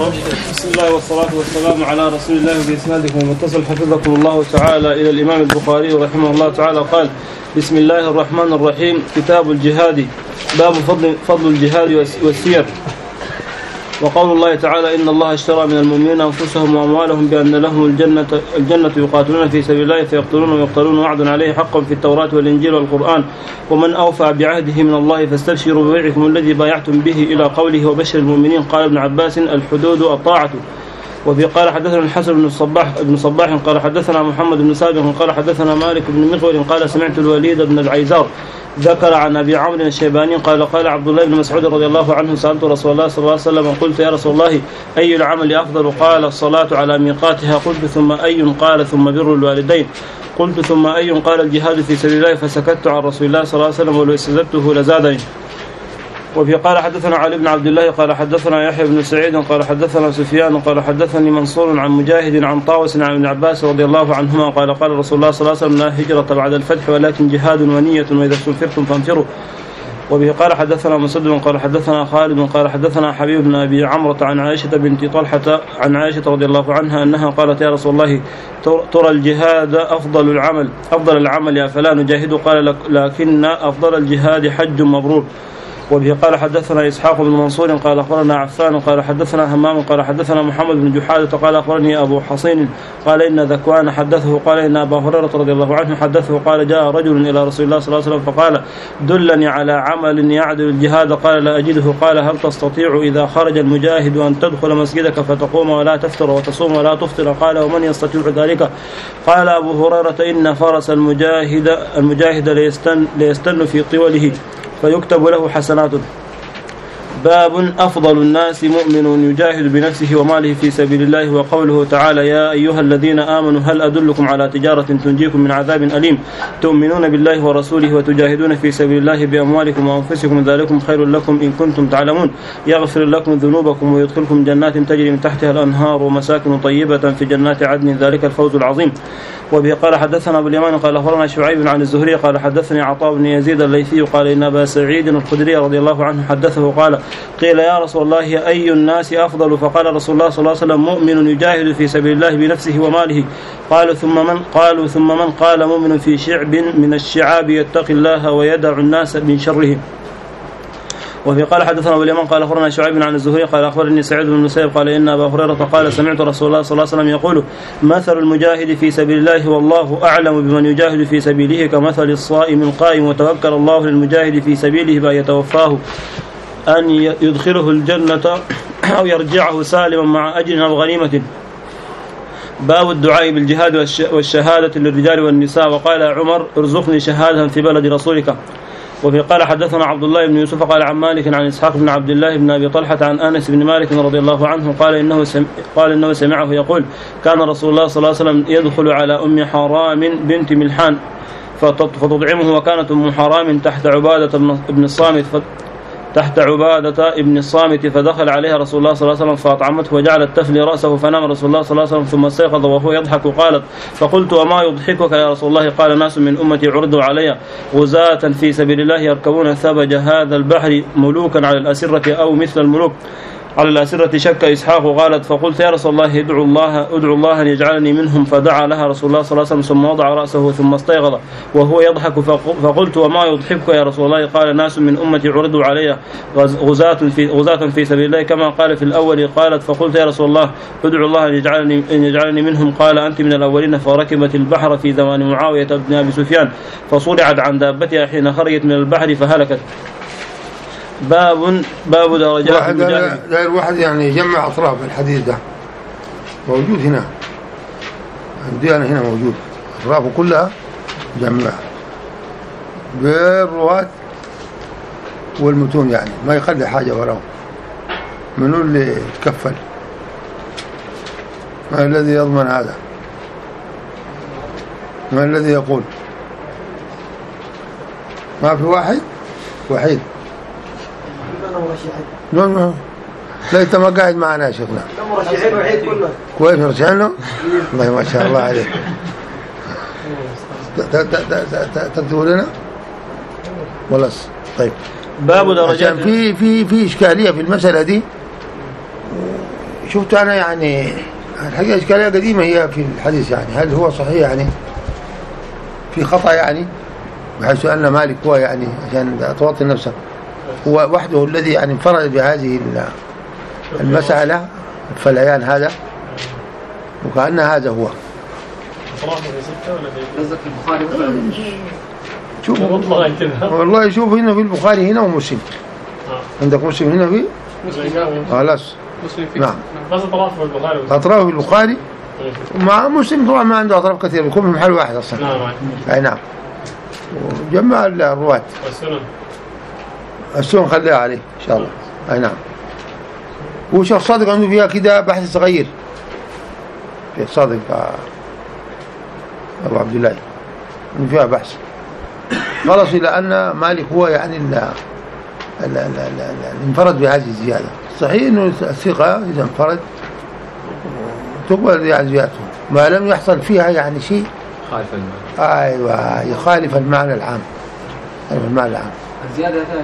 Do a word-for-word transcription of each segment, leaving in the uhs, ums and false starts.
بسم الله والصلاة والسلام على رسول الله بإسنادكم المتصل حفظكم الله تعالى إلى الإمام البخاري رحمه الله تعالى قال: بسم الله الرحمن الرحيم. كتاب الجهاد. باب فضل, فضل الجهاد والسير. وقول الله تعالى: إن الله اشترى من المؤمنين أنفسهم وأموالهم بأن لهم الجنة, الجنة يقاتلون في سبيل الله فيقتلون ويقتلون وعد عليه حقا في التوراة والإنجيل والقرآن ومن أوفى بعهده من الله فاستبشروا ببيعكم الذي بايعتم به إلى قوله وبشر المؤمنين. قال ابن عباس: الحدود الطاعة. وفي قال حدثنا الحسن بن الصباح بن صباح قال حدثنا محمد بن سابق قال حدثنا مالك بن مغول قال سمعت الوليد بن العيزار ذكر عن أبي عمرو الشيباني قال قال عبد الله بن مسعود رضي الله عنه: سألت رسول الله صلى الله عليه وسلم قلت: يا رسول الله أي العمل أفضل؟ قال: الصلاة على ميقاتها. قلت: ثم أي؟ قال: ثم بر الوالدين. قلت: ثم أي؟ قال: الجهاد في سبيل الله. فسكت عن رسول الله صلى الله عليه وسلم ولو استزدته لزادني. وفي قال حدثنا علي بن عبد الله قال حدثنا يحيى بن سعيد قال حدثنا سفيان قال حدثني منصور عن مجاهد عن طاووس عن ابن عباس رضي الله عنهما قال قال رسول الله صلى الله عليه وسلم: لا هجرة بعد الفتح ولكن جهاد ونية وإذا استنفرتم فانفروا. وبه قال حدثنا مسدد قال حدثنا خالد قال حدثنا حبيب بن أبي عمرة عن عائشة بنت طلحة عن عائشة رضي الله عنها أنها قالت: يا رسول الله ترى الجهاد أفضل العمل أفضل العمل أفلا نجاهد؟ قال: لكن أفضل الجهاد حج مبرور. وبه قال حدثنا إسحاق بن منصور قال أخبرنا عفان قال حدثنا همام قال حدثنا محمد بن جحادة قال أخبرني أبو حصين قال إن ذكوان حدثه قال إن أبا هريرة رضي الله عنه حدثه قال: جاء رجل إلى رسول الله صلى الله عليه وسلم فقال: دلني على عمل يعدل الجهاد. قال: لا أجده. قال: هل تستطيع إذا خرج المجاهد أن تدخل مسجدك فتقوم ولا تفتر وتصوم ولا تفطر؟ قال: ومن يستطيع ذلك؟ قال أبو هريرة: إن فرس المجاهد المجاهد ليستن, ليستن في طوله فيكتب له حسنات. باب أفضل الناس مؤمن يجاهد بنفسه وماله في سبيل الله. وقوله تعالى: يا أيها الذين آمنوا هل أدلكم على تجارة تنجيكم من عذاب أليم تؤمنون بالله ورسوله وتجاهدون في سبيل الله بأموالكم وأنفسكم ذلكم خير لكم إن كنتم تعلمون يغفر لكم ذنوبكم ويدخلكم جنات تجري من تحتها الأنهار ومساكن طيبة في جنات عدن ذلك الفوز العظيم. وبه قال حدثنا أبو اليمان قال أخبرنا شعيب عن الزهري قال حدثني عطاء بن يزيد الليثي قال إن أبا سعيد الخدري رضي الله عنه حدثه قال: قيل: يا رسول الله أي الناس أفضل؟ فقال رسول الله صلى الله عليه وسلم: مؤمن يجاهد في سبيل الله بنفسه وماله. قالوا: ثم من؟ قالوا: ثم من؟ قال: مؤمن في شعب من الشعاب يتقي الله ويدع الناس من شرهم. وفي قال حدثنا أبو اليمان قال أخبرنا شعيب عن الزهري قال أخبرني سعيد بن المسيب قال إن أبا هريرة قال: سمعت رسول الله صلى الله عليه وسلم يقول: مثل المجاهد في سبيل الله والله أعلم بمن يجاهد في سبيله كمثل الصائم القائم وتوكل الله للمجاهد في سبيله بأن يتوفاه أن يدخله الجنة أو يرجعه سالما مع أجر أو غنيمة. باب الدعاء بالجهاد والشهادة للرجال والنساء. وقال عمر: ارزقني شهادة في بلد رسولك. وفي قال حدثنا عبد الله بن يوسف قال عن مالك عن إسحاق بن عبد الله بن أبي طلحة عن أنس بن مالك رضي الله عنه قال إنه سم... قال إنه سمعه يقول: كان رسول الله صلى الله عليه وسلم يدخل على أم حرام بنت ملحان فتطعمه وكانت أم حرام تحت عبادة بن الصامت ف... تحت عبادة ابن الصامت فدخل عليها رسول الله صلى الله عليه وسلم فأطعمته وجعلت تفلي رأسه فنام رسول الله صلى الله عليه وسلم ثم استيقظ وهو يضحك. قالت: فقلت: وما يضحكك يا رسول الله؟ قال: ناس من أمتي عرضوا علي غزاة في سبيل الله يركبون ثبج هذا البحر ملوكا على الأسرة أو مثل الملوك على الأسرة. شك إسحاق. قالت: فقلت: يا رسول الله ادعو الله ادعو الله أن يجعلني منهم. فدعا لها رسول الله صلى الله عليه وسلم ثم وضع رأسه ثم استيقظ وهو يضحك. فقلت: وما يضحكك يا رسول الله؟ قال: ناس من أمتي عرضوا علي غزاة في غزاة في سبيل الله كما قال في الأول. قالت: فقلت: يا رسول الله ادعو الله أن يجعلني أن يجعلني منهم. قال: أنت من الأولين. فركبت البحر في زمان معاوية بن أبي سفيان فصرعت عن دابتها حين خرجت من البحر فهلكت. باب باب درجات المجاهد. لا الواحد يعني يجمع أطراف الحديث ده موجود هنا عندي أنا هنا موجود أطرافه كلها جمعها بالرواة والمتون يعني ما يخلي حاجة وراهم. منو اللي يتكفل؟ ما الذي يضمن هذا؟ ما الذي يقول؟ ما في واحد وحيد. لا لا لا انت ما قاعد معنا يا شيخنا. مرشحين وحيد كله كويس مرشحين له. والله ما شاء الله عليك. تكتبوا لنا ولا طيب. باب درجات. في في في اشكاليه في المساله دي شفت أنا يعني الحقيقة إشكالية قديمة هي في الحديث، يعني هل هو صحيح يعني في خطأ يعني بحيث أن مالك هو يعني عشان توطن نفسه هو وحده الذي يعني انفرد بهذه المسألة الفليان هذا، وكأن هذا هو. شوف والله شوف هنا في البخاري هنا ومسلم. عندك مسلم هنا في خلاص نعم بس أطراف في البخاري أطراف في البخاري مع مسلم طبعا ما عنده أطراف كثير، بيكون في محل واحد أصلا. نعم أي نعم. وجمع الرواة والسنن السنن خليها عليه إن شاء الله. أي نعم. وشيخ صادق عنده فيها كده بحث صغير، شيخ صادق أبو عبد الله عنده فيها بحث خلص إلى أن مالك هو يعني انفرد بهذه الزيادة. صحيح إنه الثقة إذا انفرد تقبل يعني زيادته ما لم يحصل فيها يعني شيء خالف المعنى. أيوة يخالف المعنى العام. المعنى العام الزيادة فيها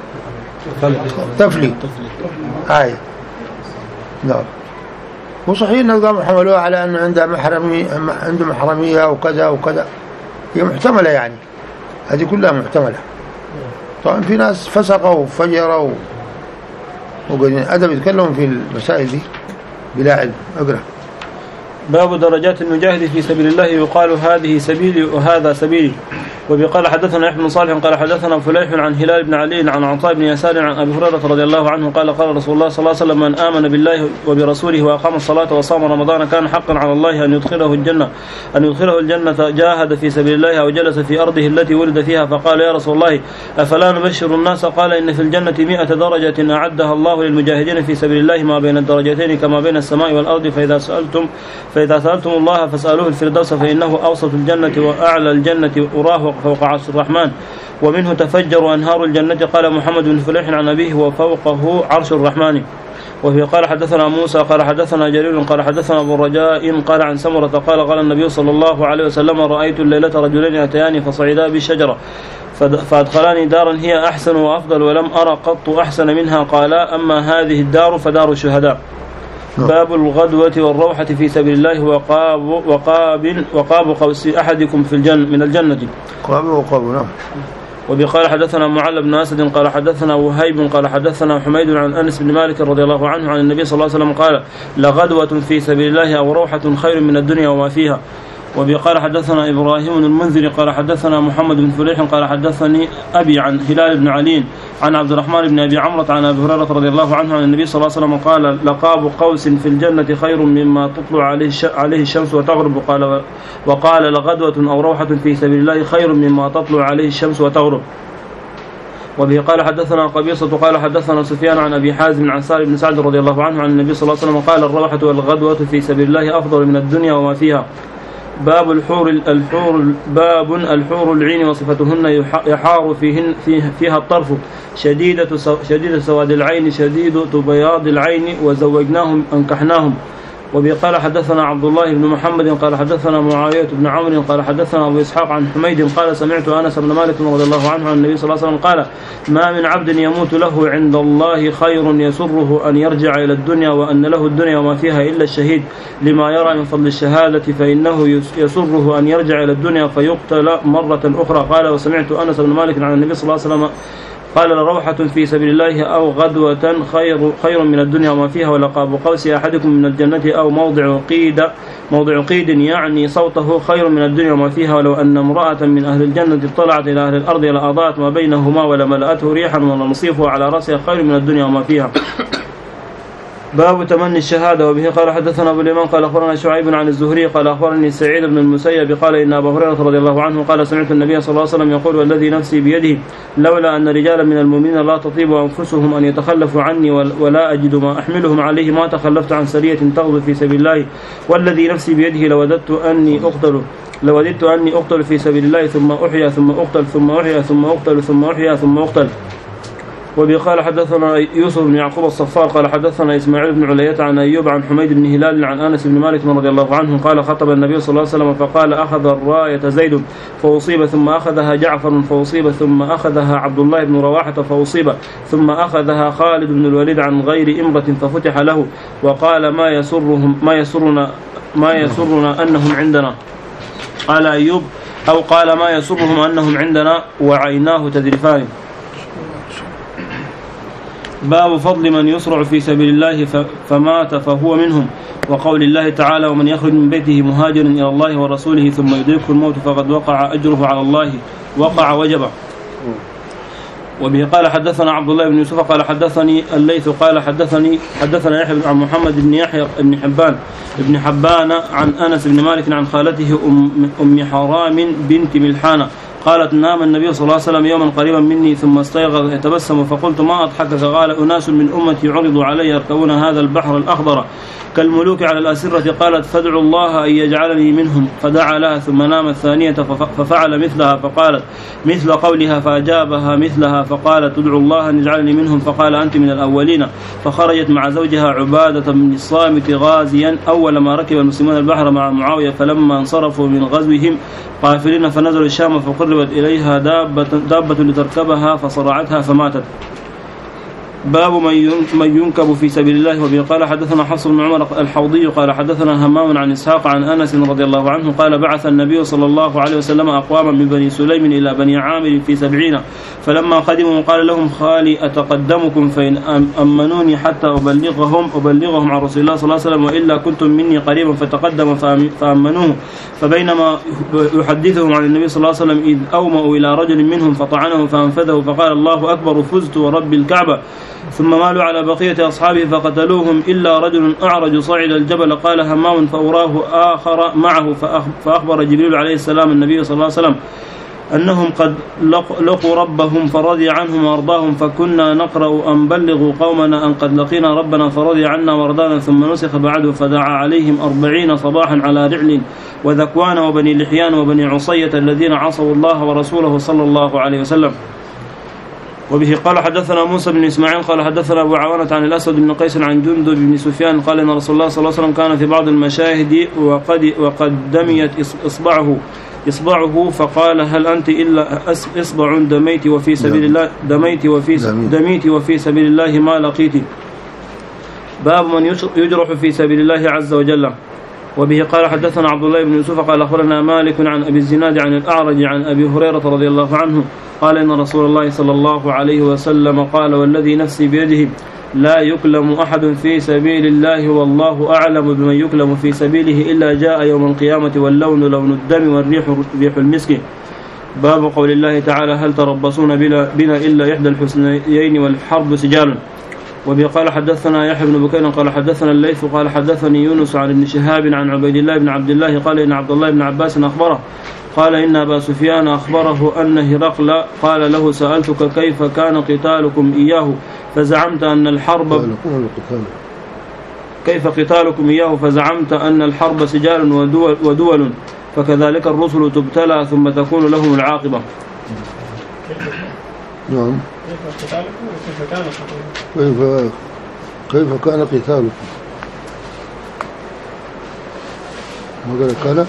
شيخ تفلي هاي نعم. وصحيح إنه قاموا حملوها على أنه عنده محرمي عنده محرمية وكذا وكذا، هي محتملة يعني، هذه كلها محتملة. طبعا في ناس فسقوا وفجروا وقاعدين أدب يتكلموا في المسائل دي بلا علم. أقرأ. باب درجات المجاهد في سبيل الله، يقال هذه سبيلي وهذا سبيلي. وبقال حدثنا يحيى بن صالح قال حدثنا فليح عن هلال بن علي عن عطاء بن يسار عن ابي هريره رضي الله عنه قال قال رسول الله صلى الله عليه وسلم: من آمن بالله وبرسوله واقام الصلاه وصام رمضان كان حقا على الله ان يدخله الجنه ان يدخله الجنه جاهد في سبيل الله او جلس في ارضه التي ولد فيها. فقال: يا رسول الله افلا نبشر الناس؟ قال: ان في الجنه مئة درجه اعدها الله للمجاهدين في سبيل الله ما بين الدرجتين كما بين السماء والارض، فاذا سالتم فاذا سالتم الله فاسالوه الفردوس فانه اوسط الجنه واعلى الجنه اراه فوق عرش الرحمن، ومنه تفجر أنهار الجنة. قال محمد بن فليح عن أبيه: وفوقه عرش الرحمن. وفي قال حدثنا موسى قال حدثنا جرير قال حدثنا أبو الرجاء قال عن سمرة قال قال النبي صلى الله عليه وسلم: رأيت الليلة رجلين أتياني فصعدا بالشجرة فأدخلاني دارا هي أحسن وأفضل ولم أرى قط أحسن منها. قال: أما هذه الدار فدار الشهداء. باب الغدوة والروحة في سبيل الله، وقاب وقاب وقاب قوس أحدكم في الجنة من الجنة. قاب وقاب نعم. وبقال حدثنا معل بن أسد قال حدثنا وهيب قال حدثنا حميد عن أنس بن مالك رضي الله عنه عن النبي صلى الله عليه وسلم قال: لغدوة في سبيل الله أو روحة خير من الدنيا وما فيها. وبقال حدثنا إبراهيم المنذر قال حدثنا محمد بن فليح قال حدثني أبي عن هلال بن علي عن عبد الرحمن بن أبي عمرة عن أبي هريرة رضي الله عنه عن النبي صلى الله عليه وسلم قال: لقاب قوس في الجنة خير مما تطلع عليه الشمس وتغرب. قال وقال: لغدوة أو روحة في سبيل الله خير مما تطلع عليه الشمس وتغرب. وبه قال حدثنا قبيصة قال حدثنا سفيان عن أبي حازم عن سالم بن سعد رضي الله عنه عن النبي صلى الله عليه وسلم قال: الروحة والغدوة في سبيل الله أفضل من الدنيا وما فيها. باب الحور الحور باب الحور العين وصفتهن يحار فيهن فيها الطرف شديدة شديدة سواد العين شديدة بياض العين وزوجناهم أنكحناهم. وبقال حدثنا عبد الله بن محمد قال حدثنا معاوية بن عمرو قال حدثنا أبو إسحاق عن حميد قال: سمعت أنس بن مالك رضي الله عنه عن النبي صلى الله عليه وسلم قال: ما من عبد يموت له عند الله خير يسره أن يرجع إلى الدنيا وأن له الدنيا وما فيها إلا الشهيد لما يرى من فضل الشهادة، فإنه يسره أن يرجع إلى الدنيا فيقتل مرة أخرى. قال: وسمعت أنس بن مالك عن النبي صلى الله عليه وسلم قال: لروحة في سبيل الله أو غدوة خير خير من الدنيا وما فيها، ولقاب قوس أحدكم من الجنة أو موضع قيد موضع قيد يعني صوته خير من الدنيا وما فيها، ولو أن امرأة من أهل الجنة اطلعت إلى أهل الأرض لأضاءت ما بينهما ولملأته ريحا ولنصيفها على رأسها خير من الدنيا وما فيها. باب تمني الشهادة. وبه قال حدثنا أبو اليمان قال أخبرنا شعيب عن الزهري قال أخبرني سعيد بن المسيب قال: إن أبا هريرة رضي الله عنه قال: سمعت النبي صلى الله عليه وسلم يقول: والذي نفسي بيده لولا أن رجالا من المؤمنين لا تطيب أنفسهم أن يتخلفوا عني ولا أجد ما أحملهم عليه ما تخلفت عن سرية تغزو في سبيل الله، والذي نفسي بيده لوددت أني أقتل لوددت أني أقتل في سبيل الله ثم أحيا ثم أقتل ثم أحيا ثم أقتل ثم أحيا ثم أقتل. وبه قال حدثنا يوسف بن يعقوب الصفار قال حدثنا إسماعيل بن علية عن أيوب عن حميد بن هلال عن أنس بن مالك رضي الله عنه قال خطب النبي صلى الله عليه وسلم فقال أخذ الراية زيد فأصيب ثم أخذها جعفر فأصيب ثم أخذها عبد الله بن رواحة فأصيب ثم أخذها خالد بن الوليد عن غير إمرة ففتح له وقال ما يسرهم ما يسرنا ما يسرنا أنهم عندنا. قال أيوب أو قال ما يسرهم أنهم عندنا وعيناه تذرفان. باب فضل من يسرع في سبيل الله فمات فهو منهم، وقول الله تعالى ومن يخرج من بيته مهاجرا إلى الله ورسوله ثم يدركه الموت فقد وقع أجره على الله وقع وجبه. وبه قال حدثنا عبد الله بن يوسف قال حدثني الليث قال حدثني حدثنا يحيى عن محمد بن يحيى بن حبان بن حبان عن أنس بن مالك عن خالته أم, أم حرام بنت ملحانة قالت نام النبي صلى الله عليه وسلم يوما قريبا مني ثم استيقظ يتبسم فقلت ما أضحك؟ قال أناس من أمتي عرضوا علي يركبون هذا البحر الأخضر كالملوك على الأسرة. قالت فادعوا الله أن يجعلني منهم، فدعا لها ثم نام الثانية ففعل مثلها فقالت مثل قولها فأجابها مثلها فقالت ادعوا الله أن يجعلني منهم، فقال أنت من الأولين. فخرجت مع زوجها عبادة بن الصامت غازيا أول ما ركب المسلمون البحر مع معاوية، فلما انصرفوا من غزوهم قافلين فنزلوا الشام فقربت إليها دابة, دابة لتركبها فصرعتها فماتت. باب من ينكب في سبيل الله. وبه قال حدثنا حفص بن عمر الحوضي قال حدثنا همام عن إسحاق عن أنس رضي الله عنه قال بعث النبي صلى الله عليه وسلم أقواما من بني سليم إلى بني عامر في سبعين، فلما قدموا قال لهم خالي أتقدمكم فإن أمنوني حتى أبلغهم أبلغهم عن رسول الله صلى الله عليه وسلم وإلا كنتم مني قريبا، فتقدم فأمنوه. فبينما يحدثهم عن النبي صلى الله عليه وسلم إذ أومأوا إلى رجل منهم فطعنه فأنفذه فقال الله أكبر فزت ورب الكعبة، ثم مالوا على بقية أصحابه فقتلوهم إلا رجل أعرج صعد الجبل. قال همام فأراه آخر معه فأخبر جبريل عليه السلام النبي صلى الله عليه وسلم أنهم قد لقوا ربهم فرضي عنهم وأرضاهم، فكنا نقرأ أن بلغوا قومنا أن قد لقينا ربنا فرضي عنا وأرضانا، ثم نسخ بعده فدعا عليهم أربعين صباحا على رعل وذكوان وبني لحيان وبني عصية الذين عصوا الله ورسوله صلى الله عليه وسلم. وبه قال حدثنا موسى بن إسماعيل قال حدثنا أبو عوانة عن الأسود بن قيس عن جندب بن سفيان قال إن رسول الله صلى الله عليه وسلم كان في بعض المشاهد وقد, وقد دميت إصبعه إصبعه فقال هل أنت إلا إصبع دميت وفي سبيل الله دميت وفي دميت وفي سبيل الله ما لقيت. باب من يجرح في سبيل الله عز وجل. وبه قال حدثنا عبد الله بن يوسف قال أخبرنا مالك عن أبي الزناد عن الأعرج عن أبي هريرة رضي الله عنه قال إن رسول الله صلى الله عليه وسلم قال والذي نفسي بيده لا يكلم أحد في سبيل الله والله أعلم بمن يكلم في سبيله إلا جاء يوم القيامة واللون لون الدم والريح ريح المسك. باب قول الله تعالى هل تربصون بنا إلا إحدى الحسنيين والحرب سجال. وبه قال حدثنا يحيى بن بكير قال حدثنا الليث قال حدثني يونس عن ابن شهاب عن عبيد الله بن عبد الله قال إن عبد الله بن عباس أخبره قال إن أبا سفيان أخبره أن هرقل قال له سألتك كيف كان قتالكم إياه فزعمت أن الحرب كيف قتالكم إياه فزعمت أن الحرب سجال ودول, ودول فكذلك الرسل تبتلى ثم تكون لهم العاقبة. نعم. كيف كيف كان قتالكم؟ ما قال؟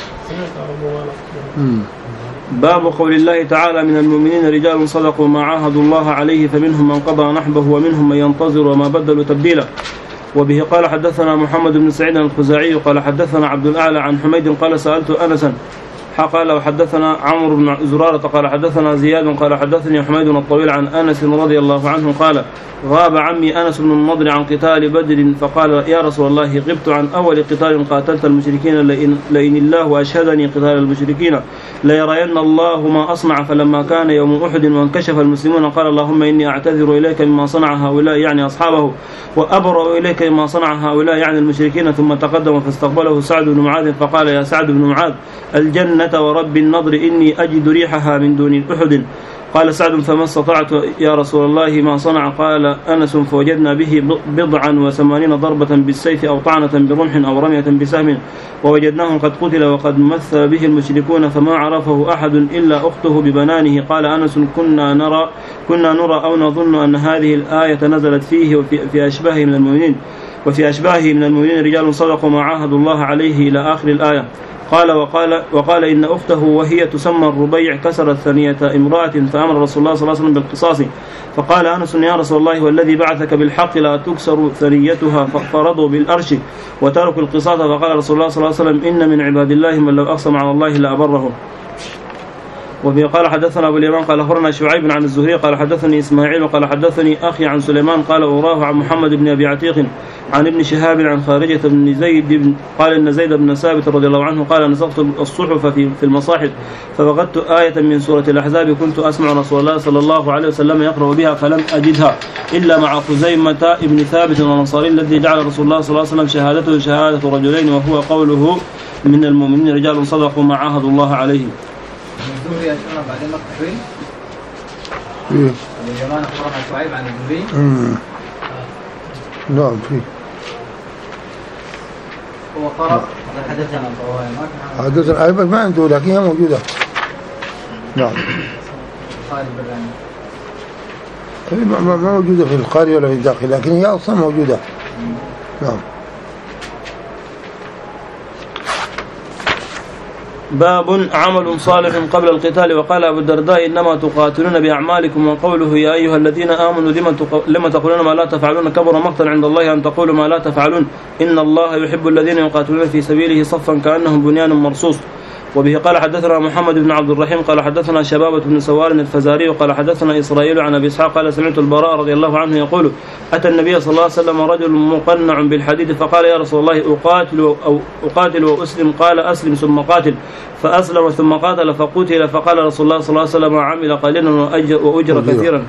باب قول الله تعالى من المؤمنين رجال صدقوا ما عاهدوا الله عليه فمنهم من قضى نحبه ومنهم من ينتظر وما بدلوا تبديلا. وبه قال حدثنا محمد بن سعيد الخزاعي قال حدثنا عبد الأعلى عن حميد قال سألت أنسا قال وحدثنا عمرو بن زرارة قال حدثنا زياد قال حدثني حميد الطويل عن أنس رضي الله عنه قال غاب عمي أنس بن النضر عن قتال بدر فقال يا رسول الله غبت عن أول قتال قاتلت المشركين لئن, لئن الله أشهدني قتال المشركين ليرين الله ما أصنع. فلما كان يوم أحد وانكشف المسلمون قال اللهم إني أعتذر إليك مما صنع هؤلاء يعني أصحابه وأبرأ إليك مما صنع هؤلاء يعني المشركين. ثم تقدم فاستقبله سعد بن معاذ فقال يا سعد بن معاذ الجنة ورب النضر إني أجد ريحها من دون أحد. قال سعد فما استطعت يا رسول الله ما صنع؟ قال أنس فوجدنا به بضعا وثمانين ضربة بالسيف أو طعنة برمح أو رمية بسهم ووجدناه قد قتل وقد مثل به المشركون فما عرفه أحد إلا أخته ببنانه. قال أنس كنا نرى كنا نرى أو نظن أن هذه الآية نزلت فيه وفي في أشباهه من المؤمنين وفي أشباهه من المؤمنين رجال صدقوا ما عاهدوا الله عليه إلى آخر الآية. قال وقال وقال إن أخته وهي تسمى الربيع كسرت ثنية امرأة فأمر رسول الله صلى الله عليه وسلم بالقصاص. فقال أنس يا رسول الله والذي بعثك بالحق لا تكسر ثنيتها فرضوا بالأرش وتركوا القصاص. فقال رسول الله صلى الله عليه وسلم إن من عباد الله من لو أقسم على الله لأبره. وفي قال حدثنا أبو اليمان قال أخبرنا شعيب عن الزهري قال حدثني إسماعيل وقال حدثني أخي عن سليمان قال أراه عن محمد بن أبي عتيق عن ابن شهاب عن خارجة بن زيد بن قال إن زيد بن ثابت رضي الله عنه قال نسخت الصحف في في المصاحف فوجدت آية من سورة الأحزاب كنت أسمع رسول الله صلى الله عليه وسلم يقرأ بها فلم أجدها إلا مع خزيمة ابن ثابت الأنصاري الذي جعل رسول الله صلى الله عليه وسلم شهادته شهادة رجلين وهو قوله من المؤمنين رجال صدقوا ما عاهدوا الله عليه. الزهري يا شيخنا بعدين ما التحويل؟ ايه اليمان أخبرنا شعيب عن الزهري. امم نعم فيه هو قرأ حدثنا طوال حدثنا أيضا ما عنده لكنها موجودة. نعم خالد بن ما ما موجودة في القارئ ولا في الداخل لكن هي أصلا موجودة. نعم. باب عمل صالح قبل القتال. وقال أبو الدرداء إنما تقاتلون بأعمالكم وقوله يا أيها الذين آمنوا لما تقولون ما لا تفعلون كبر مقتا عند الله أن تقولوا ما لا تفعلون إن الله يحب الذين يقاتلون في سبيله صفا كأنهم بنيان مرصوص. وبه قال حدثنا محمد بن عبد الرحيم قال حدثنا شبابة بن سوار الفزاري وقال حدثنا إسرائيل عن أبي إسحاق قال سمعت البراء رضي الله عنه يقول أتى النبي صلى الله عليه وسلم رجل مقنع بالحديد فقال يا رسول الله أقاتل أو أقاتل وأسلم؟ قال أسلم ثم قاتل. فأسلم ثم قاتل فقتل. فقال رسول الله صلى الله عليه وسلم عمل قليلا وأجر, وأجر كثيرا.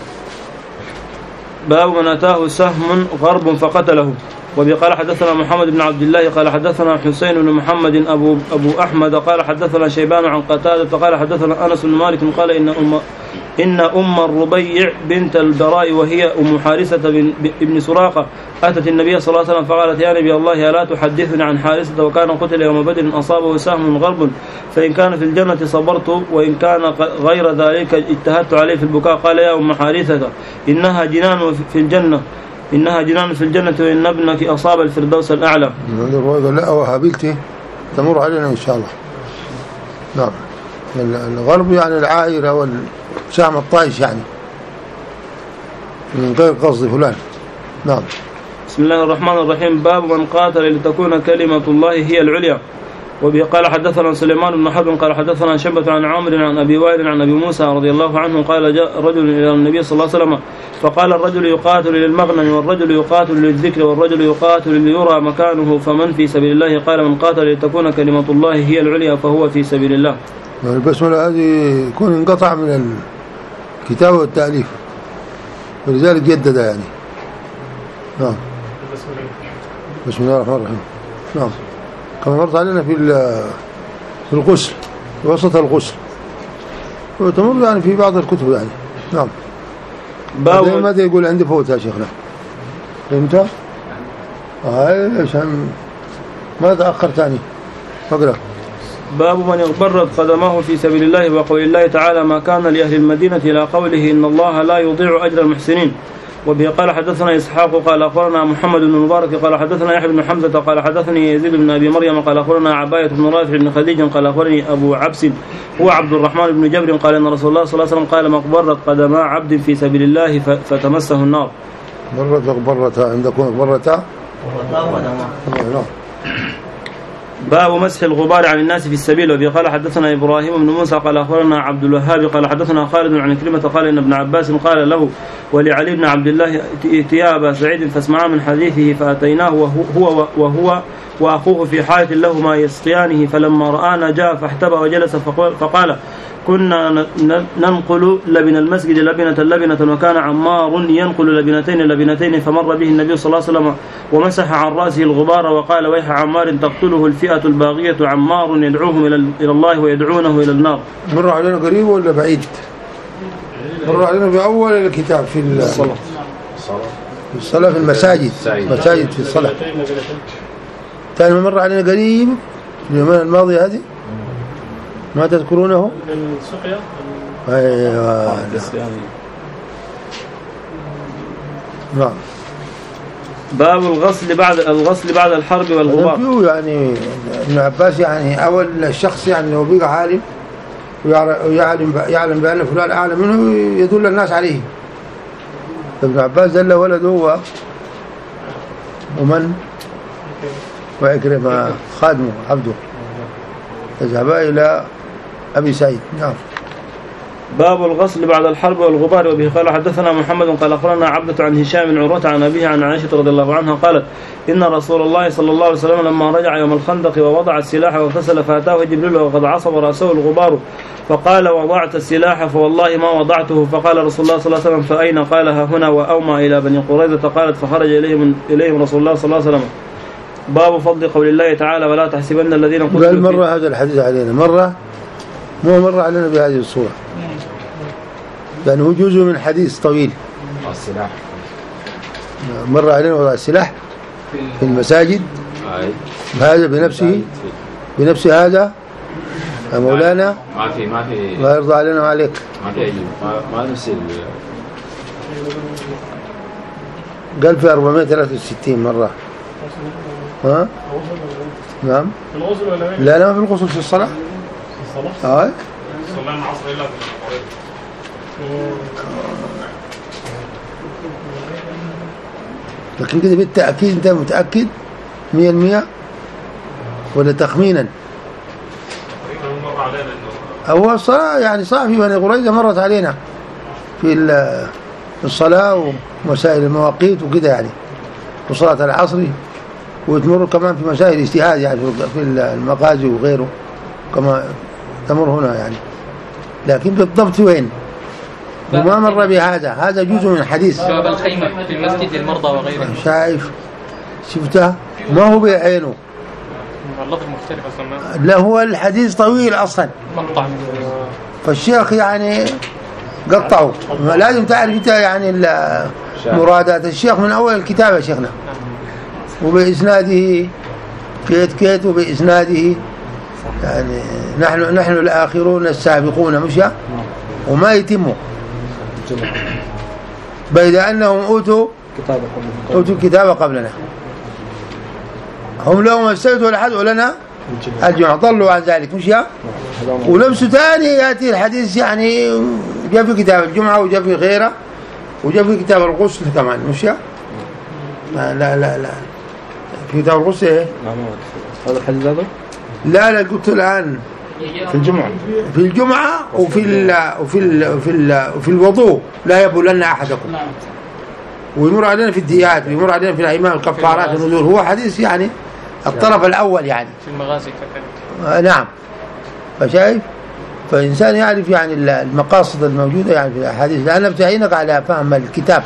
باب من أتاه سهم غرب فقتله. وبه قال حدثنا محمد بن عبد الله قال حدثنا حسين بن محمد أبو, أبو أحمد قال حدثنا شيبان عن قتادة قال حدثنا أنس بن مالك قال إن أم, إن أم الربيع بنت البراء وهي أم حارثة بن سراقة أتت النبي صلى الله عليه وسلم فقالت يا نبي الله ألا تحدثني عن حارثة وكان قتل يوم بدر أصابه سهم غرب فإن كان في الجنة صبرت وإن كان غير ذلك اجتهدت عليه في البكاء. قال يا أم حارثة إنها جنان في الجنة إنها جنان في الجنة وإن ابنك أصاب الفردوس الأعلى. لا وهابلتي تمر علينا إن شاء الله. نعم. الغرب يعني العائرة والسهم الطائش يعني من غير قصد فلان. نعم. بسم الله الرحمن الرحيم. باب من قاتل لتكون كلمة الله هي العليا. وبه قال حدثنا سليمان بن حرب قال حدثنا شعبة عن عمرو عن أبي وائل عن أبي موسى رضي الله عنه قال جاء رجل إلى النبي صلى الله عليه وسلم فقال الرجل يقاتل للمغنم والرجل يقاتل للذكر والرجل يقاتل ليرى مكانه فمن في سبيل الله؟ قال من قاتل لتكون كلمة الله هي العليا فهو في سبيل الله. البسملة هذه يكون انقطع من الكتابة والتأليف ولذلك جدد يعني. نعم. بسم الله الرحمن الرحيم. نعم. كما مرت علينا في في الغسل في وسط الغسل وتمر يعني في بعض الكتب يعني. نعم. باب ماذا يقول عندي فوت يا شيخنا فهمت؟ هاي عشان ما تأخر ثاني فقرأ. باب من اغبرت قدمه في سبيل الله وقول الله تعالى ما كان لأهل المدينة إلى قوله إن الله لا يضيع أجر المحسنين. وبه قال حدثنا إسحاق قال أخبرنا محمد بن المبارك قال حدثنا يحيى بن حمزة قال حدثني يزيد بن أبي مريم قال أخبرنا عباية بن رافع بن خديج قال أخبرني أبو عبس هو عبد الرحمن بن جبر قال إن رسول الله صلى الله عليه وسلم قال مقبرت قدما عبد في سبيل الله فتمسه النار. مرت مقبرتها عندكم مقبرتها. باب مسح الغبار عن الناس في السبيل. وبه قال حدثنا إبراهيم بن موسى قال أخبرنا عبد الوهاب قال حدثنا خالد عن كلمة قال إن ابن عباس قال له ولعلي بن عبد الله ائتيا أبا سعيد فاسمعا من حديثه فأتيناه وهو وهو وأخوه في حالة لهما يسقيانه فلما رآنا جاء فاحتبى وجلس فقال كنا ننقل لبن المسجد لبنة لبنة وكان عمار ينقل لبنتين لبنتين فمر به النبي صلى الله عليه وسلم ومسح عن رأسه الغبار وقال ويح عمار تقتله الفئة الباغية عمار يدعوهم إلى الله ويدعونه إلى النار. مر علينا قريب ولا بعيد؟ مر علينا في أول الكتاب في الصلاة في الصلاة في المساجد مساجد في الصلاة. ثاني مر علينا قريب اليومين الماضية هذه ما تذكرونه؟ أيوة نعم. باب الغسل بعد الغسل بعد الحرب والغبار. يعني ابن عباس يعني أول الشخص يعني لو بقى عالم ويعلم يعلم بأن فلان أعلم منه يدل الناس عليه. ابن عباس دل ولده هو ومن وعكرمة خادمه عبده يذهبا إلى أبي سعيد. نعم. باب الغسل بعد الحرب والغبار. وبه قال حدثنا محمد قال أخبرنا عبدة عن هشام بن عروة عن أبيه عن عائشة رضي الله عنها قالت إن رسول الله صلى الله عليه وسلم لما رجع يوم الخندق ووضع السلاح وغسل فأتاه جبريل وقد عصب رأسه الغبار فقال وضعت السلاح فوالله ما وضعته. فقال رسول الله صلى الله عليه وسلم فأين؟ قال ها هنا وأومى إلى بني قريظة. قالت فخرج إليهم, إليهم رسول الله صلى الله عليه وسلم. باب فضل قول الله تعالى ولا تحسبن الذين قتلوا. قال مرة هذا الحديث علينا مرة مو مرة علينا بهذه الصورة لأنه يعني جزء من حديث طويل. السلاح مر علينا وضع السلاح في المساجد هذا بنفسه بنفس هذا يا مولانا ما في ما في الله يرضى علينا وعليك ما في ما, ما نفس قال في أربعمائة وثلاثة وستين مرة. ها نعم في الغسل ولا لا لا ما في الغسل في الصلاة في الصلاة اه صلى العصر إلا لكن كده بالتأكيد انت متأكد مية المية ولا تخمينا؟ هو الصلاة يعني صح في بني قريظة مرت علينا في الصلاة ومسائل المواقيت وكده يعني وصلاة العصر وتمر كمان في مسائل اجتهاد يعني في المغازي وغيره كما تمر هنا يعني لكن بالضبط وين وما مر بهذا هذا جزء من حديث. باب الخيمة في المسجد للمرضى وغيره. شايف شفتها ما هو بعينه اللفظ مختلف أصلا. لا هو الحديث طويل أصلا مقطع فالشيخ يعني قطعه لازم تعرف انت يعني مرادات الشيخ من أول الكتاب يا شيخنا وبإسناده كيت كيت وبإسناده يعني نحن نحن الآخرون السابقون مش وما يتموا بيد أنهم أوتوا أوتوا الكتاب قبلنا هم لهم استوتوا الأحد ولنا الجمعة ضلوا عن ذلك مش ونفس ثاني يأتي الحديث يعني جاء في كتاب الجمعة وجاء في غيره وجاء في كتاب الغسل كمان مش لا لا لا لا في كتاب الغسل ايه هذا الحديث هذا لا لا قلت الآن في الجمعة في الجمعة وفي ال وفي ال وفي ال وفي الوضوء لا يبولن أحدكم ويمر علينا في الديات ويمر علينا في الأيمان الكفارات والنذور هو حديث يعني الطرف الأول يعني في المغازي كذلك. آه نعم فشايف فإنسان يعرف يعني المقاصد الموجودة يعني في الأحاديث لأن بتعينك على فهم الكتاب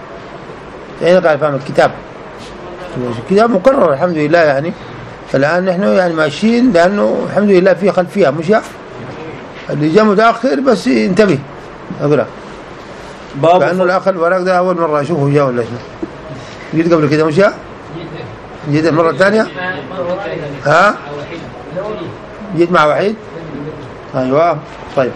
تعينك على فهم الكتاب الكتاب مقرر الحمد لله يعني فالآن نحن يعني ماشيين لأنه الحمد لله في خلفية مش اللي جاء متأخر بس انتبه أقرأ باب لأنه الأخ الورق ده أول مرة أشوفه جاء ولا شنو جيت قبل كده مش جيت المرة الثانية ها جيت مع وحيد أيوة طيب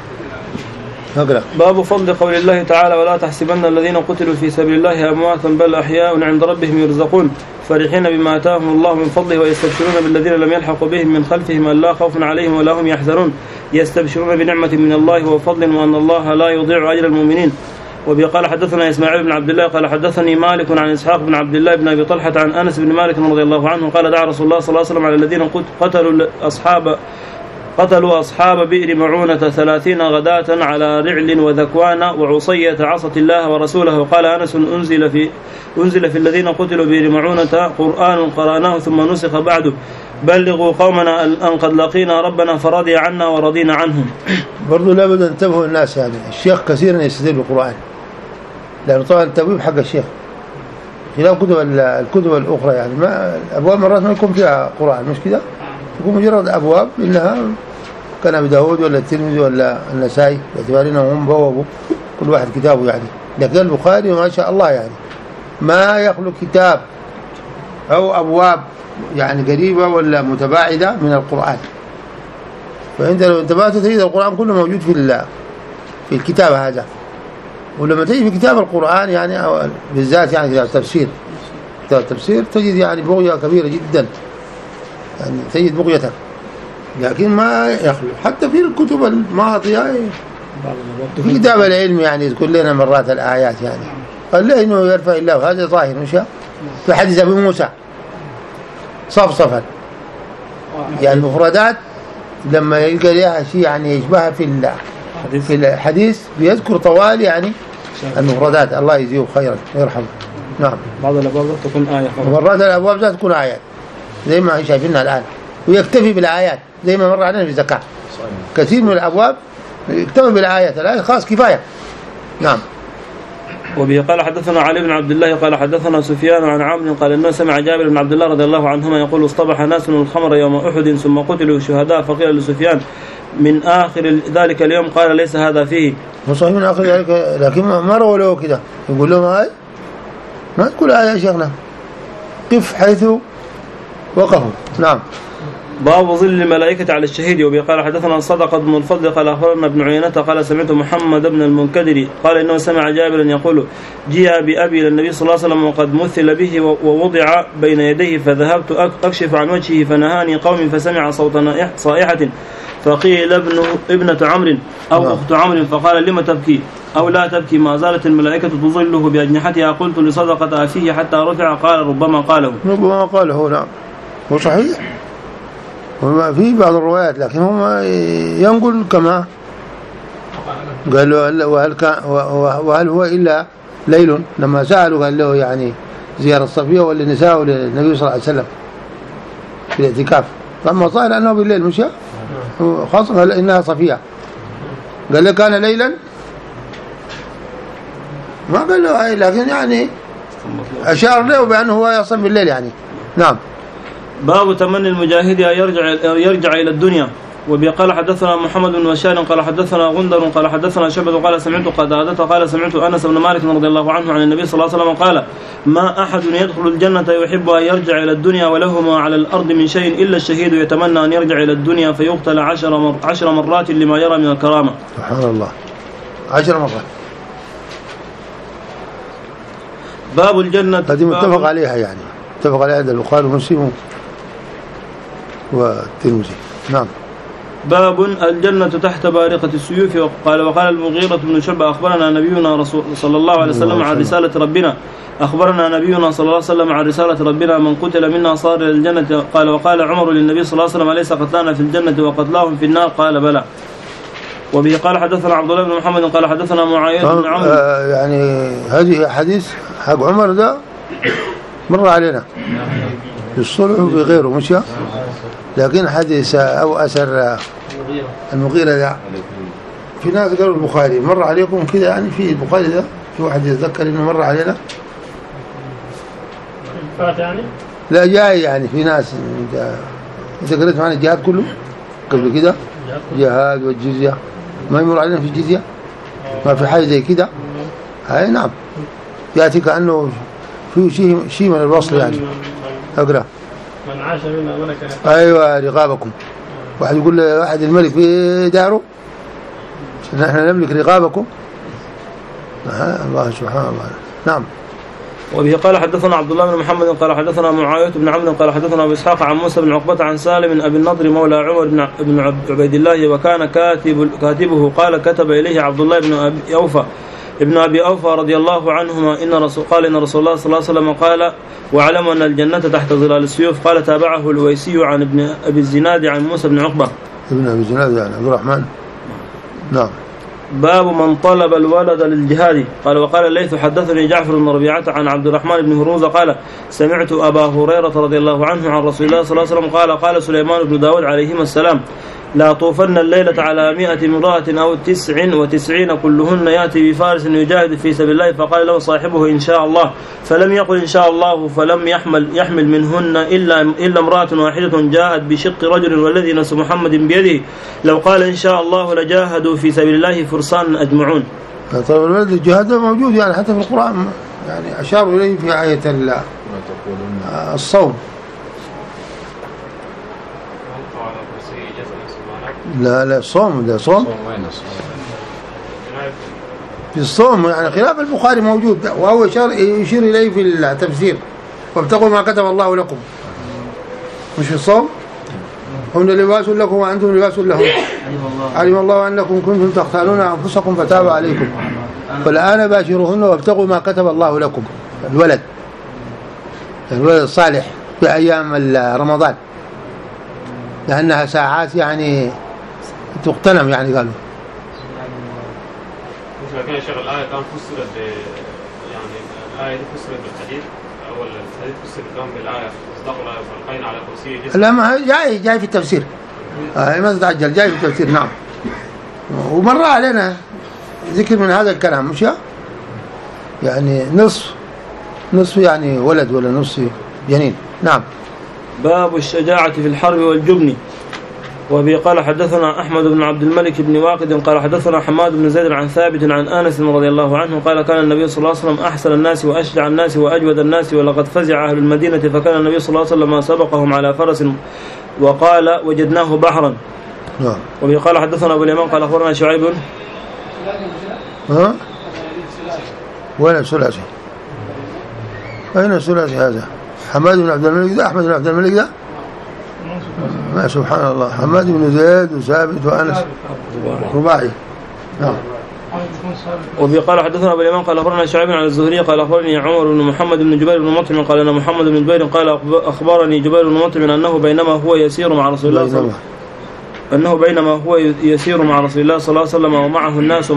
أقرأ. باب فضل قول الله تعالى ولا تحسبن الذين قتلوا في سبيل الله أمواتا بل أحياء عند ربهم يرزقون فرحين بما آتاهم الله من فضله ويستبشرون بالذين لم يلحقوا بهم من خلفهم ألا خوف عليهم ولا هم يحزنون يستبشرون بنعمة من الله وفضل وأن الله لا يضيع أجر المؤمنين. وبقال حدثنا إسماعيل بن عبد الله قال حدثني مالك عن إسحاق بن عبد الله بن أبي طلحة عن أنس بن مالك رضي الله عنه قال دعا رسول الله صلى الله عليه وسلم على الذين قتلوا أصحاب قتلوا أصحاب بئر معونة ثلاثين غداة على رعل وذكوان وعصية عصت الله ورسوله. قال أنس أنزل في أنزل في الذين قتلوا بئر معونة قرآن قرأناه ثم نسخ بعده بلغوا قومنا أن قد لقينا ربنا فرضي عنا ورضينا عنهم. برضو لابد أن انتبهوا الناس يعني الشيخ كثيرا يستدل بالقرآن لأنه طبعا التبويب حق الشيخ خلاف كتب الكتب الأخرى يعني ما الأبواب مرات ما يكون فيها قرآن مش كده يكون مجرد أبواب إنها كان أبي داود ولا الترمذي ولا النسائي باعتبار أنهم هم بوابوا كل واحد كتابه يعني. لكن البخاري ما شاء الله يعني ما يخلو كتاب أو أبواب يعني قريبة ولا متباعدة من القرآن. فأنت لو انتبهت تجد القرآن كله موجود في في الكتاب هذا. ولما تجد في كتاب القرآن يعني بالذات يعني كتاب التفسير كتاب التفسير تجد يعني بغية كبيرة جدا يعني تجد بغيتك. لكن ما يخلو حتى في الكتب الماضية في كتاب العلم يعني يذكر لنا مرات الآيات يعني قال له إنه يرفع الله هذا ظاهر مش في حديث أبي موسى صفصفا يعني المفردات لما يلقى لها شيء يعني يشبهها في في الحديث بيذكر طوال يعني المفردات. الله يجزيه خيرا ويرحمه. نعم. بعض الأبواب تكون آية مرات الأبواب ذات تكون آيات زي ما شايفينها الآن ويكتفي بالآيات زي ما مر علينا في الزكاة. كثير من الأبواب يكتفي بالآيات الآية خاص كفاية. نعم. وبه قال حدثنا علي بن عبد الله قال حدثنا سفيان عن عمرو قال انه سمع جابر بن عبد الله رضي الله عنهما يقول اصطبح ناس من الخمر يوم احد ثم قتلوا شهداء فقيل لسفيان من اخر ذلك اليوم قال ليس هذا فيه. صحيح من اخر ذلك لكن ما رووا له كده يقول لهم هاي ما تقول آية يا شيخنا قف حيث وقفوا. نعم. باب ظل الملائكة على الشهيد. وبه قال حدثنا صدقة بن الفضل قال أخبرنا ابن عيينة قال سمعت محمد بن المنكدر قال إنه سمع جابرا يقول جاء بأبي إلى النبي صلى الله عليه وسلم وقد مثل به ووضع بين يديه فذهبت أكشف عن وجهه فنهاني قوم فسمع صوت صائحة فقيل ابن ابنة عمرو أو أخت عمرو فقال لما تبكي أو لا تبكي ما زالت الملائكة تظله بأجنحتها قلت لصدقة أفيه حتى رفع قال ربما قاله ربما قاله. نعم. هو صحيح في بعض الروايات لكن هم ينقل كما قال له وهل, كان وهل هو إلا ليل لما سألوا قال له يعني زيارة صفية ولا نساء للنبي صلى الله عليه وسلم في الاعتكاف. فما صار أنه بالليل مش خاصة قال إنها صفية قال له كان ليلا ما قال له أي لكن يعني أشار له بأنه هو يصل بالليل يعني. نعم. باب تمني المجاهد يرجع يرجع إلى الدنيا. وبه قال حدثنا محمد بن بشار قال حدثنا غندر قال حدثنا شعبة قال سمعت قتادة قال سمعت أنس بن مالك رضي الله عنه عن النبي صلى الله عليه وسلم قال ما أحد يدخل الجنة يحب أن يرجع إلى الدنيا وله ما على الأرض من شيء إلا الشهيد يتمنى أن يرجع إلى الدنيا فيقتل عشر, مر عشر مرات لما يرى من الكرامة. سبحان الله عشر مرات. باب الجنة هذه متفق عليها يعني متفق عليها البخاري ومسلم والترمذي. نعم. باب الجنة تحت بارقة السيوف. وقال وقال المغيرة بن شعبة أخبرنا نبينا رسول صلى الله عليه وسلم عن رسالة ربنا أخبرنا نبينا صلى الله عليه وسلم عن رسالة ربنا من قتل منا صار إلى الجنة. قال وقال عمر للنبي صلى الله عليه وسلم أليس قتلانا في الجنة وقتلاهم في النار قال بلى. وبه قال حدثنا عبد الله بن محمد قال حدثنا معاوية بن عمرو. آه يعني هذه حديث حق عمر ده مر علينا بالصلح وبغيره مش لكن حديث أو أثر المغيرة ده في ناس قالوا البخاري مر عليكم كده يعني في البخاري ده في واحد يتذكر إنه مر علينا يعني لا جاي يعني في ناس انت قريت معنا الجهاد كله قبل كده جهاد والجزية ما يمر علينا في الجزية ما في حاجة زي كده. هاي نعم يأتي كأنه في شيء شيء من الوصل يعني. أقرأ من عاش منا ملك أيوة رقابكم. واحد يقول واحد الملك في داره نحن نملك رقابكم. الله سبحانه الله. نعم. وبه قال حدثنا عبد الله بن محمد قال حدثنا معاوية بن عمرو قال حدثنا أبو إسحاق عن موسى بن عقبة عن سالم أبي النضر مولى عمر بن عبيد الله وكان كاتب كاتبه قال كتب إليه عبد الله بن أبي أوفى ابن أبي أوفى رضي الله عنهما إن رسول قال إن رسول الله صلى الله عليه وسلم قال واعلموا أن الجنة تحت ظلال السيوف. قال تابعه الويسي عن ابن أبي الزناد عن موسى بن عقبة ابن أبي الزناد يعني عبد الرحمن. نعم. باب من طلب الولد للجهاد. قال وقال الليث حدثني جعفر بن ربيعة عن عبد الرحمن بن هروزة قال سمعت أبا هريرة رضي الله عنه عن رسول الله صلى الله عليه وسلم قال قال سليمان بن داود عليهما السلام لا طوفن الليلة على مئة امرأة أو تسع وتسعين كلهن يأتي بفارس يجاهد في سبيل الله فقال له صاحبه إن شاء الله فلم يقل إن شاء الله فلم يحمل يحمل منهن إلا إلا امرأة واحدة جاءت بشق رجل والذي نفس محمد بيده لو قال إن شاء الله لجاهدوا في سبيل الله فرسان أجمعون. طيب الولد الجهاد موجود يعني حتى في القرآن، يعني أشار إليه في آية الصوم. لا لا الصوم ده صوم في الصوم يعني خلاف البخاري موجود، وهو يشير يشير إليه في التفسير وابتغوا ما كتب الله لكم، مش في الصوم. هن لباس لكم وأنتم لباس لهم، علم الله أنكم كنتم تختارون أنفسكم فتاب عليكم فالآن باشروهن وابتغوا ما كتب الله لكم. الولد الولد الصالح في أيام رمضان لأنها ساعات يعني تغتنم يعني قالوا. لكن يا شيخ الآية كان فسرت يعني الآية دي فسرت بالحديث أو الحديث فسرت كان بالآية اصدقوا الآية فالقينا على كرسي جسد. لا ما جاي جاي في التفسير، آه ما تتعجل، جاي في التفسير نعم. ومر علينا ذكر من هذا الكلام مش يعني نصف نصف يعني ولد ولا نصف جنين. نعم. باب الشجاعة في الحرب والجبن. وبه قال حدثنا أحمد بن عبد الملك بن واقد قال حدثنا حماد بن زيد عن ثابت عن أنس رضي الله عنه قال كان النبي صلى الله عليه وسلم أحسن الناس وأشجع الناس وأجود الناس ولقد فزع أهل المدينة فكان النبي صلى الله عليه وسلم سبقهم على فرس وقال وجدناه بحرا. وبه قال حدثنا أبو اليمان قال أخبرنا شعيب. ها وين الثلاثي؟ أين الثلاثي هذا؟ حماد بن عبد الملك ده، أحمد بن عبد الملك ده، ما سبحان الله، حماد بن زيد وثابت وأنس رباعي. نعم. وفي قال حدثنا أبو اليمان قال أخبرنا شعيب عن الزهري قال أخبرني عمر بن محمد بن جبير بن مطعم قال أن محمد بن جبير قال أخبرني جبير بن مطعم أنه بينما هو يسير مع رسول الله صلى الله عليه وسلم أنه بينما هو يسير مع رسول الله صلى الله عليه وسلم ومعه الناس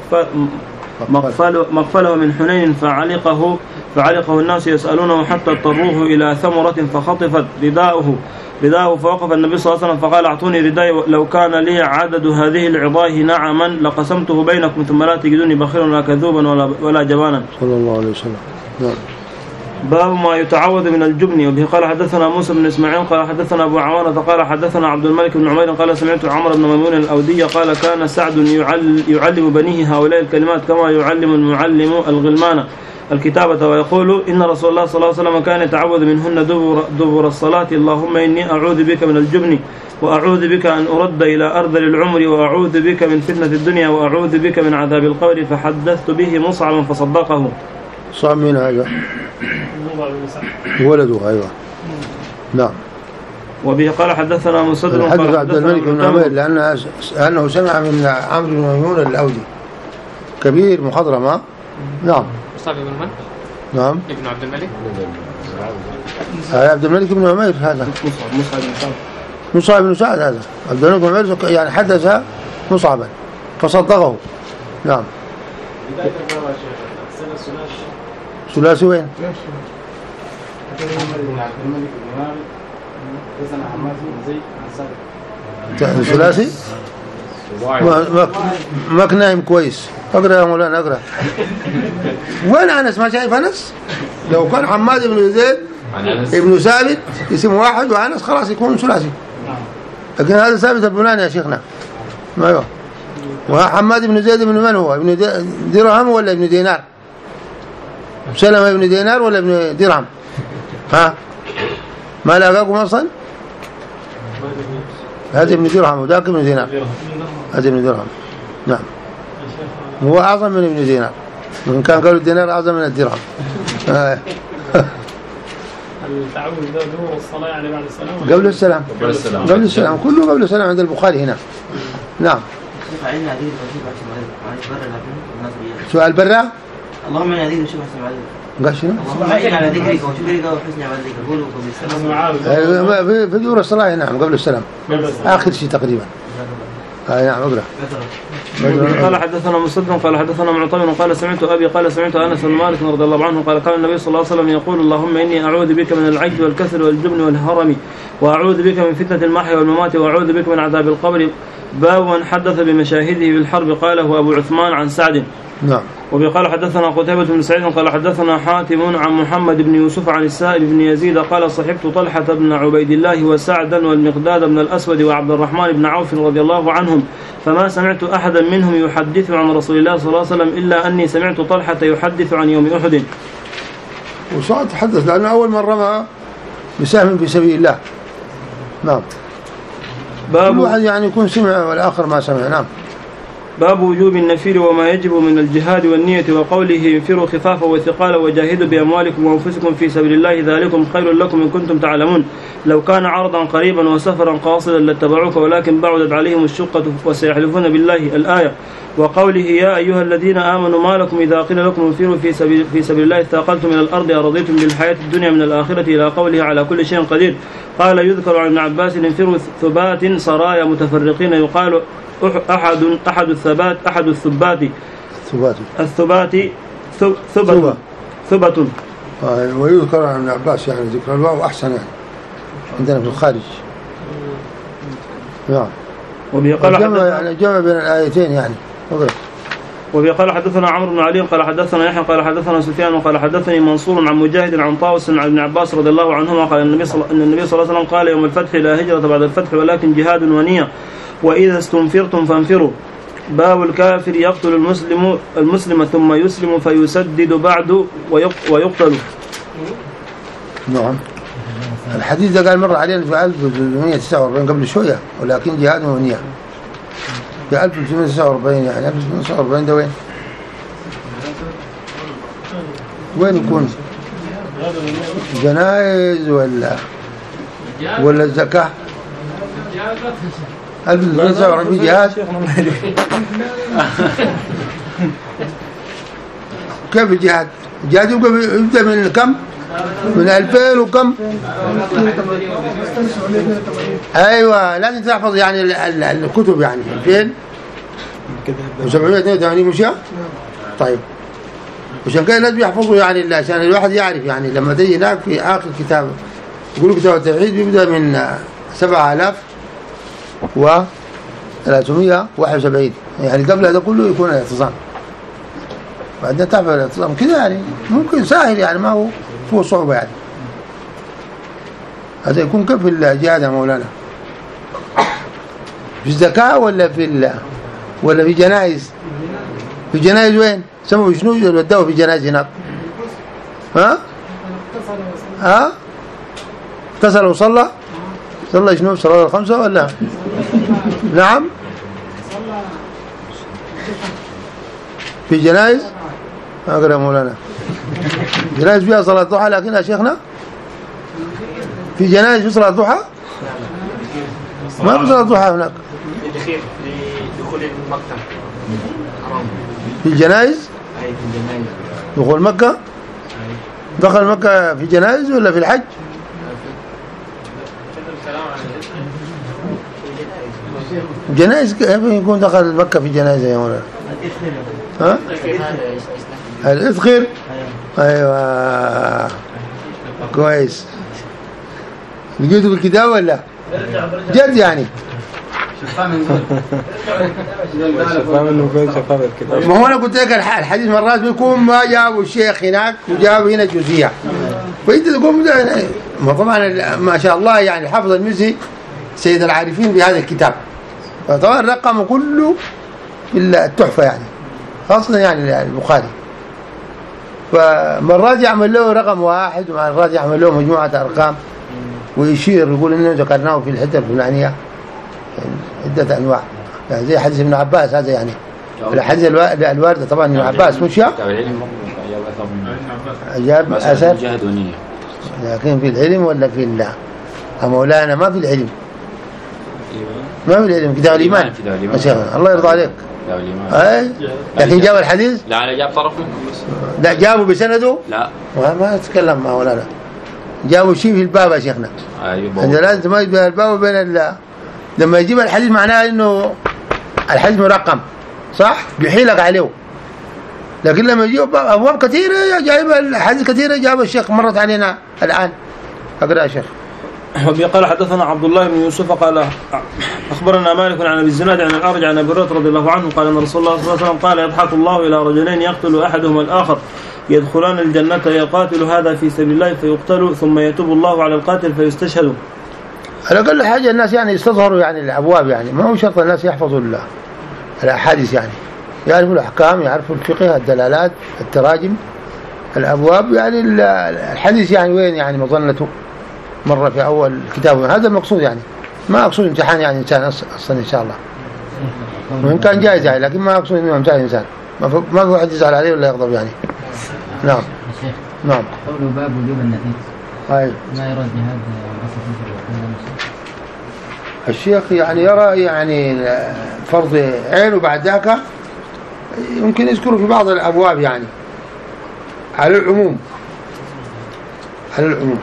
مقفل مقفله من حنين فعلقه فعلقه الناس يسألونه حتى اضطروه إلى ثمرة فخطفت رداءه رداءه فوقف النبي صلى الله عليه وسلم فقال أعطوني رداءي لو كان لي عدد هذه العظاه نعما لقسمته بينكم ثم لا تجدوني بخيرا ولا كذوبا ولا, ولا جبانا. صلى الله عليه وسلم. نعم. باب ما يتعوذ من الجبن. وبه قال حدثنا موسى بن إسماعيل قال حدثنا أبو عوانة قال حدثنا عبد الملك بن عمير قال سمعت عمر بن ميمون الأودي قال كان سعد يعلم بنيه هؤلاء الكلمات كما يعلم المعلم الغلمان الكتابة ويقول إن رسول الله صلى الله عليه وسلم كان يتعوذ منهن دبر, دبر الصلاة اللهم إني أعوذ بك من الجبن وأعوذ بك أن أرد إلى أرذل العمر وأعوذ بك من فتنة الدنيا وأعوذ بك من عذاب القبر فحدثت به مصعبا فصدقه. صعب من هذا؟ ولده. أيوة. نعم. وبه قال حدثنا مسدد حدث عبد الملك بن عمير لأنه سمع من عمرو بن ميمون الأودي كبير مخضرم. نعم. مصعب بن من؟ نعم. ابن عبد الملك. عبد الملك بن عمير هذا. مصعب بن سعد. مصعب بن سعد هذا. عبد الملك بن عمير يعني حدث مصعبا فصدقه. نعم. ثلاثي وين؟ ثلاثي؟ ما ما نايم كويس. اقرا يا مولانا اقرا. وين انس؟ ما شايف انس؟ لو كان حماد بن زيد ابن ثابت اسم واحد وانس خلاص يكون ثلاثي، لكن هذا ثابت البناني يا شيخنا. ايوه. وحماد بن زيد ابن من هو؟ ابن درهم ولا ابن دينار؟ سلمة ابن دينار ولا ابن درهم؟ ها ما لاقاكم اصلا؟ هذا ابن درهم وذاك ابن دينار. هذا ابن درهم. نعم. هو اعظم من ابن دينار، وان كان قالوا الدينار اعظم من الدرهم. التعوذ ده دور الصلاه يعني بعد السلام قبل السلام قبل السلام قبل السلام كله قبل السلام عند البخاري هنا. نعم. سؤال برا. اللهم اني ادين وشوف حسن عبادك. قال شنو؟ اللهم اني على ذكرك وشكرك وحسن عبادك قولوا قبل السلام. في في دور الصلاه نعم قبل السلام اخر شيء تقريبا. اي نعم اقرا. قال حدثنا مسدد قال حدثنا معتمر قال سمعت ابي قال سمعت انس بن مالك رضي الله عنه قال كان النبي صلى الله عليه وسلم يقول اللهم اني اعوذ بك من العجز والكسل والجبن والهرم واعوذ بك من فتنه المحيا والممات واعوذ بك من عذاب القبر. باب من حدث بمشاهده بالحرب قاله ابو عثمان عن سعد. نعم. وبقال حدثنا قتيبة بن سعيد قال حدثنا حاتم عن محمد بن يوسف عن السائب بن يزيد قال صحبت طلحة بن عبيد الله وسعدا والمقداد بن الأسود وعبد الرحمن بن عوف رضي الله عنهم فما سمعت أحدا منهم يحدث عن رسول الله صلى الله عليه وسلم إلا أني سمعت طلحة يحدث عن يوم أحد. وصعد تحدث لأنه أول من رمى بسهم في سبيل الله. نعم. باب كل واحد يعني يكون سمع والآخر ما سمع. نعم. باب وجوب النفير وما يجب من الجهاد والنية وقوله انفروا خفافا وثقالا وجاهدوا بأموالكم وأنفسكم في سبيل الله ذلكم خير لكم إن كنتم تعلمون لو كان عرضا قريبا وسفرا قاصدا لاتبعوك ولكن بعدت عليهم الشقة وسيحلفون بالله الآية. وقوله يا أيها الذين آمنوا ما لكم إذا قيل لكم انفروا في سبيل, في سبيل الله استاقلتم من الأرض أرضيتم بالحياة الدنيا من الآخرة إلى قوله على كل شيء قدير. قال يذكر عن ابن عباس انفروا ثبات سرايا متفرقين يقال أحد أحد الثبات أحد الثبات ثبات الثبات ثبت ثبت ويذكر عن ابن عباس يعني ذكر الواو أحسن يعني عندنا في الخارج. نعم. وبيقال جمع يعني جمع بين الآيتين يعني. وبيقال حدثنا عمرو بن علي قال حدثنا يحيى قال حدثنا سفيان قال حدثني منصور عن مجاهد عن طاووس عن ابن عباس رضي الله عنهما قال النبي صلى ان النبي صلى الله عليه وسلم قال يوم الفتح لا هجرة بعد الفتح ولكن جهاد ونية وإذا استنفرتم فانفروا. باب الكافر يقتل المسلم المسلم ثم يسلم فيسدد بعد ويقتل. نعم. الحديث ده قال مر علينا في ألف وثلاثمائة وتسعة وأربعين قبل شوية ولكن جهاد ونية في ألف وثلاثمائة وتسعة وأربعين يعني ألف وثلاثمائة وتسعة وأربعين ده وين؟ وين يكون؟ جنائز ولا ولا الزكاة؟ ألف وثلاثمائة وتسعة وأربعين جهاد. كيف الجهاد؟ الجهاد يبدأ من كم؟ من ألفين وكم؟ أيوة لازم تحفظ يعني الكتب يعني ألفين وسبعمائة واثنين وثمانين مشيا. طيب عشان كده لازم يحفظوا يعني عشان الواحد يعرف يعني لما تيجي هناك في آخر كتاب يقولوا كتاب التوحيد يبدأ من سبعة آلاف وثلاثمائة وواحد وسبعين يعني قبل هذا كله يكون الاعتصام. بعدين تعرف الاعتصام كده يعني ممكن سهل يعني ما هو فيه صعوبة يعني. هذا يكون كيف الجهاد يا مولانا؟ في الزكاة ولا في ال ولا في جنائز؟ في جنائز وين؟ سموا شنو ودوا في جنائز هناك؟ ها؟ ها؟ اتصل وصلى؟ صلى شنو صلاة الخمسة ولا؟ نعم؟ في جنائز؟ أقرأ مولانا جنائز فيها صلاة ضحى لكن يا شيخنا في جنائز في صلاة ضحى؟ ما في صلاة ضحى هناك دخول مكة في الجنائز؟ دخول مكة؟ دخل مكة في جنائز ولا في الحج؟ جنائز كيف يكون دخل مكة في جنائز يا مولانا؟ ها؟ الإذخر؟ أيوة كويس. لقيته بالكتاب ولا؟ جد يعني؟ ما هو أنا قلت لك الحديث مرات بيكون ما جابوا الشيخ هناك وجابوا هنا جزئية فأنت تقوم ما طبعا ما شاء الله يعني حفظ المزي سيد العارفين بهذا الكتاب فطبعا رقمه كله في التحفة يعني خاصة يعني البخاري فمرات يعمل له رقم واحد ومرات يعمل له مجموعة أرقام ويشير يقول إنه ذكرناه في الحتة الفلانية عدة أنواع يعني زي حديث ابن عباس هذا يعني الحديث الواردة طبعا ابن عباس مش يا أجاب أثر لكن في العلم ولا في الله مولانا ما في العلم ما في العلم كتاب الإيمان الله يرضى عليك أي لكن جاب الحديث لا أنا جاب طرف منكم بس لا جابوا بسنده لا ما نتكلم مع مولانا جابوا شيء في الباب يا شيخنا أيوة أنت لازم تميز بين الباب وبين الله لما يجيب الحديث معناه إنه الحديث مرقم صح بيحيلك عليه لكن لما يجيب أبواب كثيرة جايب الحديث كثيرة جاب الشيخ مرت علينا الآن أقرأ يا شيخ وبه قال حدثنا عبد الله بن يوسف قال أخبرنا مالك عن أبي الزناد عن الأعرج عن أبي هريرة رضي الله عنه قال أن رسول الله صلى الله عليه وسلم قال يضحك الله إلى رجلين يقتل أحدهما الآخر يدخلان الجنة يقاتل هذا في سبيل الله فيقتل ثم يتوب الله على القاتل فيستشهد. على أقل حاجة الناس يعني يستظهروا يعني الأبواب، يعني ما هو شرط الناس يحفظوا الأحاديث، يعني يعرفوا الأحكام، يعرفوا الفقه، الدلالات، التراجم، الأبواب، يعني الحديث يعني وين يعني مظنته مرة في أول كتاب. هذا المقصود، يعني ما أقصد امتحان يعني إنسان أصلا إن شاء الله، وإن كان جائز يعني، لكن ما أقصد إنه امتحان إنسان ما في واحد يزعل عليه ولا يغضب يعني. نعم. نعم. قوله باب وجوب النفيس. أي. ما يرى الجهاد الشيخ يعني يرى يعني فرض عين، وبعد ذاك يمكن يذكره في بعض الأبواب يعني على العموم، على العموم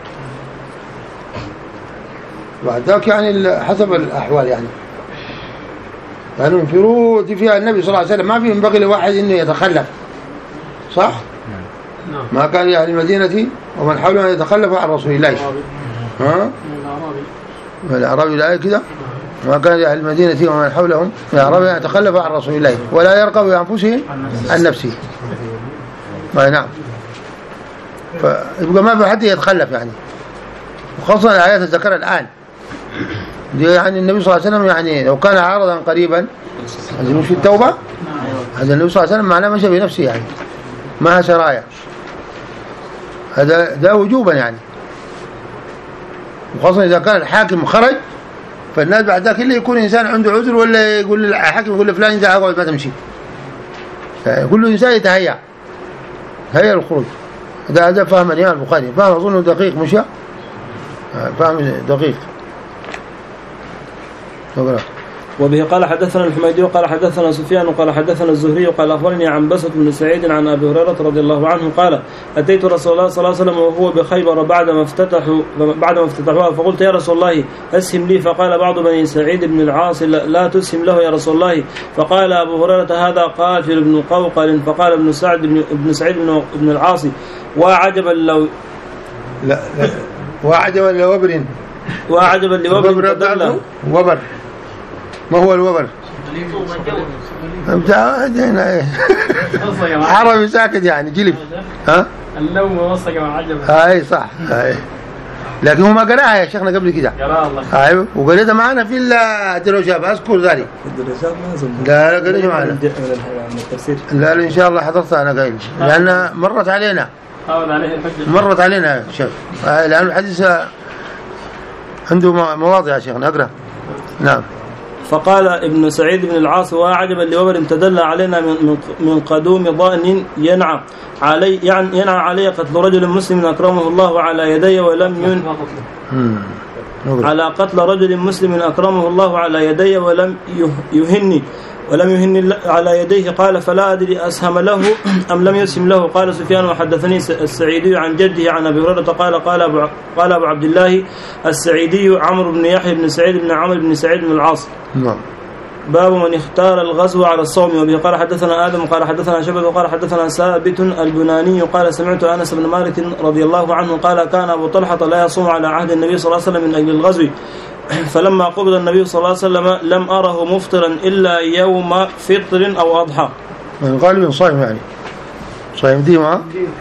بعد ذاك يعني حسب الأحوال يعني. يعني الفروض فيها النبي صلى الله عليه وسلم ما في ينبغي لواحد إنه يتخلف، صح؟ ما كان لأهل المدينة ومن حولها يتخلف عن رسول الله. ها؟ الأعرابي الآية كده، ما كان لأهل المدينة ومن حولهم الأعرابي يتخلف عن رسول الله ولا يرقوا بأنفسهم عن نفسه. نعم. فيبقى ما في حد يتخلف يعني، وخاصة الآيات الذكر الآن دي، يعني النبي صلى الله عليه وسلم يعني لو كان عارضا قريبا هذا مش في التوبة، هذا النبي صلى الله عليه وسلم معناه مشى بنفسه يعني ما سرايا، هذا ده وجوبا يعني. وخاصة إذا كان الحاكم خرج فالناس بعد ذاك اللي يكون إنسان عنده عذر ولا يقول الحاكم يقول لفلان إذا أقعد ما تمشي، كل إنسان يتهيأ هيا الخروج. هذا هذا فهم الإمام البخاري، فهم أظنه دقيق، مش فهم دقيق. نقرأ. وبه قال حدثنا الحميدي قال حدثنا سفيان قال حدثنا الزهري قال أخبرني عن بسط بن سعيد عن أبي هريرة رضي الله عنه قال أتيت رسول الله صلى الله عليه وسلم وهو بخيبر بعدما افتتحوا بعدما افتتحوها فقلت يا رسول الله أسهم لي، فقال بعض بني سعيد بن العاص لا تسهم له يا رسول الله. فقال أبو هريرة هذا قاتل بن قوقل. فقال ابن سعد بن ابن سعيد بن العاص وعجبا لو لا لا وعجبا لوبر وعجبا لوبر تدلى وبر. ما هو الوبر؟ عربي ساكت يعني جلب. ها؟ اللوم وصق وعجب. هاي صح هاي، لكن هو ما قراها يا شيخنا قبل كده. قراها الله. ايوه وقريتها معنا في الدروشاب، اذكر ذلك. في الدراسات ما أظن. لا لا قريتها معنا. من التفسير. لا لا ان شاء الله حضرتها انا قايل، لان مرت علينا. حاول عليه الحجة. مرت علينا يا شيخ، لان الحديث عنده مواضع يا شيخنا اقرا. نعم. فقال ابن سعيد بن العاص وعجبا لوبر تدلى علينا من من قدوم ضأن ينعى علي يعني ينعى علي قتل رجل مسلم أكرمه الله على يدي ولم ين على قتل رجل مسلم أكرمه الله على يدي ولم يهني ولم يهن على يديه. قال فلا أدري أسهم له أم لم يسهم له. قال سفيان وحدثني السعيدي عن جده عن أبي هريرة قال قال أبو, قال أبو عبد الله السعيدي عمرو بن يحيى بن سعيد بن عمرو بن سعيد بن العاص. نعم. باب من اختار الغزو على الصوم. وبه قال حدثنا آدم قال حدثنا شبه وقال حدثنا ثابت البناني قال سمعت أنس بن مالك رضي الله عنه قال كان أبو طلحة لا يصوم على عهد النبي صلى الله عليه وسلم من أجل الغزو، فلما قبض النبي صلى الله عليه وسلم لم أره مفطرا إلا يوم فطر أو أضحى. غالبا صايم يعني صايم ديما،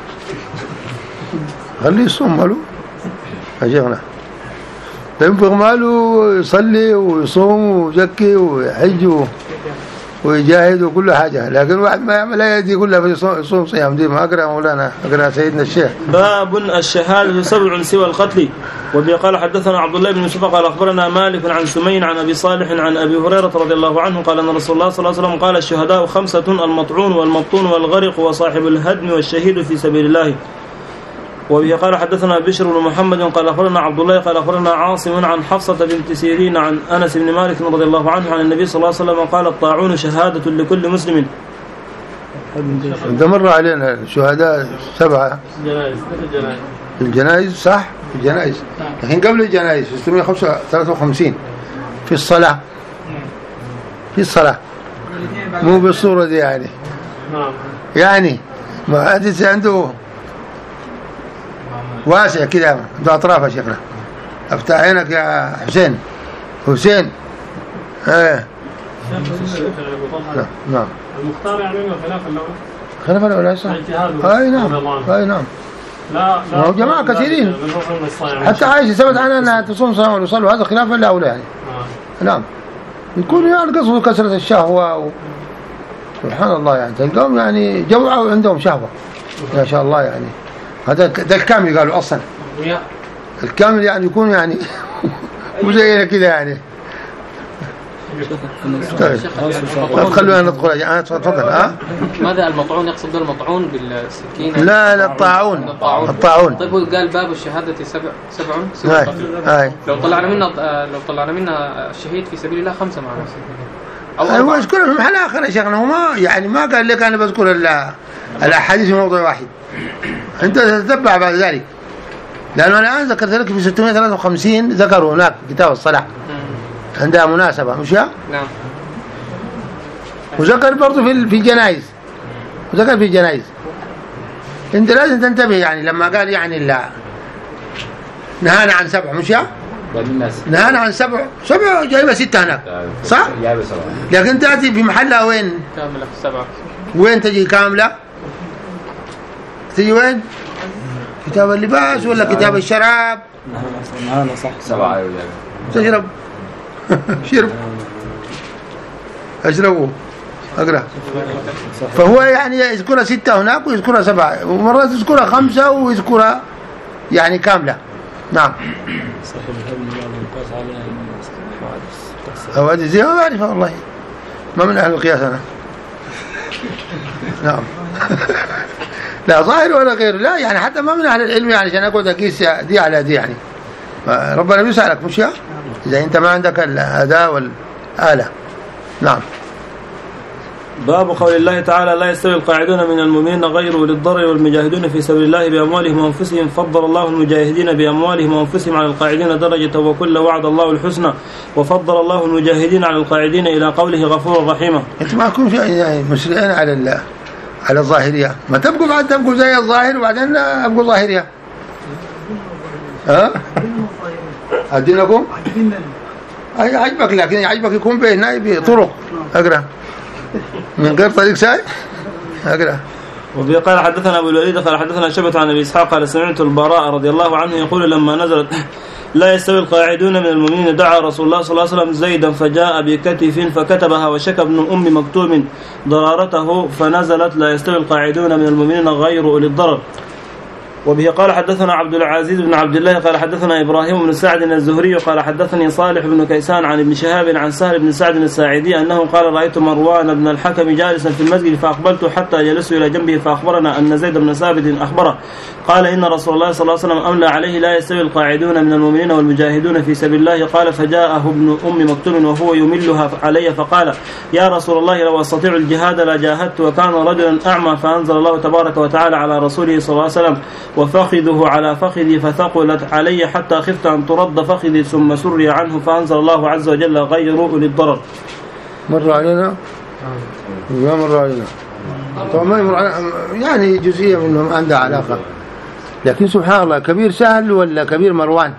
خليه يصوم ماله أجيبنا ينفق ماله يصلي ويصوم ويزكي ويحج ويجاهد وكل حاجة، لكن واحد ما يعمل هذه كلها في يصوم صيام دي. ما أقرأ مولانا أقرأ سيدنا الشيخ. باب الشهادة سبع سوى القتل. وبه قال حدثنا عبد الله بن يوسف قال أخبرنا مالك عن سمين عن أبي صالح عن أبي هريرة رضي الله عنه قال أن رسول الله صلى الله عليه وسلم قال الشهداء خمسة المطعون والمبطون والغرق وصاحب الهدم والشهيد في سبيل الله. وبه قال حدثنا بشر بن محمد قال أخبرنا عبد الله قال أخبرنا عاصم عن حفصة بنت سيرين عن أنس بن مالك رضي الله عنه عن النبي صلى الله عليه وسلم قال الطاعون شهادة لكل مسلم. ده مر علينا الشهداء سبعة الجنائز صح؟ الجنائز لكن قبل الجنائز ستمائة وثلاثة وخمسين في الصلاة، في الصلاة مو بالصورة دي يعني يعني ما حدث عنده واسع كده عنده أطراف يا شيخنا. افتح عينك يا حسين. حسين ايه نعم. المختار يعني انه خلاف الاول. خلاف الاول صح. اي نعم اي نعم. لا لا جماعة كثيرين حتى عائشة ثبت عنها انها تصوم صيام وتصلي، وهذا خلاف الاولى يعني. آه. نعم. يكون يعني قصده كثرة الشهوة و... سبحان الله يعني تلقاهم يعني جوعوا عندهم شهوة ما شاء الله يعني. هذا ده الكامل قالوا اصلا. الكامل يعني يكون يعني مو زي كذا يعني. طيب خلونا ندخل. اه تفضل. ها ماذا المطعون يقصد المطعون بالسكين؟ لا لا الطاعون. الطاعون. طيب قال باب الشهادة سبع سبع هاي. هاي. لو طلعنا منها لو طلعنا منها الشهيد في سبيل الله خمسة معنا. أو هو يذكر في محل آخر يا شيخنا، هو ما يعني ما قال لك أنا بذكر الأحاديث في موضوع واحد، أنت تتبع بعد ذلك، لأنه أنا الآن ذكرت لك في ستمائة وثلاثة وخمسين ذكروا هناك كتاب الصلاة عندها مناسبة مش يا؟ نعم. وذكر برضو في في الجنائز، وذكر في الجنائز. أنت لازم تنتبه يعني لما قال يعني لا نهانا عن سبع مش يا؟ نهانا عن سبع سبع جايبة ستة هناك صح؟ لكن تأتي في محلها وين؟ كاملة في سبعة. وين تجي كاملة؟ تجي وين؟ كتاب اللباس ولا كتاب الشراب؟ نهانا صح سبعة. تشرب شرب اشربوا اقرأ. فهو يعني يذكرها ستة هناك ويذكرها سبعة، ومرات يذكرها خمسة ويذكرها يعني كاملة. نعم. حوادث زي ما بعرفها والله، ما من أهل القياس أنا. نعم. لا ظاهر ولا غير، لا يعني حتى ما من أهل العلم يعني عشان أقعد أقيس دي على دي يعني. ربنا بيسألك مش يا إذا أنت ما عندك الأداة والآلة. نعم. باب قول الله تعالى لا يستوي القاعدون من المؤمنين غير أولي الضرر والمجاهدون في سبيل الله بأموالهم وأنفسهم فضل الله المجاهدين بأموالهم وأنفسهم على القاعدين درجة وكل وعد الله الحسنى وفضل الله المجاهدين على القاعدين إلى قوله غفور رحيما. أنت ما تكون يعني مسرعين على الله على الظاهرية، ما تبقوا بعد تبقوا زي الظاهر وبعدين أبقوا ظاهرية. ها؟ أدينكم؟ أي عجبك، لكن عجبك يكون بيننا بطرق. أقرأ من غير طريق ساي. أقرأ. وبه قال حدثنا أبو الوليد قال حدثنا شعبة عن أبي إسحاق قال سمعت البراء رضي الله عنه يقول لما نزلت لا يستوي القاعدون من المؤمنين دعا رسول الله صلى الله عليه وسلم زيدا فجاء بكتف فكتبها وشكى ابن أم مكتوم ضرارته فنزلت لا يستوي القاعدون من المؤمنين غير أولي الضرر. وبه قال حدثنا عبد العزيز بن عبد الله قال حدثنا إبراهيم بن سعد الزهري قال حدثني صالح بن كيسان عن ابن شهاب عن سهل بن سعد الساعدي أنه قال رأيت مروان بن الحكم جالسا في المسجد فأقبلت حتى جلست إلى جنبه فأخبرنا أن زيد بن ثابت أخبره قال إن رسول الله صلى الله عليه وسلم أملى عليه لا يستوي القاعدون من المؤمنين والمجاهدون في سبيل الله. قال فجاءه ابن أم مكتوم وهو يملها علي فقال يا رسول الله لو أستطيع الجهاد لجاهدت وكان رجلا أعمى فأنزل الله تبارك وتعالى على رسوله صلى الله عليه وسلم وفخذه على فخذي فثقلت علي حتى خفت أن ترد فخذي ثم سري عنه فأنزل الله عز وجل غير أولي الضرر. مر علينا ما مر علينا طبعا يمر يعني جزئية منهم عندها علاقة، لكن سبحان الله كبير سهل ولا كبير مروان؟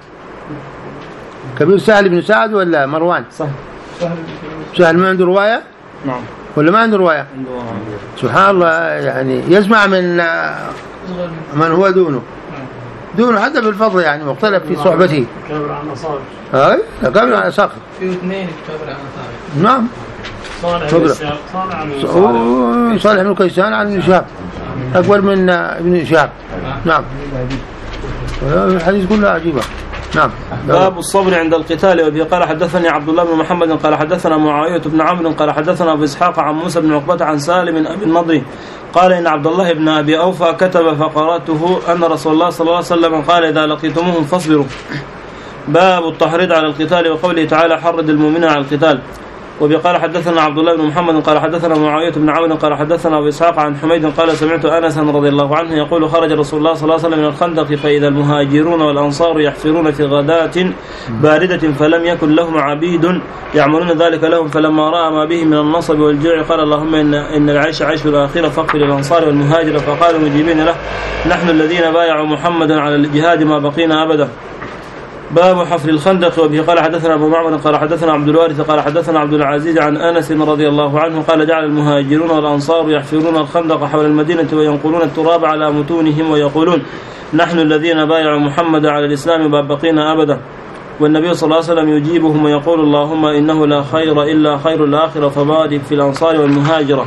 كبير سهل بن سعد ولا مروان؟ صح. سهل ما عنده رواية؟ نعم. ولا ما عنده رواية؟ سبحان الله يعني يسمع من من هو دونه دونه حتى بالفضل يعني مختلف في صحبته. كابر عن أصابع. أي كابر عن ساقط. في اثنين كابر عن أصابع. نعم. صالح صالح بن كيسان عن ابن شهاب أكبر من ابن شهاب. نعم. الحديث كله عجيبة. نعم. باب الصبر عند القتال. وبه قال حدثني عبد الله بن محمد قال حدثنا معاوية بن عمرو قال حدثنا أبو إسحاق عن موسى بن عقبة عن سالم بن أبي النضر قال إن عبد الله بن أبي أوفى كتب فقرأته أن رسول الله صلى الله عليه وسلم قال إذا لقيتموهم فاصبروا. باب التحريض على القتال وقوله تعالى حرض المؤمنين على القتال. وبقال حدثنا عبد الله بن محمد قال حدثنا معاوية بن عمرو قال حدثنا أبو إسحاق عن حميد قال سمعت أنس رضي الله عنه يقول خرج رسول الله صلى الله عليه وسلم من الخندق فإذا المهاجرون والأنصار يحفرون في غداة باردة فلم يكن لهم عبيد يعملون ذلك لهم فلما رأى ما به من النصب والجوع قال اللهم إن, إن العيش عيش الآخرة فاغفر للأنصار والمهاجر فقالوا مجيبين له نحن الذين بايعوا محمدا على الجهاد ما بقينا أبدا. باب حفر الخندق. وبه قال حدثنا أبو معمر قال حدثنا عبد الوارث قال حدثنا عبد العزيز عن أنس رضي الله عنه قال جعل المهاجرون والأنصار يحفرون الخندق حول المدينة وينقلون التراب على متونهم ويقولون نحن الذين بايعوا محمد على الإسلام ما بقينا أبدا، والنبي صلى الله عليه وسلم يجيبهم ويقول اللهم إنه لا خير إلا خير الآخرة فبارك في الأنصار والمهاجرة.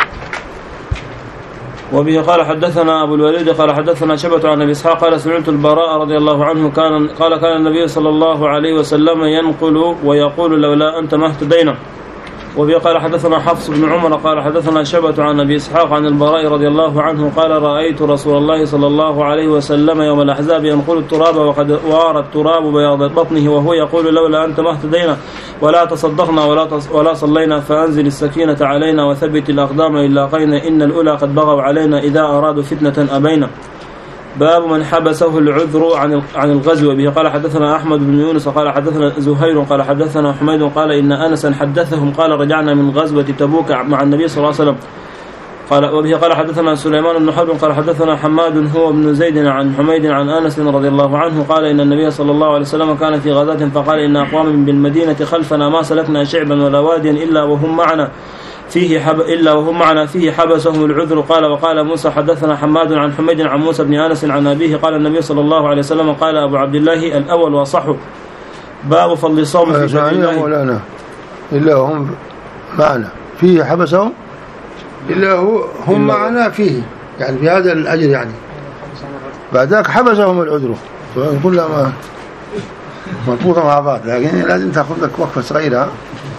وبه قال حدثنا أبو الوليد قال حدثنا شعبة عن أبي إسحاق قال سمعت البراء رضي الله عنه كان قال كان النبي صلى الله عليه وسلم ينقل ويقول لولا أنت ما اهتدينا. وبه قال حدثنا حفص بن عمر قال حدثنا شعبة عن أبي إسحاق عن البراء رضي الله عنه قال رأيت رسول الله صلى الله عليه وسلم يوم الأحزاب ينقل التراب وقد وار التراب بياض بطنه وهو يقول لولا أنت ما اهتدينا ولا تصدقنا ولا ولا صلينا فأنزل السكينة علينا وثبت الأقدام إن لاقينا إن الأولى قد بغوا علينا إذا أرادوا فتنة أبينا. باب من حبسه العذر عن عن الغزو. به قال حدثنا أحمد بن يونس قال حدثنا زهير قال حدثنا حميد قال إن أنسا حدثهم قال رجعنا من غزوة تبوك مع النبي صلى الله عليه وسلم قال. وبه قال حدثنا سليمان بن حرب قال حدثنا حماد هو بن زيد عن حميد عن أنس رضي الله عنه قال إن النبي صلى الله عليه وسلم كان في غزاة فقال إن أقوام بالمدينة خلفنا ما سلكنا شعبا ولا واديا إلا وهم معنا فيه حب إلا وهم معنا فيه حبسهم العذر. قال وقال موسى حدثنا حماد عن حميد عن موسى بن أنس عن أبيه قال النبي صلى الله عليه وسلم قال أبو عبد الله الأول وصحه. باب فضل الصوم في سبيل الله إلا هم معنا فيه حبسهم إلا هو هم معنا فيه يعني في هذا الأجر يعني بعدك حبسهم العذر كلها مربوطة مع بعض لكن لازم تأخذ لك وقفة صغيرة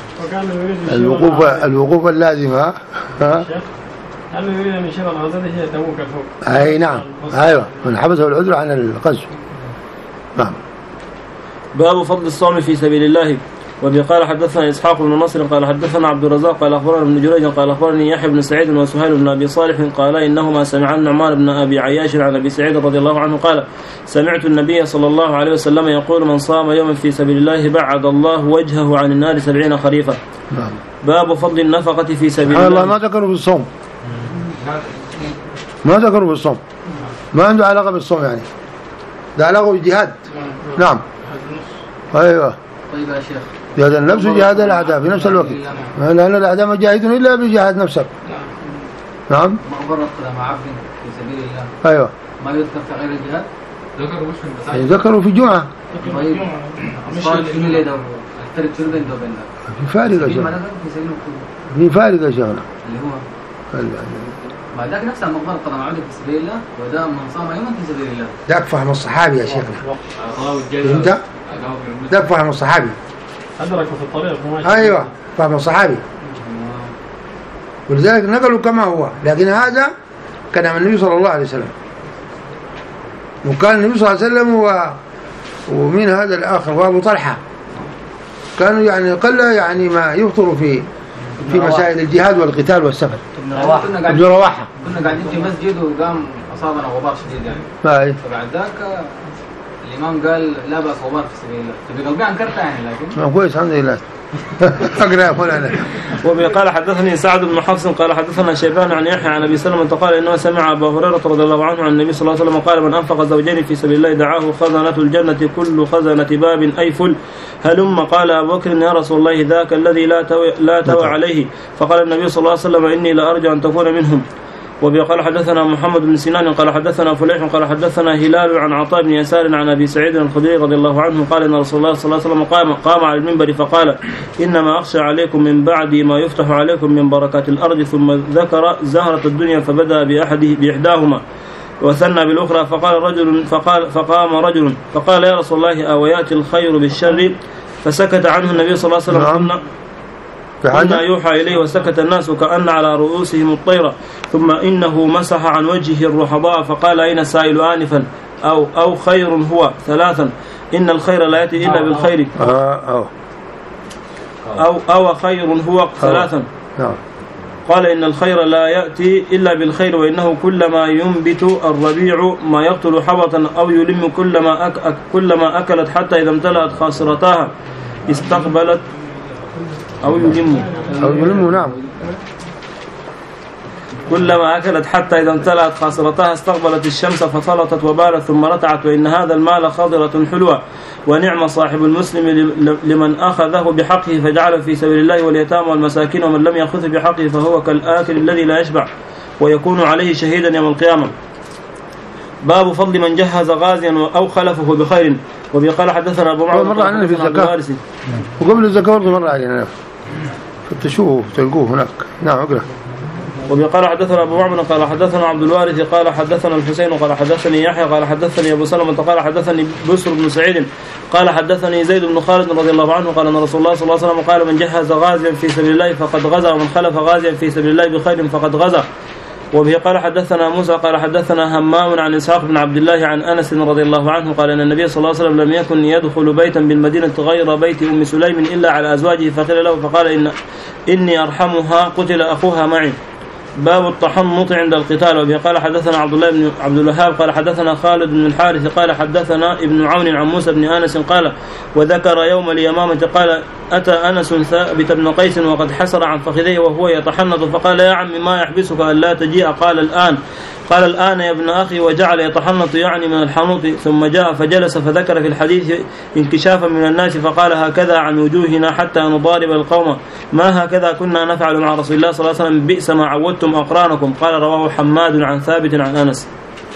الوقوف الوقوف اللازمة. ها هل يريد من شر الغزاة هي تبوك فوق؟ أي نعم أيوة من حبسه العذر عن الغزو. نعم. باب فضل الصوم في سبيل الله. وبه قال حدثنا إسحاق بن نصر قال حدثنا عبد الرزاق قال أخبرنا ابن جريج قال أخبرني يحيى بن سعيد وسهيل بن أبي صالح قال إنهما سمعا النعمان بن أبي عياش عن أبي سعيد رضي الله عنه قال سمعت النبي صلى الله عليه وسلم يقول من صام يوما في سبيل الله بعد الله وجهه عن النار سبعين خريفا. نعم. باب فضل النفقة في سبيل الله. الله ما ذكروا بالصوم ما ذكروا بالصوم ما عنده علاقة بالصوم يعني ده علاقة بالجهاد. نعم أيوة. طيب يا شيخ جهاد النفس وجهاد الأعداء في نفس الوقت لأن الأعداء ما جاهدون إلا بجهاد نفسك. نعم مغبرة قدم عبد في سبيل الله. أيوة ما يذكر في غير الجهاد؟ ذكروا وش في المساجد؟ ذكروا في جمعة. طيب صار في اللي ده الثلاث شهور بين دوبين في فارغة شغلة في فارغة شغلة اللي هو ما ذاك نفسه مغبرة قدم عبد في سبيل الله وده من صام يوما في سبيل الله. ذاك فهم الصحابي يا شيخنا أنت ذاك فهم الصحابي أدركوا في الطريق. أيوة فهم الصحابي ولذلك نقلوا كما هو لكن هذا كان من النبي صلى الله عليه وسلم وكان النبي صلى الله عليه وسلم و... ومن هذا الآخر وأبو طلحة كانوا يعني قل يعني ما يفطروا في في مسائل الجهاد والقتال والسفر. ابن رواحة كنا قاعدين في مسجد وقام أصابنا غبار شديد يعني أي. فبعد ذاك الإمام قال لا بأس غبار في سبيل الله فبقلبي أنكرتها يعني لكن ما كويس الحمد لله. أقرأ أقول أنا. وبه قال حدثني سعد بن حفص قال حدثنا شيبان عن يحيى عن أبي سلمة قال إنه سمع أبا هريرة رضي الله عنه عن النبي صلى الله عليه وسلم قال من أنفق زوجين في سبيل الله دعاه خزنة الجنة كل خزنة باب أي فل هلم. قال أبو بكر يا رسول الله ذاك الذي لا توي لا توى عليه فقال النبي صلى الله عليه وسلم إني لأرجو أن تكون منهم. وبه قال حدثنا محمد بن سنان قال حدثنا فليح قال حدثنا هلال عن عطاء بن يسار عن أبي سعيد الخدري رضي الله عنه قال إن رسول الله صلى الله عليه وسلم قام, قام على المنبر فقال إنما أخشى عليكم من بعد ما يفتح عليكم من بركات الأرض ثم ذكر زهرة الدنيا فبدأ بأحده بإحداهما وثنى بالأخرى فقال رجل فقال فقام رجل فقال يا رسول الله أوياتي الخير بالشر فسكت عنه النبي صلى الله عليه وسلم كنا يوحى إليه وسكت الناس كأن على رؤوسهم الطيرة ثم إنه مسح عن وجهه الرحضاء فقال أين السائل آنفا أو, أو خير هو ثلاثا إن الخير لا يأتي إلا بالخير أو, أو, أو خير هو ثلاثا قال إن الخير لا يأتي إلا بالخير وإنه كلما ينبت الربيع ما يقتل حبطا أو يلم كلما, أك كلما أكلت حتى إذا امتلأت خاصرتها استقبلت أو يلم أو يلم. نعم. كلما أكلت حتى إذا امتلأت خاصرتها استقبلت الشمس ففلطت وبالت ثم رتعت، وإن هذا المال خضرة حلوة، ونعم صاحب المسلم لمن أخذه بحقه فجعله في سبيل الله واليتامى والمساكين، ومن لم يأخذه بحقه فهو كالآكل الذي لا يشبع ويكون عليه شهيدا يوم القيامة. باب فضل من جهز غازيا أو خلفه بخير. وبه قال حدثنا أبو معاوية مر علينا في الزكاة، وقبل الزكاة مر علينا فتشوه تلقوه هناك. نعم اقرأ. وبه قال حدثنا أبو معمر قال حدثنا عبد الوارث قال حدثنا الحسين قال حدثني يحيى قال حدثني أبو سلمة قال حدثني بسر بن سعيد قال حدثني زيد بن خالد رضي الله عنه قال أن رسول الله صلى الله عليه وسلم قال من جهز غازيا في سبيل الله فقد غزا، ومن خلف غازيا في سبيل الله بخير فقد غزا. وبه قال حدثنا موسى قال حدثنا همام عن إسحاق بن عبد الله عن أنس رضي الله عنه قال أن النبي صلى الله عليه وسلم لم يكن يدخل بيتا بالمدينة غير بيت أم سليم إلا على أزواجه، فقيل له فقال إن إني أرحمها قتل أخوها معي. باب التحنط عند القتال. وبه قال حدثنا عبد الله بن عبد الوهاب قال حدثنا خالد بن الحارث قال حدثنا ابن عون عن موسى بن أنس قال وذكر يوم اليمامة قال أتى أنس ثابت بن قيس وقد حسر عن فخذيه وهو يتحنط، فقال يا عم ما يحبسك ألا تجيء؟ قال الآن. قال الآن يا ابن أخي، وجعل يتحنط يعني من الحنوط. ثم جاء فجلس فذكر في الحديث انكشافا من الناس فقال هكذا عن وجوهنا حتى نضارب القوم، ما هكذا كنا نفعل مع رسول الله صلى الله عليه وسلم، بئس ما عودتم أقرانكم. قال رواه حماد عن ثابت عن أنس.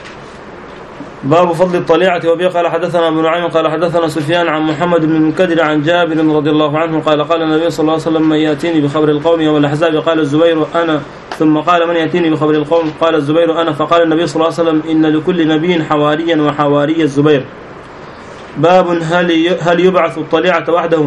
باب فضل الطليعة. وبه قال حدثنا ابن نعيم قال حدثنا سفيان عن محمد بن المنكدر عن جابر رضي الله عنه قال قال النبي صلى الله عليه وسلم من يأتيني بخبر القوم يوم الأحزاب؟ قال الزبير أنا. ثم قال من يأتيني بخبر القوم؟ قال الزبير أنا. فقال النبي صلى الله عليه وسلم إن لكل نبي حواريا وحواري الزبير. باب هل هل يبعث الطليعة وحده.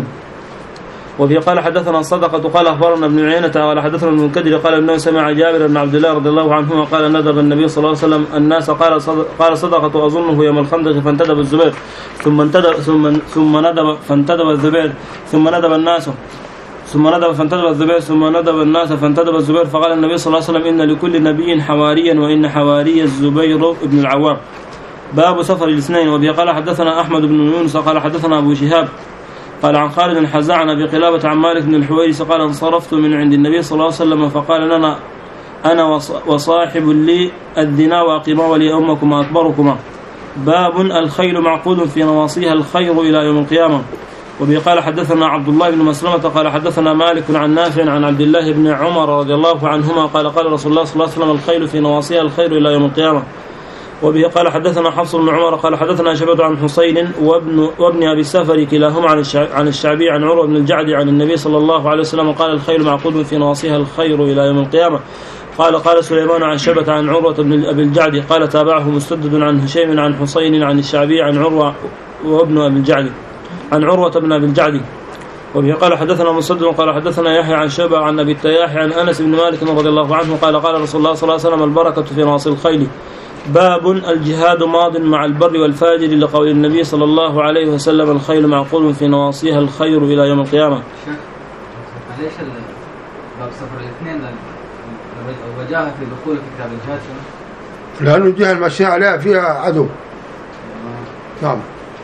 وفي قال حدثنا الصدقة قال أخبرنا ابن عيينة قال حدثنا ابن المنكدر قال إنه سمع جابر بن عبد الله رضي الله عنهما قال ندب النبي صلى الله عليه وسلم الناس قال صدق قال صدقة أظنه يوم الخندق فانتدب الزبير ثم انتدب ثم ثم ندب فانتدب الزبير ثم ندب الناس ثم ندب فانتدب الزبير ثم ندب الناس فانتدب الزبير. فقال النبي صلى الله عليه وسلم إن لكل نبي حواريا وإن حواري الزبير ابن العوام. باب سفر الاثنين. وبه قال حدثنا أحمد بن يونس قال حدثنا أبو شهاب قال عن خالد الحزاع عن أبي قلابة عن مالك بن الحويرث قال انصرفت من عند النبي صلى الله عليه وسلم فقال لنا أنا وصاحب لي الدنا وأقيما ولي أمكما أكبركما. باب الخيل معقود في نواصيها الخير إلى يوم القيامة. وبه قال حدثنا عبد الله بن مسلمة قال حدثنا مالك عن نافع عن عبد الله بن عمر رضي الله عنهما قال قال رسول الله صلى الله عليه وسلم الخيل في نواصيها الخير إلى يوم القيامة. وبه قال حدثنا حفص بن عمر قال حدثنا شبة عن حسين وابن, وابن أبي السفر كلاهما عن, عن الشعبي عن عروة بن الجعد عن النبي صلى الله عليه وسلم قال الخيل معقود في نواصيها الخير إلى يوم القيامة. قال قال سليمان عن شبة عن عروة بن أبي الجعد قال تابعه مسدد عن هشيم عن حسين عن الشعبي عن عروة وابن أبي الجعد عن عروة بن أبي الجعد. وبه قال حدثنا مسدد قال حدثنا يحيى عن شبة عن أبي التياح عن أنس بن مالك رضي الله عنه قال قال رسول الله صلى الله عليه وسلم البركة في نواصي الخيل. باب الجهاد ماض مع البر والفاجر لقول النبي صلى الله عليه وسلم الخيل معقول في نواصيها الخير إلى يوم القيامة. ليش باب سفر الاثنين وجاء في دخول كتاب الجهاد؟ لأنه الجهة المشي عليها فيها عدو. نعم.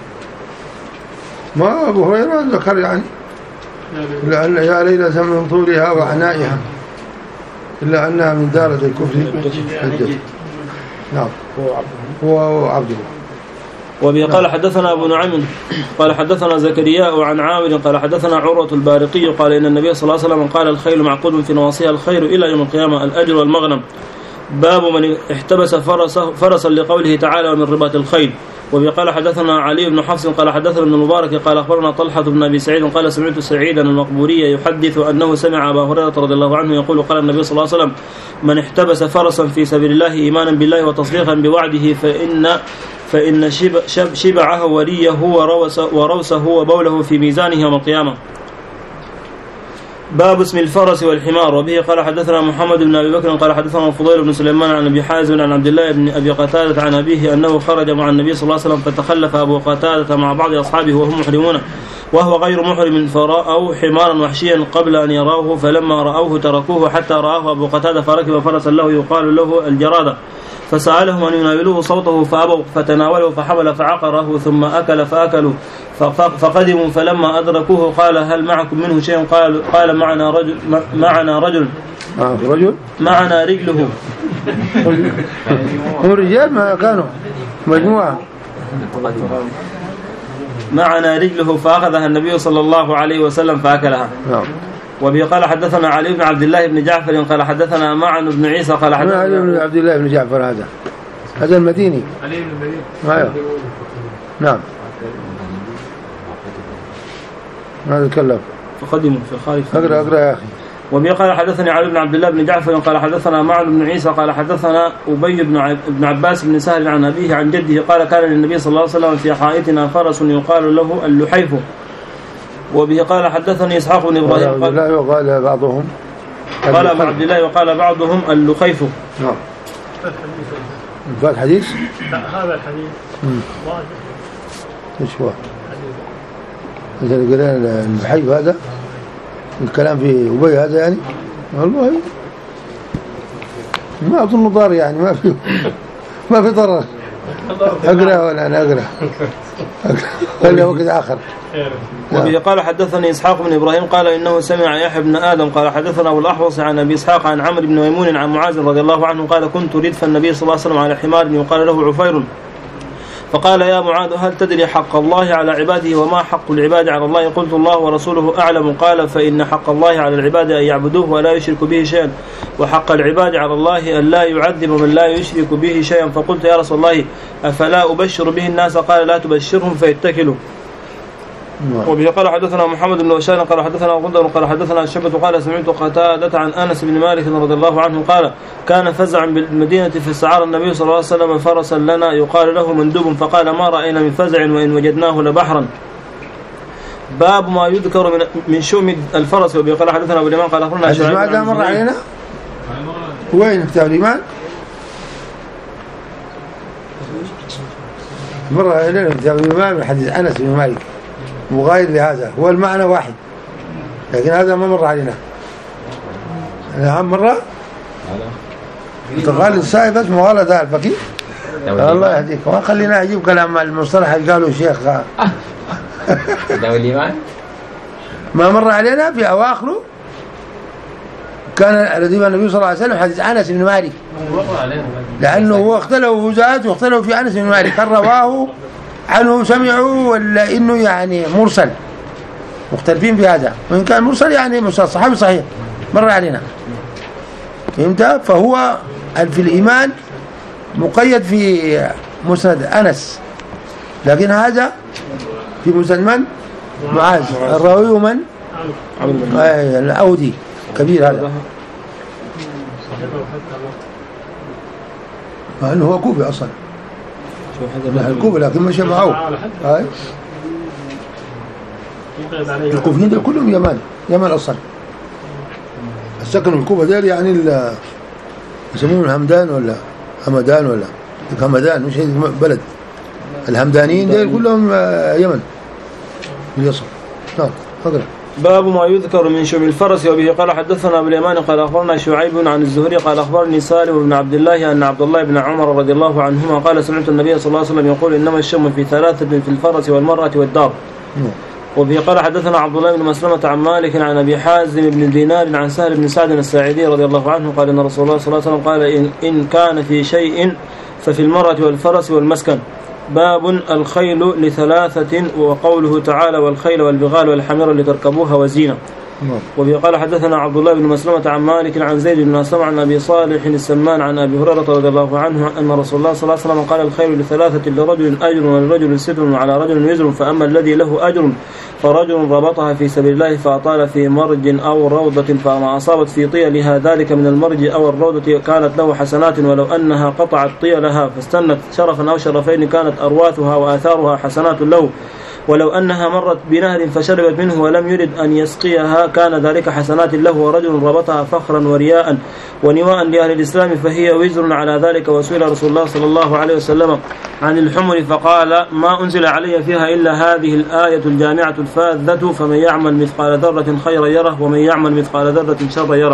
ما أبو هريرة ذكر يعني لأن يا ليلة من طولها وعنائها إلا أنها من دارة الكفر الجد. نعم هو عبده. وبه قال حدثنا أبو نعيم قال حدثنا زكريا عن عامر قال حدثنا عروة البارقي قال إن النبي صلى الله عليه وسلم قال الخيل معقود في نواصيها الخير إلى يوم القيامة الأجر والمغنم. باب من احتبس فرسا لقوله تعالى ومن رباط الخيل. وبه قال حدثنا علي بن حفص قال حدثنا ابن المبارك قال أخبرنا طلحة بن أبي سعيد قال سمعت سعيدا المقبوري يحدث أنه سمع أبا هريرة رضي الله عنه يقول قال النبي صلى الله عليه وسلم من احتبس فرسا في سبيل الله إيمانا بالله وتصديقا بوعده فإن فإن شبعه وليه وروسه وبوله في ميزانه يوم القيامة. باب اسم الفرس والحمار. وبه قال حدثنا محمد بن أبي بكر قال حدثنا الفضيل بن سليمان عن أبي حازم عن عبد الله بن أبي قتادة عن أبيه أنه خرج مع النبي صلى الله عليه وسلم فتخلف أبو قتادة مع بعض أصحابه وهم محرمون وهو غير محرم فرأوا حمارا وحشيا قبل أن يراه فلما رأوه تركوه حتى رآه أبو قتادة فركب فرسا له يقال له الجرادة فسألهم أن يناولوه صوته فأبوا فتناولوا فحمل فعقره ثم أكل فأكلوا فقدموا فلما أدركوه قال هل معكم منه شيء؟ قال قال معنا رجل معنا رجل آه رجل معنا رجله. هم رجال ما كانوا مجموعة. معنا رجله فأخذها النبي صلى الله عليه وسلم فأكلها. نعم. وبه قال حدثنا علي بن عبد الله بن جعفر قال حدثنا معن بن عيسى قال حدثنا علي بن عبد الله بن جعفر هذا هذا المديني. علي بن المديني. أيوه. نعم. هذا تكلم. فقدموا في خارج. أقرأ أقرأ يا أخي. وبه قال حدثني علي بن عبد الله بن جعفر قال حدثنا معن بن عيسى قال حدثنا أبي بن عباس بن سهل عن أبيه عن جده قال كان للنبي صلى الله عليه وسلم في حائطنا فرس يقال له اللحيف. وبه قال حدثني إسحاق بن إبراهيم قال لا وقال بعضهم قال أبو عبد الله وقال بعضهم اللخيف. نعم. هذا الحديث؟ لا هذا الحديث واضح. ايش هو؟ مثل قلنا الحي هذا الكلام في أبي هذا يعني والله ما أظن ضار يعني ما في ما في ضرر. أقرأ ولا أنا أقرأ خلي وقت آخر. وبه قال حدثني إسحاق بن إبراهيم قال إنه سمع يحيى بن آدم قال حدثنا أبو الأحوص عن أبي إسحاق عن عمرو بن ميمون عن معاذ رضي الله عنه قال كنت ردف النبي صلى الله عليه وسلم على حمار يقال له عفير فقال يا معاذ هل تدري حق الله على عباده وما حق العباد على الله؟ قلت الله ورسوله أعلم. قال فإن حق الله على العباد أن يعبدوه ولا يشرك به شيئا وحق العباد على الله أن لا يعذب من لا يشرك به شيئا. فقلت يا رسول الله أفلا أبشر به الناس؟ قال لا تبشرهم فيتكلوا. وبه قال حدثنا محمد بن بشار قال حدثنا غندر قال حدثنا شعبة قال سمعت قتادة عن أنس بن مالك رضي الله عنه قال كان فزعا بالمدينة فاستعار النبي صلى الله عليه وسلم فرسا لنا يقال له مندوب فقال ما رأينا من فزع وإن وجدناه لبحرا. باب ما يذكر من من شؤم الفرس. وبه قال حدثنا أبو اليمان قال أخبرنا شعيب هذا مر علينا وين كتاب الإيمان؟ مر علينا كتاب الإيمان من حديث أنس بن مالك مغاير لهذا هو المعنى واحد لكن هذا ما مر علينا. نعم مرة تقال السائب اسمه والله ذا الفقيه الله يهديك وخلينا أجيب كلام المصطلح اللي قالوا الشيخ داوي الإيمان ما مر علينا في أواخره كان رديف النبي صلى الله عليه وسلم حديث أنس بن مالك لأنه هو اختلفوا في ذات واختلفوا في أنس بن مالك هل رواه عنه سمعوا ولا إنه يعني مرسل مختلفين في هذا وإن كان مرسل يعني مرسل صحابي صحيح مر علينا فهمت. فهو في الإيمان مقيد في مسند أنس لكن هذا في مسند من؟ معاذ الراوي من؟ الأودي كبير هذا لأنه هو كوفي أصلا الكوفي لكن مش معه هاي الكوفيين دول كلهم يمن يمن أصلا السكن الكوفة دول يعني يسمون الهمدان ولا همدان ولا همدان مش بلد الهمدانيين دول كلهم يمن اليصر. نعم اقرأ. باب ما يذكر من شؤم الفرس. وبه قال حدثنا ابو اليمان قال اخبرنا شعيب عن الزهري قال اخبرني سالم بن عبد الله ان عبد الله بن عمر رضي الله عنهما قال سمعت النبي صلى الله عليه وسلم يقول انما الشم في ثلاثه في الفرس والمراه والدار. وبه قال حدثنا عبد الله بن مسلمة عن مالك عن ابي حازم بن دينار عن سهل بن سعد الساعدي رضي الله عنه قال ان رسول الله صلى الله عليه وسلم قال ان, إن كان في شيء ففي المرأة والفرس والمسكن. باب الخيل لثلاثة وقوله تعالى والخيل والبغال والحمير لتركبوها وزينة. وبه قال حدثنا عبد الله بن مسلمة عن مالك عن زيد بن أسلم عن أبي صالح السمان عن أبي هريرة رضي الله عنه أن رسول الله صلى الله عليه وسلم قال الخيل لثلاثة لرجل أجر ولرجل ستر وعلى رجل وزر فأما الذي له أجر فرجل ربطها في سبيل الله فأطال في مرج أو روضة فما أصابت في طيلها ذلك من المرج أو الروضة كانت له حسنات ولو أنها قطعت طيلها فاستنت شرفا أو شرفين كانت أرواثها وآثارها حسنات له ولو أنها مرت بنهر فشربت منه ولم يرد أن يسقيها كان ذلك حسنات له ورجل ربطها فخرا ورياء ونواء لأهل الإسلام فهي وزر على ذلك. وسئل رسول الله صلى الله عليه وسلم عن الحمر فقال ما أنزل علي فيها إلا هذه الآية الجامعة الفاذة فمن يعمل مثقال ذرة خيرا يره ومن يعمل مثقال ذرة شرا يره.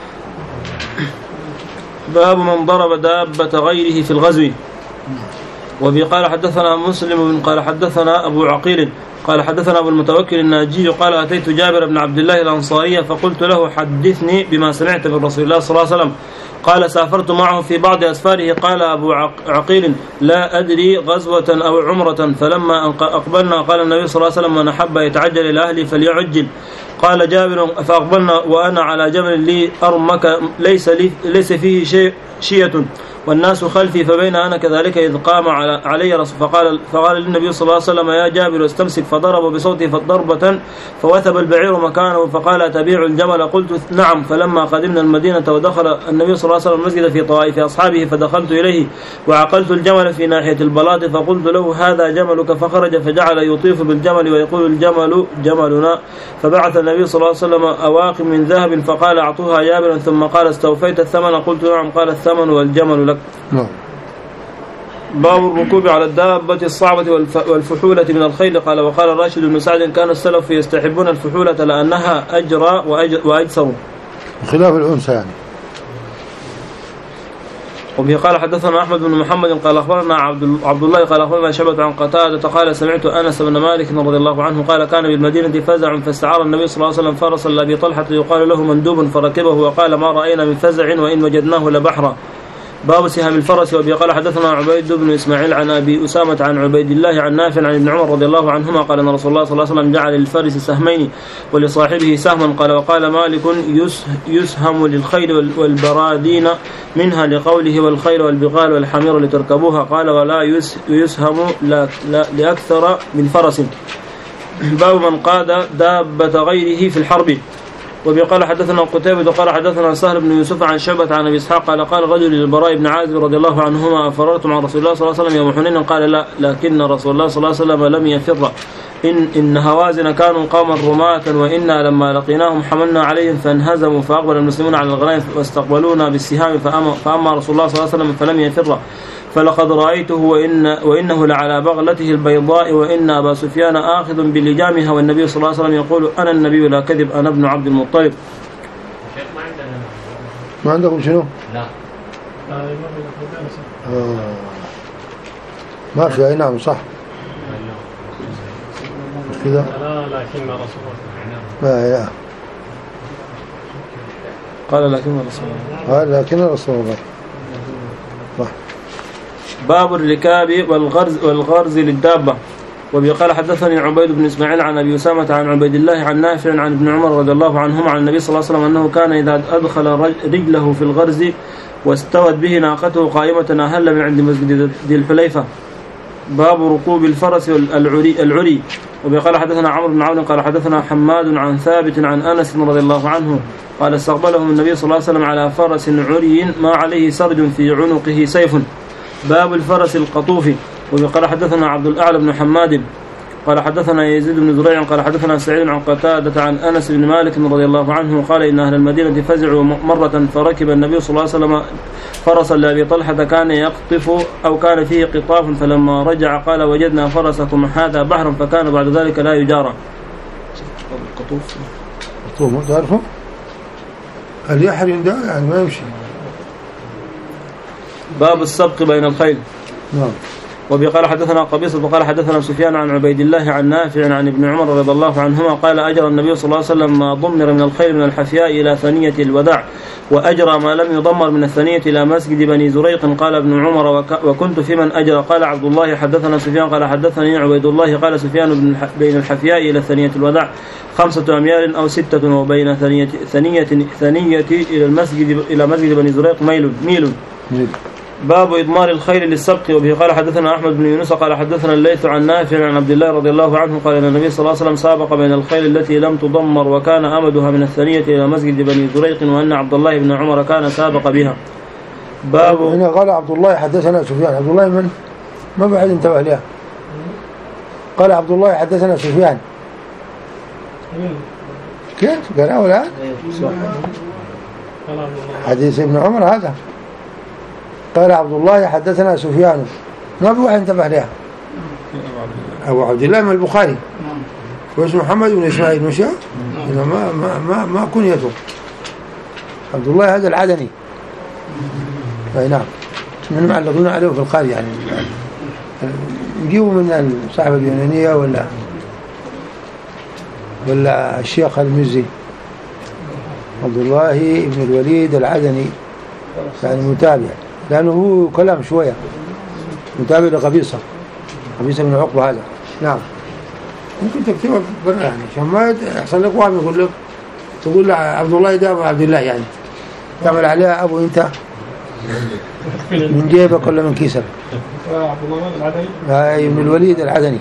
باب من ضرب دابة غيره في الغزو. وبي قال حدثنا مسلم بن قال حدثنا أبو عقيل قال حدثنا أبو المتوكل الناجي قال أتيت جابر بن عبد الله الأنصاري فقلت له حدثني بما سمعت من رسول الله صلى الله عليه وسلم. قال سافرت معه في بعض أسفاره. قال أبو عقيل لا أدري غزوة أو عمرة. فلما أقبلنا قال النبي صلى الله عليه وسلم من أحب يتعجل إلى أهلي فليعجل. قال جابر فأقبلنا وأنا على جبل لي أرمك ليس, لي ليس فيه شيء شية والناس خلفي فبين أنا كذلك إذ قام علي رسول فقال, فقال للنبي صلى الله عليه وسلم يا جابر استمسك فضرب بصوته فضربة فوثب البعير مكانه فقال تبيع الجمل. قلت نعم. فلما قدمنا المدينة ودخل النبي صلى الله عليه وسلم المسجد في طوائف أصحابه فدخلت إليه وعقلت الجمل في ناحية البلاط فقلت له هذا جملك فخرج فجعل يطيف بالجمل ويقول الجمل جملنا. فبعث النبي صلى الله عليه وسلم أواقم من ذهب فقال أعطوها جابرا ثم قال استوفيت الثمن. قلت نعم. قال الثمن والجمل لك. نعم. باب الركوب على الدابة الصعبة والفحولة من الخيل. قال وقال راشد بن سعد كان السلف يستحبون الفحولة لأنها أجرى وأجسر خلاف الأنثى يعني. وبه قال حدثنا أحمد بن محمد قال أخبرنا عبد الله قال أخبرنا شعبة عن قتادة قال سمعت أنس بن مالك رضي الله عنه قال كان بالمدينة فزع فاستعار النبي صلى الله عليه وسلم فرسا لأبي طلحة يقال له مندوب فركبه وقال ما رأينا من فزع وإن وجدناه لبحرا. باب سهام الفرس. وبه قال حدثنا عبيد بن إسماعيل عن أبي أسامة عن عبيد الله عن نافع عن ابن عمر رضي الله عنهما قال أن رسول الله صلى الله عليه وسلم جعل للفرس سهمين ولصاحبه سهما. قال وقال مالك يسهم للخيل والبرادين منها لقوله والخيل والبغال والحمير لتركبوها. قال ولا يسهم لأكثر من فرس. باب من قاد دابة غيره في الحرب. وبقال حدثنا قتيبة قال حدثنا سهل بن يوسف عن شعبة عن أبي إسحاق قال قال رجل للبراء بن عازب رضي الله عنهما أفررت مع رسول الله صلى الله عليه وسلم يوم حنين؟ قال لا لكن رسول الله صلى الله عليه وسلم لم يفر إن, إن هوازن كانوا قوما رماة وإنا لما لقيناهم حملنا عليهم فانهزموا فأقبل المسلمون على الغنائم واستقبلونا بالسهام فأما, فأما رسول الله صلى الله عليه وسلم فلم يفر فلقد رأيته وإن وإنه لعلى بغلته البيضاء وإن أبا سفيان آخذ بلجامها والنبي صلى الله عليه وسلم يقول أنا النبي لا كذب أنا ابن عبد المطلب. ما عندكم شنو؟ لا آه. ما في أي نعم صح كذا لا لكن رسول الله لا قال لكن رسول الله قال لكن رسول الله صح. باب الركاب والغرز والغرز للدابة. وبقال حدثني عبيد بن إسماعيل عن أبي أسامة عن عبيد الله عن نافع عن ابن عمر رضي الله عنهما عن النبي صلى الله عليه وسلم أنه كان إذا أدخل رجله في الغرز واستوت به ناقته قائمة أهل من عند مسجد ذي الحليفة. باب ركوب الفرس العري, العري. وبقال حدثنا عمرو بن عون قال حدثنا حماد عن ثابت عن أنس رضي الله عنه قال استقبلهم النبي صلى الله عليه وسلم على فرس عري ما عليه سرج في عنقه سيف. باب الفرس القطوف. وقال حدثنا عبد الأعلى بن حماد قال حدثنا يزيد بن زريع قال حدثنا سعيد عن قتادة عن أنس بن مالك رضي الله عنه قال إن أهل المدينة فزعوا مرة فركب النبي صلى الله عليه وسلم فرسا لأبي طلحة كان يقطف أو كان فيه قطاف فلما رجع قال وجدنا فرسكم هذا بحرا فكان بعد ذلك لا يجارى. القطوف القطوف ما تعرفه اليحر ده يعني ما يمشي. باب السبق بين الخيل. نعم. وبقال حدثنا قبيصة وقال حدثنا سفيان عن عبيد الله عن نافع عن ابن عمر رضي الله عنهما قال أجرى النبي صلى الله عليه وسلم ما ضمر من الخيل من الحفياء إلى ثنية الوداع وأجرى ما لم يضمر من الثنية إلى مسجد بني زريق. قال ابن عمر وكنت في من أجرى. قال عبد الله حدثنا سفيان قال حدثني عبيد الله قال سفيان بين الحفياء إلى ثنية الوداع خمسة أميال أو ستة وبين ثنية ثنية ثنية إلى المسجد إلى مسجد بني زريق ميل ميل. باب إضمار الخيل للسبق. وبه قال حدثنا أحمد بن يونس قال حدثنا الليث عن نافع عن عبد الله رضي الله عنه قال أن النبي صلى الله عليه وسلم سابق بين الخيل التي لم تضمر وكان أمدها من الثانية إلى مسجد بني زريق وأن عبد الله بن عمر كان سابق بها. باب هنا قال عبد الله حدثنا سفيان. عبد الله من ما بعد انتبه لها. قال عبد الله حدثنا سفيان كيف قرأه الآن حديث ابن عمر هذا. قال عبد الله حدثنا سفيان ما بواحد انتبه لها. أبو عبد الله من البخاري واسمه محمد بن إسماعيل مش ما ما ما ما كنيته عبد الله هذا العدني. أي نعم من معلقون عليه في القاري يعني. يجيبوا من صاحب اليونانية ولا ولا الشيخ المزي عبد الله بن الوليد العدني، يعني متابع، لأنه هو كلام شوية متابع لقبيصة قبيصة بن عقبة هذا. نعم ممكن تكتبها برا يعني عشان ما يحصل لك واحد يقول لك تقول له عبد الله ده عبد الله، يعني تعمل عليها أبو أنت من جيبك ولا من كيسك. عبد الله العدني هاي من الوليد العدني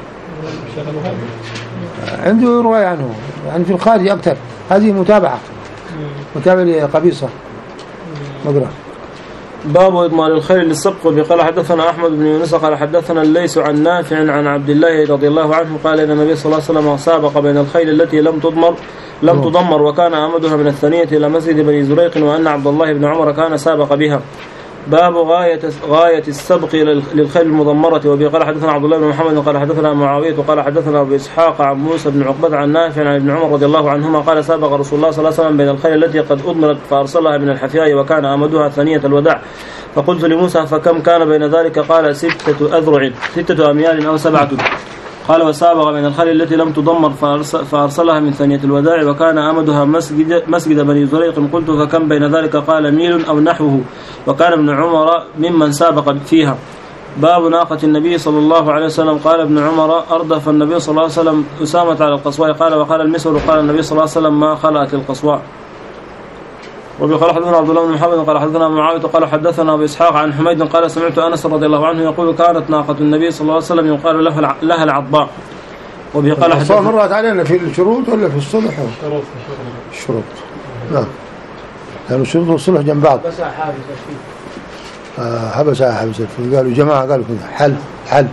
عنده رواية عنه يعني في الخارج أكثر. هذه متابعة متابعة لقبيصة. مقرأ. باب إضمار الخيل للسبق. وقال حدثنا أحمد بن يونس قال حدثنا الليث عن نافع عن عبد الله رضي الله عنه قال إن النبي صلى الله عليه وسلم سابق بين الخيل التي لم تضمر لم تضمر وكان أمدها من الثانية إلى مسجد بني زريق، وأن عبد الله بن عمر كان سابق بها. باب غاية غاية السبق للخيل المضمرة. وبه قال حدثنا عبد الله بن محمد قال حدثنا معاوية وقال حدثنا أبو إسحاق عن موسى بن عقبة عن نافع عن ابن عمر رضي الله عنهما قال سابق رسول الله صلى الله عليه وسلم بين الخيل التي قد أضمرت فأرسلها من الحفياء وكان أمدها ثانية الوداع. فقلت لموسى فكم كان بين ذلك؟ قال ستة أذرع ستة أميال أو سبعة. قال وسابق من الخيل التي لم تضمر فأرسلها من ثانية الوداع وكان أمدها مسجد, مسجد بني زريق. قلت فكم بين ذلك؟ قال ميل أو نحوه، وكان ابن عمر ممن سابق فيها. باب ناقة النبي صلى الله عليه وسلم. قال ابن عمر أردف النبي صلى الله عليه وسلم أسامة على القصواء. قال وقال المسور قال النبي صلى الله عليه وسلم ما خلأت القصواء. وبقال حدثنا عبد الله بن محمد قال حدثنا معاوية قال حدثنا أبو إسحاق عن حميد قال سمعت أنس رضي الله عنه يقول كانت ناقة النبي صلى الله عليه وسلم يقال له لها العضاء. وبقال حدثنا مرت علينا في الشروط ولا في الصلح؟ شروط الشروط. نعم لأن الشروط والصلح جنب بعض. آه حبسها حبس الفيل. قالوا جماعة قالوا كذا حل حل.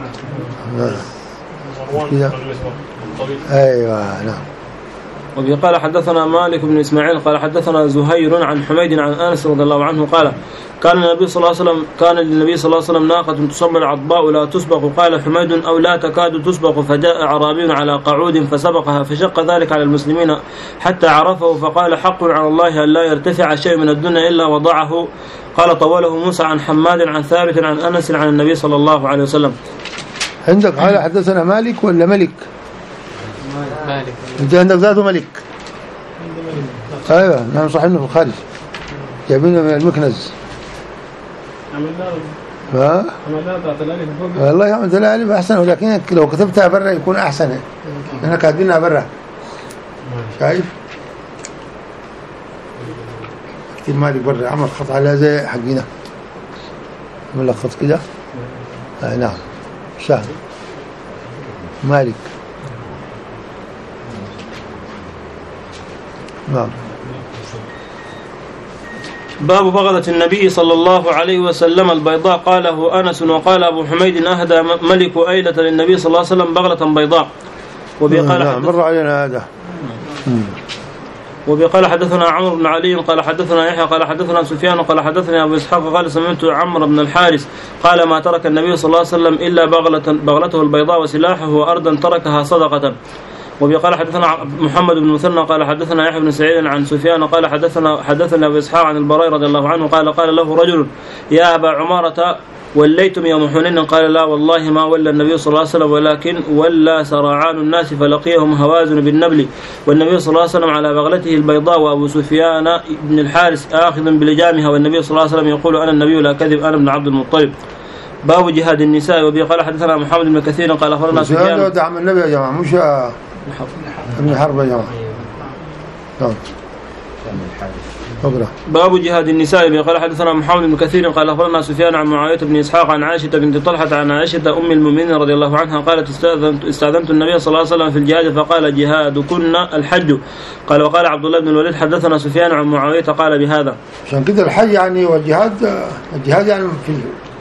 نعم. أيوة نعم. وبه قال حدثنا مالك بن إسماعيل قال حدثنا زهير عن حميد عن أنس رضي الله عنه قال كان النبي صلى الله عليه وسلم كان للنبي صلى الله عليه وسلم ناقة تسمى العضباء لا تسبق. قال حميد أو لا تكاد تسبق. فجاء أعرابي على قعود فسبقها فشق ذلك على المسلمين حتى عرفه فقال حق على الله أن لا يرتفع شيء من الدنيا إلا وضعه. قال طوله موسى عن حماد عن ثابت عن أنس عن النبي صلى الله عليه وسلم. عندك قال حدثنا مالك ولا ملك؟ مالك. انت عندك ذاته ملك. ايوه نعم صح انه في الخارج جايبينه من المكنز. ها والله يا عمد الالف احسن، ولكن لو كتبتها برا يكون احسن لانك كاتبينها برا. شايف اكتب مالك برا عمل خط على زي حقنا عمل لك خط كده. آه نعم سهل مالك. نعم. باب بغلة النبي صلى الله عليه وسلم البيضاء. قاله أنس. وقال أبو حميد أهدى ملك أيلة للنبي صلى الله عليه وسلم بغلة بيضاء. وبقال نعم مر علينا هذا. وبقال حدثنا عمرو بن علي قال حدثنا يحيى قال حدثنا سفيان قال حدثني أبو إسحاق قال سمعت عمرو بن الحارث قال ما ترك النبي صلى الله عليه وسلم إلا بغلة بغلته البيضاء وسلاحه وأرضا تركها صدقة. وبقال حدثنا محمد بن مثنى قال حدثنا يحيى بن سعيد عن سفيان قال حدثنا حدثنا أبو إسحاق عن البراء رضي الله عنه قال قال له رجل يا أبا عمارة وليتم يوم حنين؟ قال لا والله ما ولى النبي صلى الله عليه وسلم ولكن ولى سرعان الناس فلقيهم هوازن بالنبل والنبي صلى الله عليه وسلم على بغلته البيضاء وأبو سفيان بن الحارث آخذ بلجامها والنبي صلى الله عليه وسلم يقول أنا النبي لا كذب أنا ابن عبد المطلب. باب جهاد النساء. وبه قال حدثنا محمد بن كثير قال أخبرنا سفيان. هذا دعم النبي يا جماعة مش ابن حرب يا جماعة. نعم. باب جهاد النساء. وبه قال حدثنا محمد بن كثير قال أخبرنا سفيان عن معاوية بن إسحاق عن عائشة بنت طلحة عن عائشة أم المؤمنين رضي الله عنها قالت استأذنت, استأذنت النبي صلى الله عليه وسلم في الجهاد فقال جهادكن الحج. قال وقال عبد الله بن الوليد حدثنا سفيان عن معاوية قال بهذا. عشان كده الحج يعني والجهاد الجهاد يعني في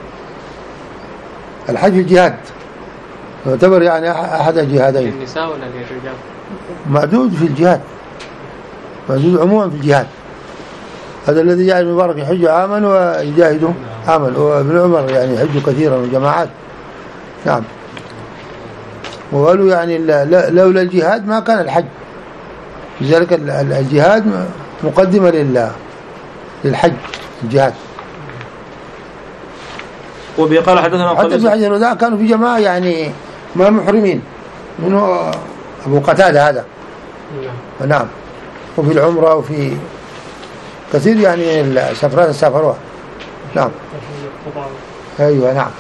الحج الجهاد يعتبر يعني أحد الجهادين. النساء ولا الرجال؟ معدود في الجهاد معدود عموما في الجهاد. هذا الذي جاء المبارك يحج عاما ويجاهد عاما وابن عمر يعني يحج كثيرا وجماعات. نعم. وقالوا يعني لولا الجهاد ما كان الحج. لذلك الجهاد مقدمة لله للحج الجهاد. وبه قال حدثنا حتى ابن قبيصة حجر وذا كانوا في جماعة يعني ما محرمين منه أبو قتادة هذا نعم، وفي العمرة وفي كثير يعني السفرات السافروها نعم. أيوة نعم.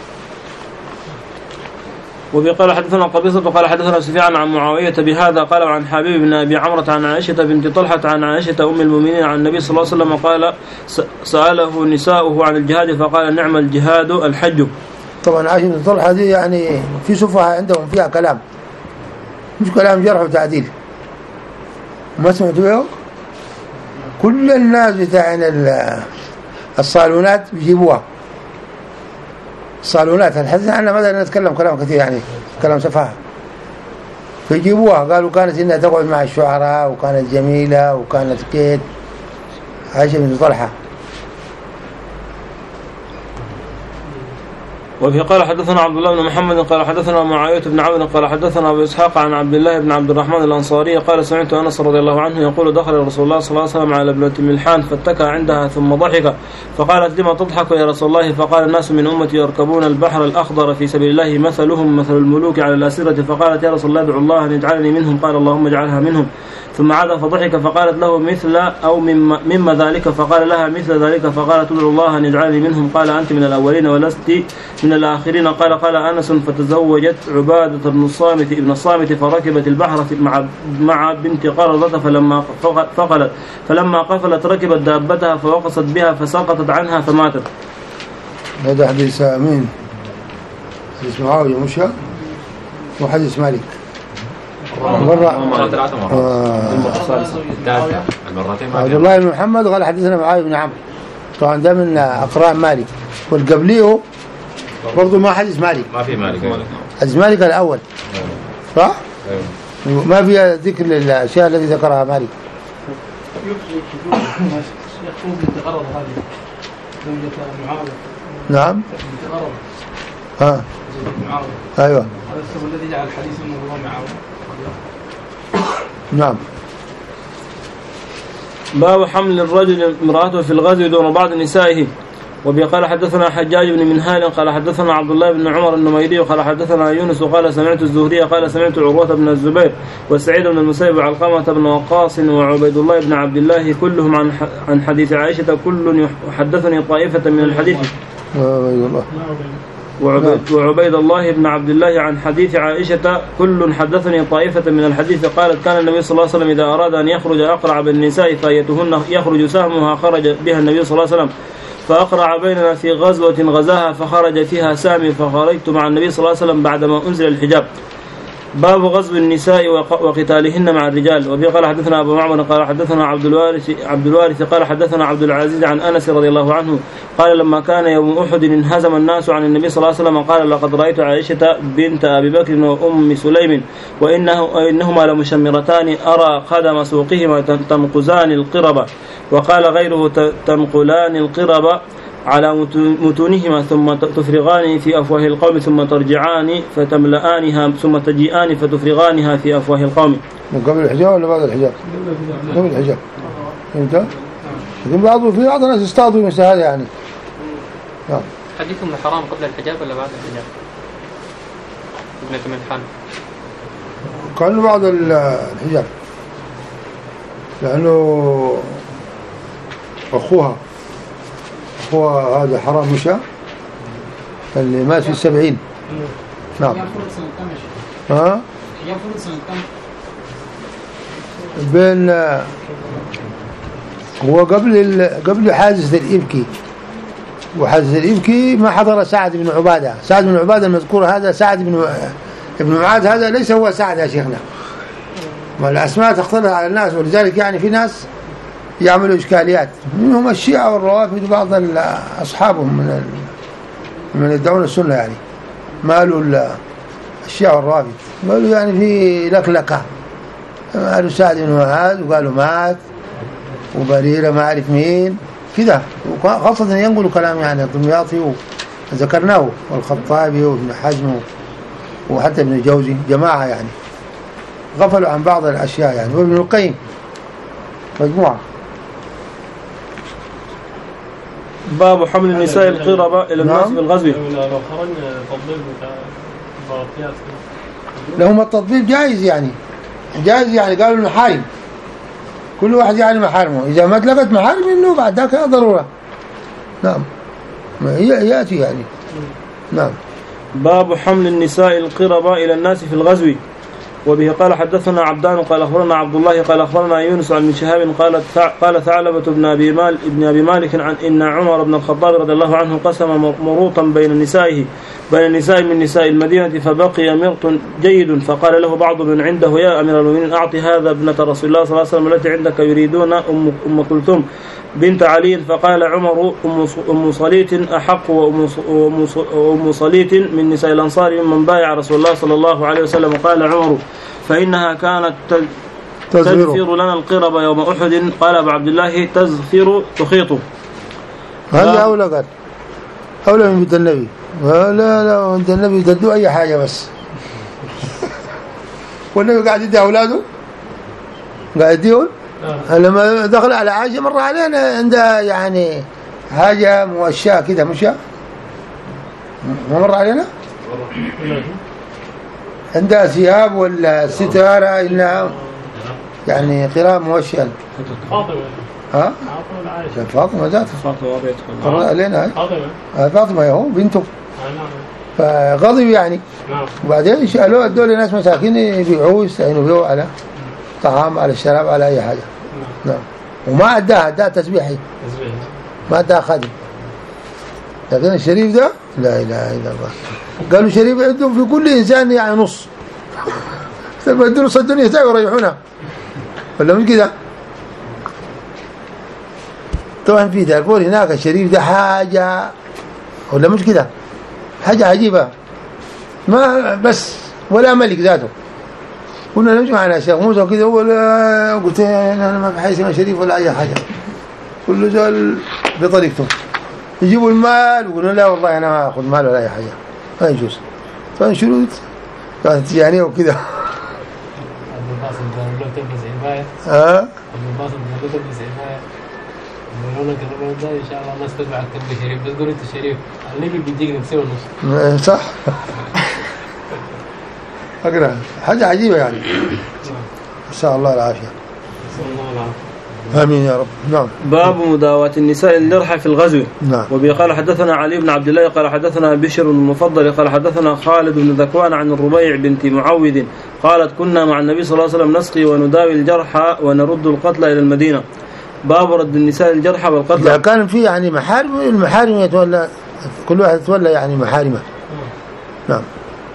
وبه قال حدثنا قبيصة قال حدثنا سفيان عن معاوية بهذا قال عن حبيب بن أبي عمرة عن عائشة بنت طلحة عن عائشة أم المؤمنين عن النبي صلى الله عليه وسلم قال سأله نساؤه عن الجهاد فقال نعم الجهاد الحج. طبعا عائشة بنت طلحة دي يعني في سفهاء عندهم فيها كلام مش كلام جرح وتعديل، ما سمعتوا بيه؟ كل الناس بتاعين الصالونات بيجيبوها الصالونات الحديث عنها مثلا نتكلم كلام كثير يعني كلام سفاهة فيجيبوها قالوا كانت إنها تقعد مع الشعراء وكانت جميلة وكانت كيت عائشة بنت طلحة. وفي قال حدثنا عبد الله بن محمد قال حدثنا معاوية بن عون قال حدثنا أبو إسحاق عن عبد الله بن عبد الرحمن الأنصاري قال سمعت أنس رضي الله عنه يقول دخل رسول الله صلى الله عليه وسلم على ابنة ملحان فاتكى عندها ثم ضحك فقالت لما تضحك يا رسول الله؟ فقال الناس من أمتي يركبون البحر الأخضر في سبيل الله مثلهم مثل الملوك على الأسرة. فقالت يا رسول الله ادعو الله أن يجعلني منهم. قال اللهم اجعلها منهم. ثم عاد فضحك فقالت له مثل أو مما, مما ذلك فقال لها مثل ذلك فقالت ادعو الله أن يجعلني منهم. قال أنت من الأولين ولست من الآخرين. قال قال أنس فتزوجت عبادة بن الصامت ابن الصامت فركبت البحر مع مع بنت قرظة فلما فقلت فلما قفلت ركبت دابتها فوقصت بها فسقطت عنها فماتت. هذا حديث مين؟ حديث معاوية مشى وحديث مالك مرة عبد الله بن محمد قال حدثنا معاوية بن عمرو طبعا ده من أقران مالك والقبليه برضو ما حديث مالك ما في مالك حديث مالك الأول صح؟ أيوه. ما فيها ذكر للأشياء التي ذكرها مالك. نعم ها أيوه هذا السبب الذي جعل الحديث انه هو معاوية. نعم. باب حمل الرجل امرأته في الغزو دون بعض نسائه. وبه قال حدثنا حجاج بن منهال قال حدثنا عبد الله بن عمر النميري قال حدثنا يونس قال سمعت الزهري قال سمعت عروة بن الزبير وسعيد بن المسيب وعلقمة بن وقاص وعبيد الله بن عبد الله كلهم عن عن حديث عائشة كل يحدثني طائفة من الحديث وعبيد, وعبيد الله بن عبد الله عن حديث عائشة كل حدثني طائفة من الحديث. قالت كان النبي صلى الله عليه وسلم إذا أراد أن يخرج أقرع بالنساء فأيتهن يخرج سهمها خرج بها النبي صلى الله عليه وسلم فأقرع بيننا في غزوة غزاها فخرج فيها سامي فخرجت مع النبي صلى الله عليه وسلم بعدما أنزل الحجاب. باب غزو النساء وقتالهن مع الرجال. وبه قال حدثنا أبو معمر قال حدثنا عبد الوارث عبد الوارث قال حدثنا عبد العزيز عن أنس رضي الله عنه قال لما كان يوم أحد انهزم الناس عن النبي صلى الله عليه وسلم قال لقد رأيت عائشة بنت أبي بكر وأم سليم وإنه إنهما لمشمرتان أرى قدم سوقهما تنقزان القربة وقال غيره تنقلان القربة على متونهما ثم تفرغان في أفواه القوم ثم ترجعان فتملآنها ثم تجيئان فتفرغانها في أفواه القوم. من قبل الحجاب ولا بعد الحجاب؟ قبل الحجاب. فهمت؟ لكن بعض في بعض الناس يصطادوا مثل هذا يعني. حديثهم حرام قبل الحجاب ولا بعد الحجاب؟ ابنة ملحان. قالوا بعد الحجاب. لأنه أخوها هو هذا حرام مشى اللي مات في السبعين. نعم. ها؟ بين هو قبل قبل حادثة الإبكي وحادثة الإبكي ما حضر سعد بن عبادة. سعد بن عبادة المذكور هذا سعد بن ابن معاذ هذا ليس هو سعد يا شيخنا. والأسماء تختلف على الناس ولذلك يعني في ناس يعملوا إشكاليات منهم الشيعة والروافد وبعض أصحابهم من من الدولة السنة يعني مالوا الشيعة والروافد قالوا يعني في لكلكة قالوا سعد بن معاذ وقالوا مات وبريرة ما أعرف مين كذا خاصة ينقلوا كلام يعني الدمياطي وذكرناه والخطابي وابن حزم وحتى ابن الجوزي جماعة يعني غفلوا عن بعض الأشياء يعني وابن القيم مجموعة. باب حمل النساء القربة إلى الناس نعم. بالغزو. لو خرجنا تطبيق بتاع الضغطيات لهم التطبيق جائز يعني جائز يعني قالوا المحارم كل واحد يعني محارمه إذا ما تلقت محارم إنه بعد ذاك ضرورة. نعم يأتي يعني. نعم. باب حمل النساء القربة إلى الناس في الغزو. وبه قال حدثنا عبدان قال أخبرنا عبد الله قال أخبرنا يونس عن من شهاب قال قال ثعلبة بن أبي مال ابن أبي مالك عن إن عمر بن الخطاب رضي الله عنه قسم مروطا بين نسائه بين النساء من نساء المدينة فبقي مرط جيد فقال له بعض من عنده يا أمير المؤمنين أعطي هذا ابنة رسول الله صلى الله عليه وسلم التي عندك يريدون أم, أم كلثوم بنت علي. فقال عمر أم صليت أحق وأم صليت من نساء الأنصار ممن بايع رسول الله صلى الله عليه وسلم. قال عمر فإنها كانت تزفر لنا القرب يوم أحد. قال أبو عبد الله تزفر تخيط. هذا أولى قال أولى من بنت النبي. لا لا بنت النبي تدو أي حاجة بس. والنبي قاعد يدي أولاده قاعد يديهم. لما دخل على عائشة مر علينا عندها يعني حاجة موشاة كده مشاة ما مر علينا عندها ثياب ولا ستارة إنها يعني قراءة موشاة. فاطمة ها عائشة فاطمة ذاتها فاطمة مر علينا فاطمة فاطمة يهو بنته نعم فغضب يعني. نعم. وبعدين سألوه الدول ناس مساكين يبيعوه يستعينوا به على طعام على الشراب على أي حاجة. نعم. وما أداها أداها تسبيحي ما أداها خادم. لكن الشريف ده لا إله إلا الله قالوا شريف عندهم في كل إنسان يعني نص فبدوا نص الدنيا تاعي وريحونها ولا من كده. طبعا في دارفور هناك الشريف ده حاجة ولا مش كده حاجة عجيبة ما بس ولا ملك ذاته. كنا نمشي معنا الشيخ موسى وكذا ولا قلت أنا ما في حاجة اسمها شريف ولا أي حاجة كل زول بطريقته يجيبوا المال ويقولوا لا والله أنا ما أخذ مال ولا أي حاجة ما يجوز. فانشروط كانت تجانية وكذا. ها أبو باصم بنقول تلبس عباية يقولون لك الرجل ده إن شاء الله الناس تتبعك تلبس شريف بس قول أنت شريف النبي بيديك نفسه ونص. صح أقرأ حاجة عجيبة يعني. نسأل الله العافية. آمين يا رب. نعم. باب مداواة النساء الجرحى في الغزو. نعم. وبه قال حدثنا علي بن عبد الله قال حدثنا بشر المفضل قال حدثنا خالد بن ذكوان عن الربيع بنت معوذ قالت كنا مع النبي صلى الله عليه وسلم نسقي ونداوي الجرحى ونرد القتلى إلى المدينة. باب رد النساء الجرحى والقتلى. إذا كان في يعني محارم المحارم يتولى كل واحد يتولى يعني محارمه. نعم.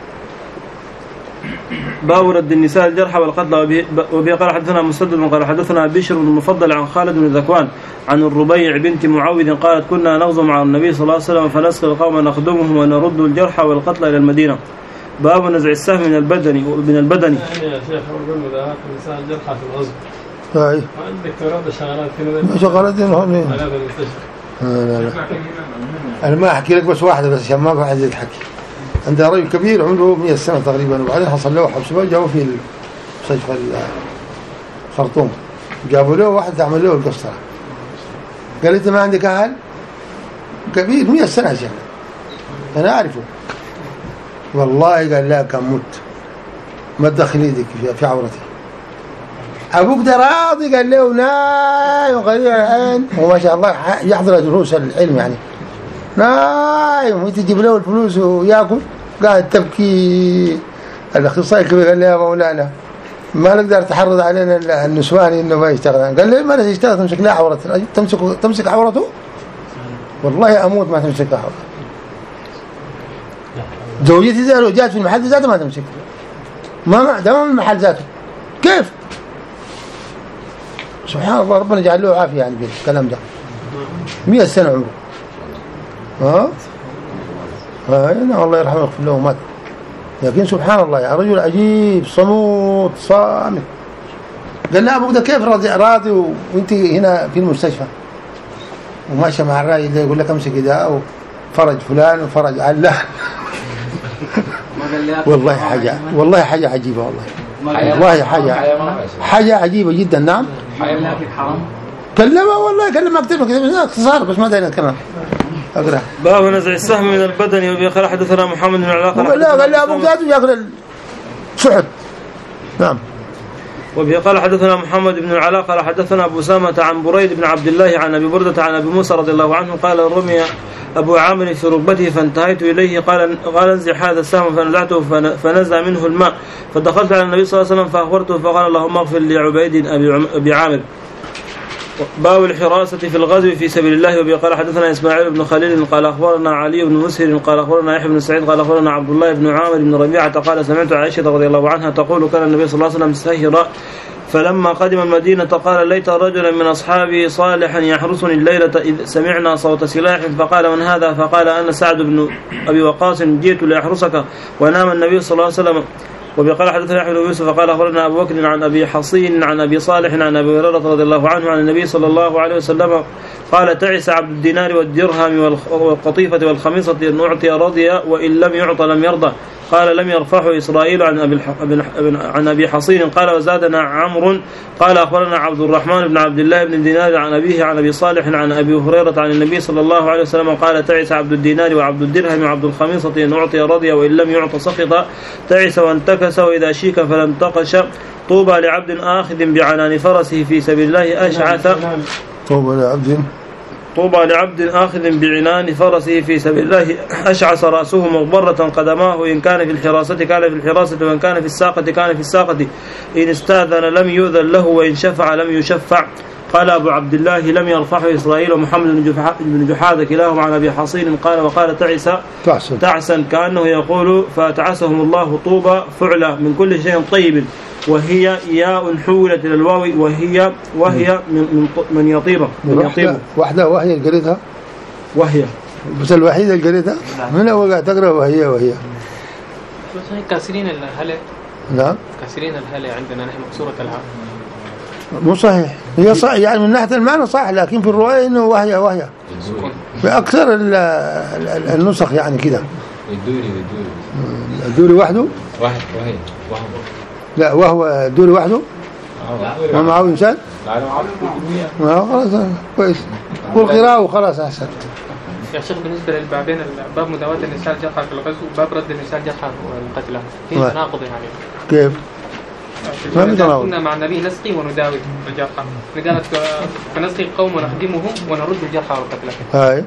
باب رد النساء الجرحى والقتلى. وبه قال حدثنا مسدد قال حدثنا بشر بن المفضل عن خالد بن ذكوان عن الربيع بنت معوذ قالت كنا نغزو مع النبي صلى الله عليه وسلم فنسقي القوم نخدمهم ونرد الجرحى والقتلى إلى المدينة. باب نزع السهم من البدن من البدن. يعني يا شيخ أقول مداواة النساء الجرحى في الغزو. أي. الدكتورات الشغالات كذا. شغالات هون. على هذا المستشفى. لا لا. أنا ما أحكي لك بس واحدة بس عشان ما في أحد يتحكي. عندها رجل كبير عمره مئة سنة تقريبا وبعدين حصل له حبس جابوا في مستشفى الخرطوم جابوا له واحد تعمل له القسطرة. قال لي أنت ما عندك أهل كبير مئة سنة عشان أنا أعرفه والله قال لا كان مت ما تدخل يدك في عورتي. أبوك ده راضي قال له نايم غريب العين وما شاء الله يحضر دروس العلم يعني نايم وتجيب له الفلوس وياكل قاعد تبكي. الأخصائي الكبير قال لي يا مولانا ما نقدر تحرض علينا النسواني إنه ما يشتغل. قال لي ما نقدر يشتغل تمسك له عورته تمسك تمسك عورته والله أموت ما تمسك له عورته. زوجتي ذا لو جات في المحل ذاته ما تمسك ما ده من المحل ذاته كيف سبحان الله ربنا يجعل له عافية يعني بالكلام ده مئة سنة عمره. ها ها أنا الله يرحمه ويغفر له ومات لكن سبحان الله يا رجل عجيب صمود صامت. قال لا أبوك ده كيف راضي راضي وانت هنا في المستشفى وماشي مع الراجل ده يقول لك امسك ده وفرج فلان وفرج علان. والله حاجة والله حاجة عجيبة والله والله حاجة حاجة عجيبة جدا. نعم كلمه والله كلمه اكتب كده اختصار بس ما داينا كلام اقرا. باب نزع السهم من البدن. وبه قال حدثنا محمد بن علاقه لا قال لا ابو قاسم يقرا سحب. نعم. وبه قال حدثنا محمد بن العلاء قال حدثنا ابو سامة عن بريد بن عبد الله عن ابي بردة عن ابي موسى رضي الله عنه قال رمي ابو عامر في ركبته فانتهيت اليه قال قال انزع هذا السهم فنزعته فنزع منه الماء فدخلت على النبي صلى الله عليه وسلم فاخبرته فقال اللهم اغفر لعبيد ابي عامر. باب الحراسة في الغزو في سبيل الله. وبه قال حدثنا اسماعيل بن خليل قال اخبرنا علي بن مسهر قال اخبرنا يحيى بن سعيد قال اخبرنا عبد الله بن عامر بن ربيعة قال سمعت عائشة رضي الله عنها تقول كان النبي صلى الله عليه وسلم سهر فلما قدم المدينة قال ليت رجلا من أصحابي صالحا يحرسني الليلة إذ سمعنا صوت سلاح فقال من هذا فقال أنا سعد بن أبي وقاص جئت لأحرسك ونام النبي صلى الله عليه وسلم. وبقال حدثنا أحمد بن يوسف قال أخبرنا أبو بكر عن أبي حصين عن أبي صالح عن أبي هريرة رضي الله عنه عن النبي صلى الله عليه وسلم قال تعس عبد الدينار والدرهم والقطيفة والخميصة أن أعطي رضي وإن لم يعط لم يرضى. قال لم يرفعه إسرائيل عن أبي عن أبي حصين قال وزادنا عمرو قال أخبرنا عبد الرحمن بن عبد الله بن دينار عن أبيه عن أبي صالح عن أبي هريرة عن النبي صلى الله عليه وسلم قال تعس عبد الدينار وعبد الدرهم وعبد الخميصة إن أعطي رضي وإن لم يعط سقط تعس وانتكس وإذا شيك فلانتقش. طوبى لعبد آخذ بعنان فرسه في سبيل الله أشعث طوبى لعبد طوبى لعبد آخذ بعنان فرسه في سبيل الله أشعث رأسه مغبرة قدماه إن كان في الحراسة كان في الحراسة وإن كان في الساقة كان في الساقة إن استاذن لم يؤذن له وإن شفع لم يشفع. قال أبو عبد الله لم يرفعه إسرائيل ومحمد بن جحادة كلاهما عن أبي حصين قال وقال تعس تعسا كأنه يقول فتعسهم الله طوبى فعلى من كل شيء طيب وهي ياء حولت إلى الواو وهي وهي من من يطيبه من يطيبه واحدة وهي قريتها وهي بس الوحيدة قريتها من أول قاعد تقرأ وهي وهي كاسرين الهلة. نعم كاسرين الهلة عندنا نحن مكسورة الهاء مو صحيح. هي صح يعني من ناحية المعنى صح لكن في الرواية إنه وهي وهي في أكثر النسخ يعني كده. الدوري الدوري الدوري وحده واحد وهي واحد لا وهو الدوري وحده ما معه إنسان ما خلاص كويس والقراءة وخلاص أحسن. يا شيخ بالنسبة للبابين باب مداواة النساء الجرحى في الغزو وباب رد النساء الجرحى والقتلى في تناقض يعني كيف؟ ما بتناقض. كنا مع النبي نسقي ونداوي الجرحى قالت فنسقي القوم ونخدمهم ونرد الجرحى والقتلى. هاي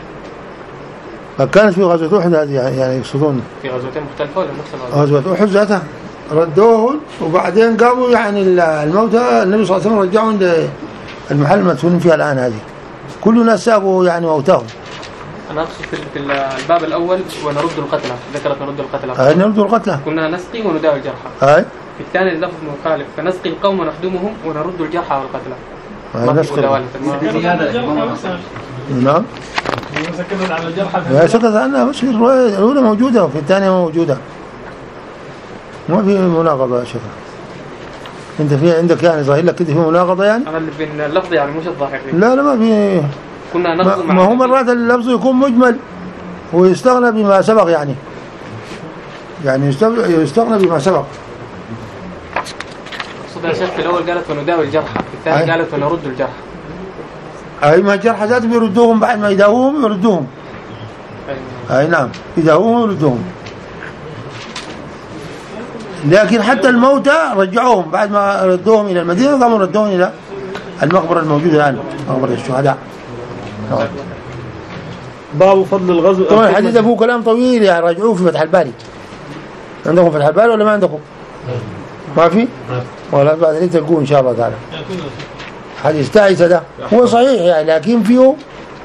كانت في غزوة أحد هذه يعني يقصدون في غزوتين مختلفة ولا نفس غزوة أحد ذاتها ردوهم وبعدين قاموا يعني الموتى النبي صلى الله عليه وسلم رجعوا عند المحل المدفونين فيها الآن هذه كل الناس سابوا يعني موتاهم. أنا أقصد في الباب الأول ونرد القتلى ذكرت نرد القتلى. هاي نرد القتلى كنا نسقي ونداوي الجرحى. هاي في الثاني اللفظ مخالف فنسقي القوم ونخدمهم ونرد الجرحى والقتلى. هاي نسقي. نعم. سكتت على الجرحى. هي سكتت عنها بس الرواية الأولى موجودة وفي الثانية موجودة. ما في مناقضة يا شيخ. أنت في عندك يعني ظاهر لك كده في مناقضة يعني؟ أنا اللي بين اللفظ يعني مش الظاهر. لا لا ما في. كنا ما, ما هو مرات اللفظ يكون مجمل ويستغنى بما سبق يعني. يعني يستغنى بما سبق. أقصد يا شيخ في الأول قالت ونداوي الجرحى، في الثاني قالت ونرد الجرحى. أي ما الجرحى ذات بيردوهم بعد ما يداووهم يردوهم. أي نعم يداووهم يردوهم. لكن حتى الموتى رجعوهم بعد ما ردوهم إلى المدينة قاموا ردوهم إلى المقبرة الموجودة الآن مقبرة الشهداء. باب فضل الغزو. طبعا الحديث أبوه كلام طويل يعني راجعوه في فتح الباري. عندكم فتح الباري ولا ما عندكم؟ ما في؟ ولا بعد ذلك تلقوه إن شاء الله تعالى. حديث تعيسة ده هو صحيح يعني لكن فيه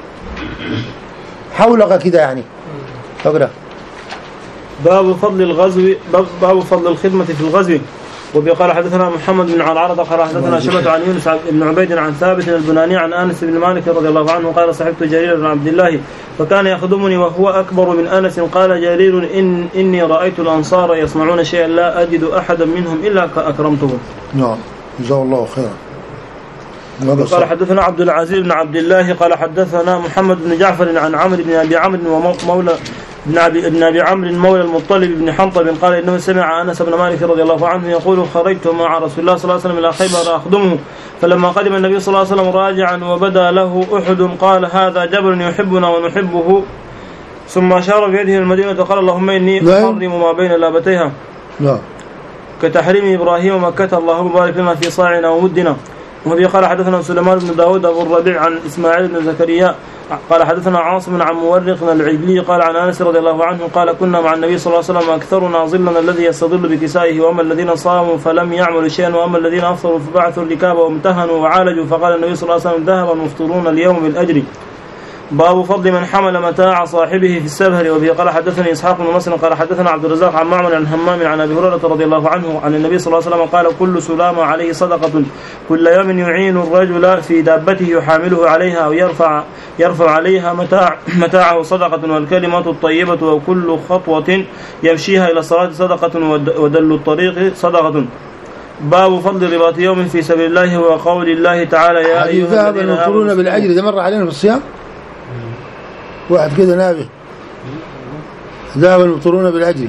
حولقة كده يعني. تقرأ. باب فضل الغزو باب فضل الخدمة في الغزو. وبقال حدثنا محمد بن عرعرة قال حدثنا شبة عن يونس بن عبيد عن ثابت البناني عن أنس بن مالك رضي الله عنه قال صحبت جرير بن عبد الله فكان يخدمني وهو أكبر من أنس. قال جرير إن إني رأيت الأنصار يصنعون شيئا لا أجد أحدا منهم إلا أكرمته. نعم جزاه الله خيرا. قال حدثنا عبد العزيز بن عبد الله قال حدثنا محمد بن جعفر عن عمرو بن أبي عمرو ومولى ابن أبي, ابن أبي عمرو مولى المطلب بن حنطب قال إنه سمع أنس بن مالك رضي الله عنه يقول خرجت مع رسول الله صلى الله عليه وسلم إلى خيبر أخدمه فلما قدم النبي صلى الله عليه وسلم راجعا وبدا له أحد قال هذا جبل يحبنا ونحبه، ثم أشار بيده المدينة قال اللهم إني أحرم ما بين لابتيها لا كتحريم إبراهيم مكة، اللهم بارك لنا في صاعنا ومدنا. وفي قال حدثنا سليمان بن داود أبو الربيع عن إسماعيل بن زكريا قال حدثنا عاصم عن مورق العجلي قال عن أنس رضي الله عنه قال كنا مع النبي صلى الله عليه وسلم أكثرنا ظلنا الذي يستظل بكسائه، وأما الذين صاموا فلم يعملوا شيئا، وأما الذين أفطروا فبعثوا الركاب وامتهنوا وعالجوا، فقال النبي صلى الله عليه وسلم ذهب المفطرون اليوم بالأجر. باب فضل من حمل متاع صاحبه في السفر. وبه قال حدثني إسحاق بن نصر قال حدثنا عبد الرزاق عن معمر عن همام عن أبي هريرة رضي الله عنه عن النبي صلى الله عليه وسلم قال كل سلام عليه صدقة، كل يوم يعين الرجل في دابته يحامله عليها أو يرفع يرفع عليها متاع متاعه صدقة، والكلمة الطيبة وكل خطوة يمشيها إلى الصلاة صدقة، ودل الطريق صدقة. باب فضل رباط يوم في سبيل الله وقول الله تعالى يا أيها الذين آمنوا بالأجر. إذا مر علينا في الصيام واحد كده نابه ذهب المفطرون بالأجر،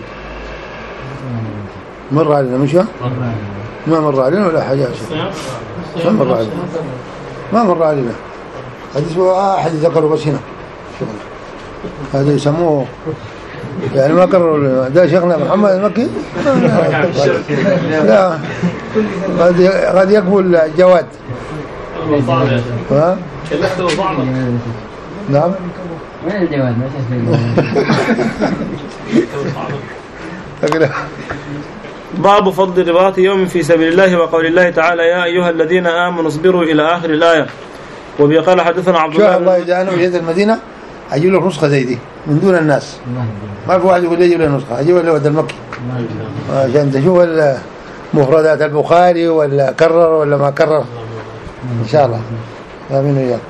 مر علينا مش ما مر علينا ولا حاجة ما مر علينا ما مر علينا حديث واحد ذكروا بس هنا هذا يسموه يعني ما كرروا ده شيخنا محمد المكي لا قد قد يقبل الجواد ها نعم وين الجواد ما شاء باب فضل رباط يوم في سبيل الله وقول الله تعالى يا أيها الذين آمنوا اصبروا إلى آخر الآية. وبه قال حدثنا عبد الله الله إذا أنا وجدت المدينة أجيب له نسخة زي دي من دون الناس، ما في واحد يقول لي أجيب له نسخة، أجيب له ود المكي عشان تشوف مفردات البخاري ولا كرر ولا ما كرر إن شاء الله. آمين وياك.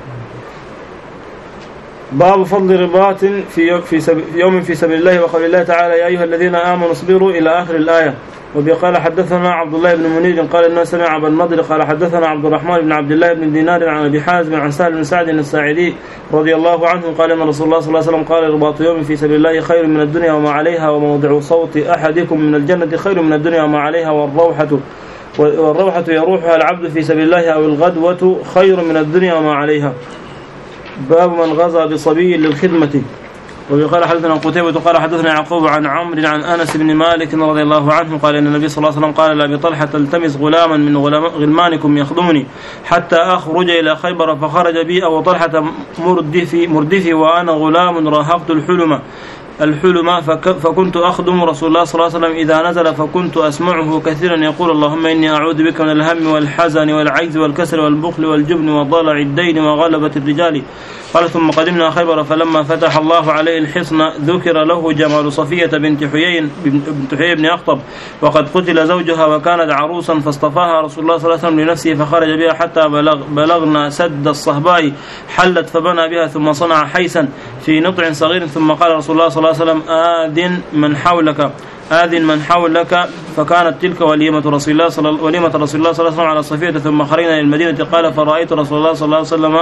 باب فضل رباط في في يوم في سبيل الله وقول الله تعالى يا أيها الذين آمنوا اصبروا إلى آخر الآية. وبه قال حدثنا عبد الله بن منير قال إنه سمع أبا النضر قال حدثنا عبد الرحمن بن عبد الله بن دينار عن أبي حازم عن سهل بن سعد الساعدي رضي الله عنه قال إن رسول الله صلى الله عليه وسلم قال رباط يوم في سبيل الله خير من الدنيا وما عليها، وموضع صوت أحدكم من الجنة خير من الدنيا وما عليها، والروحة والروحة يروحها العبد في سبيل الله أو الغدوة خير من الدنيا وما عليها. باب من غزا بصبي للخدمة. وقال حدثنا قتيبة قال حدثنا يعقوب عن عمرو عن أنس بن مالك رضي الله عنه قال إن النبي صلى الله عليه وسلم قال لأبي طلحة التمس غلاما من غلمانكم يخدمني حتى أخرج إلى خيبر، فخرج بي أبو طلحة مردفي, مردفي وأنا غلام راهقت الحلم الحلم فكنت أخدم رسول الله صلى الله عليه وسلم إذا نزل، فكنت أسمعه كثيرا يقول اللهم إني أعوذ بك من الهم والحزن والعجز والكسل والبخل والجبن وضلع الدين وغلبة الرجال. قال ثم قدمنا خيبر فلما فتح الله عليه الحصن ذكر له جمال صفية بنت حيي بنت حيي بن أخطب وقد قتل زوجها وكانت عروسا، فاصطفاها رسول الله صلى الله عليه وسلم لنفسه فخرج بها حتى بلغ بلغنا سد الصهباء حلت فبنى بها ثم صنع حيسا في نطع صغير، ثم قال رسول الله صلى الله عليه وسلم آذن من حولك آذن من حولك، فكانت تلك وليمة رسول الله صلى وليمة رسول الله صلى الله عليه وسلم على صفية. ثم خرجنا إلى المدينة قال فرأيت رسول الله صلى الله عليه وسلم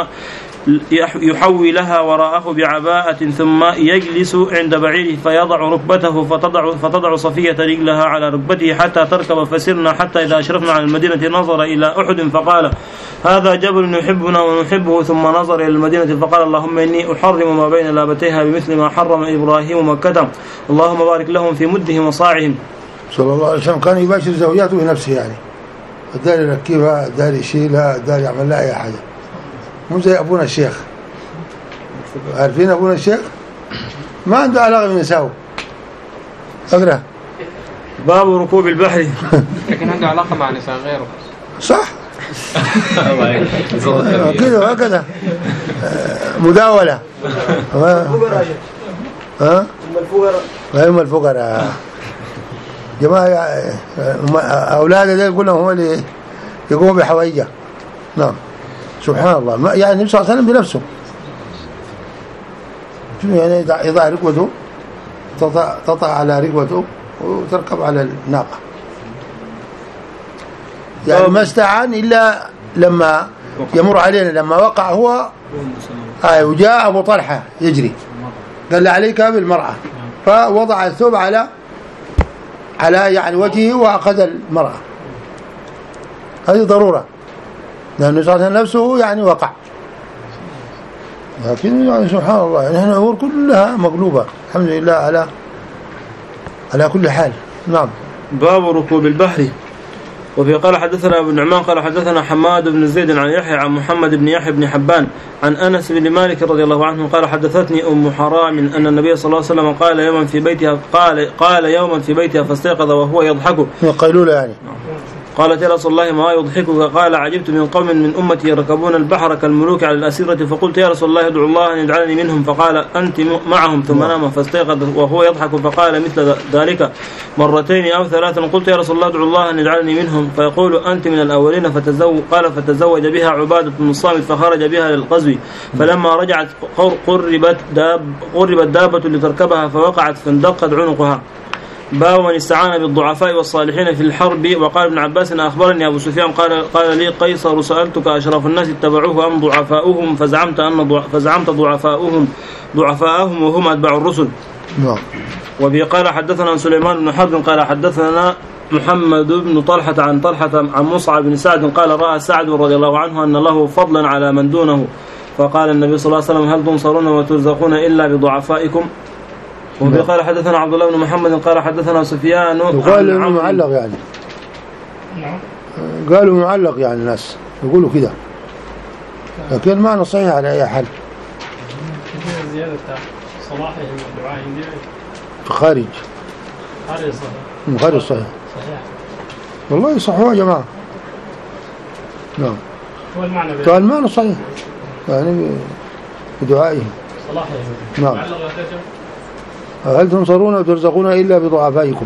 يحوي لها وراءه بعباءة ثم يجلس عند بعيره فيضع ركبته فتضع, فتضع صفية رجلها على ركبته حتى تركب، فسرنا حتى إذا أشرفنا على المدينة نظر إلى أحد فقال هذا جبل يحبنا ونحبه، ثم نظر إلى المدينة فقال اللهم إني أحرم ما بين لابتيها بمثل ما حرم إبراهيم مكة، اللهم بارك لهم في مدهم وصاعهم. صلى الله عليه وسلم كان يباشر زوجاته بنفسه، يعني الدار يركبها الدار يشيلها الدار يعمل لها أي حاجة، مو زي أبونا الشيخ. عارفين أبونا الشيخ ما عنده علاقة بالنساء. أقرأ باب ركوب البحر لكن عنده علاقة مع نساء غيره صح كده هكذا مداولة. ها هم الفقراء جماعة أولاده ده يقول لهم هم اللي يقوموا بحوائجه. نعم سبحان الله. يعني النبي صلى الله عليه وسلم بنفسه يعني يضع ركبته تطع, تطع على ركبته وتركب على الناقة، يعني ما استعان إلا لما يمر علينا لما وقع هو آه وجاء أبو طلحة يجري قال له عليك بالمرأة، فوضع الثوب على على يعني وجهه وأخذ المرأة. هذه ضرورة لأنه صار نفسه يعني وقع. لكن يعني سبحان الله يعني هنا الأمور كلها مقلوبة الحمد لله على على كل حال. نعم. باب ركوب البحر. وفي قال حدثنا ابو النعمان قال حدثنا حماد بن زيد عن يحيى عن محمد بن يحيى بن حبان عن أنس بن مالك رضي الله عنه قال حدثتني أم حرام أن النبي صلى الله عليه وسلم قال يوما في بيتها قال قال يوما في بيتها فاستيقظ وهو يضحك. قيلولة يعني. قالت يا رسول الله ما يضحكك؟ قال عجبت من قوم من أمتي يركبون البحر كالملوك على الأسيرة فقلت يا رسول الله ادعو الله أن يجعلني منهم فقال أنت معهم ثم نام فاستيقظ وهو يضحك فقال مثل ذلك مرتين أو ثلاثا قلت يا رسول الله ادعو الله أن يجعلني منهم فيقول أنت من الأولين فتزوج قال فتزوج بها عبادة بن الصامت فخرج بها للغزو فلما رجعت قربت داب قربت دابة لتركبها فوقعت فاندقت عنقها. باب من استعان بالضعفاء والصالحين في الحرب. وقال ابن عباس أخبرني أبو سفيان قال قال لي قيصر سألتك أشرف الناس اتبعوه أم ضعفاؤهم فزعمت أن فزعمت ضعفاؤهم ضعفاءهم وهم أتبع الرسل. نعم. وبه قال حدثنا سليمان بن حرب قال حدثنا محمد بن طلحة عن طلحة عن مصعب بن سعد قال رأى سعد رضي الله عنه أن له فضلا على من دونه فقال النبي صلى الله عليه وسلم هل تنصرون وترزقون إلا بضعفائكم. وبه قال حدثنا عبد الله بن محمد قال حدثنا سفيان قال معلق يعني قالوا معلق يعني الناس يقولوا كده لكن المعنى صحيح على أي حال. زيادة صلاحه والدعاء في خارج خارج صحيح خارج صحيح صحيح والله صحوا يا جماعة. نعم. هو المعنى كان المعنى صحيح يعني بدعائهم صلاحه. نعم. هل تنصرون وترزقون إلا بضعفائكم.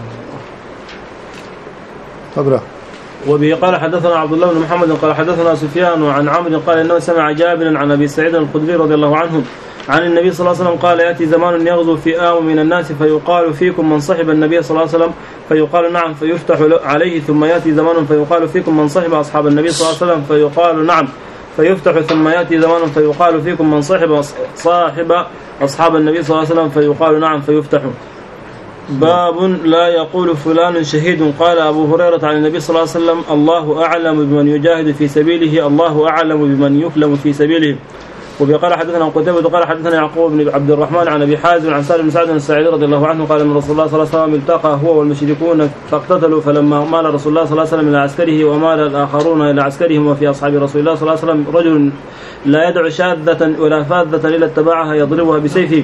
تقرأ. وبه قال حدثنا عبد الله بن محمد قال حدثنا سفيان عن عمرو قال إنه سمع جابر عن أبي سعيد الخدري رضي الله عنه عن النبي صلى الله عليه وسلم قال يأتي زمان يغزو فئام من الناس فيقال فيكم من صحب النبي صلى الله عليه وسلم فيقال نعم فيفتح عليه ثم يأتي زمان فيقال فيكم من صحب أصحاب النبي صلى الله عليه وسلم فيقال نعم فيفتح ثم يأتي زمان فيقال فيكم من صحب صاحب أصحاب النبي صلى الله عليه وسلم فيقال نعم فيفتح. باب لا يقول فلان شهيد. قال أبو هريرة عن النبي صلى الله عليه وسلم الله أعلم بمن يجاهد في سبيله الله أعلم بمن يكلم في سبيله. وقال حدثنا قتيبة قال حدثنا يعقوب بن عبد الرحمن عن أبي حازم عن سالم بن سعد الساعدي رضي الله عنه قال ان رسول الله صلى الله عليه وسلم التقى هو والمشركون فاقتتلوا فلما مال رسول الله صلى الله عليه وسلم إلى عسكره ومال الآخرون إلى عسكرهم وفي أصحاب رسول الله صلى الله عليه وسلم رجل لا يدع شاذة ولا فاذة إلا اتبعها يضربها بسيفه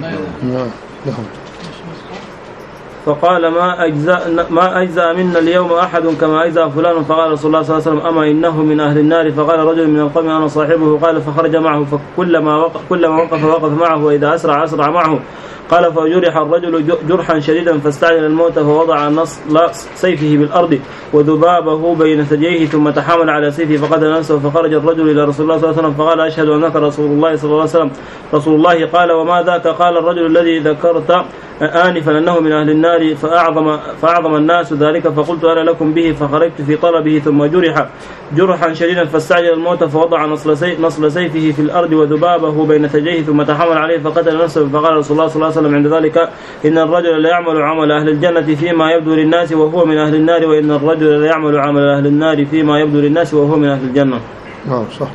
فقال ما أجزاء ما أجزاء منا اليوم أحد كما أجزاء فلان فقال رسول الله صلى الله عليه وسلم أما إنه من أهل النار فقال رجل من القوم أنا صاحبه قال فخرج معه فكلما وقف كلما وقف وقف معه وإذا أسرع أسرع معه قال فجرح الرجل جرحا شديدا فاستعجل الموت فوضع نص سيفه بالأرض وذبابه بين ثدييه ثم تحامل على سيفه فقتل نفسه فخرج الرجل إلى رسول الله صلى الله عليه وسلم فقال أشهد أنك رسول الله صلى الله عليه وسلم. رسول الله قال وما ذاك؟ قال الرجل الذي ذكرت آنفا أنه من أهل النار فأعظم, فأعظم الناس ذلك فقلت أنا لكم به فخرجت في طلبه ثم جرح جرحا شديدا فاستعجل الموت فوضع نصل, سي نصل سيفه في الأرض وذبابه بين ثدييه ثم تحمل عليه فقتل نفسه فقال رسول الله صلى الله عليه وسلم عند ذلك إن الرجل لا يعمل عمل أهل الجنة فيما يبدو للناس وهو من أهل النار وإن الرجل لا يعمل عمل أهل النار فيما يبدو للناس وهو من أهل الجنة. نعم صح.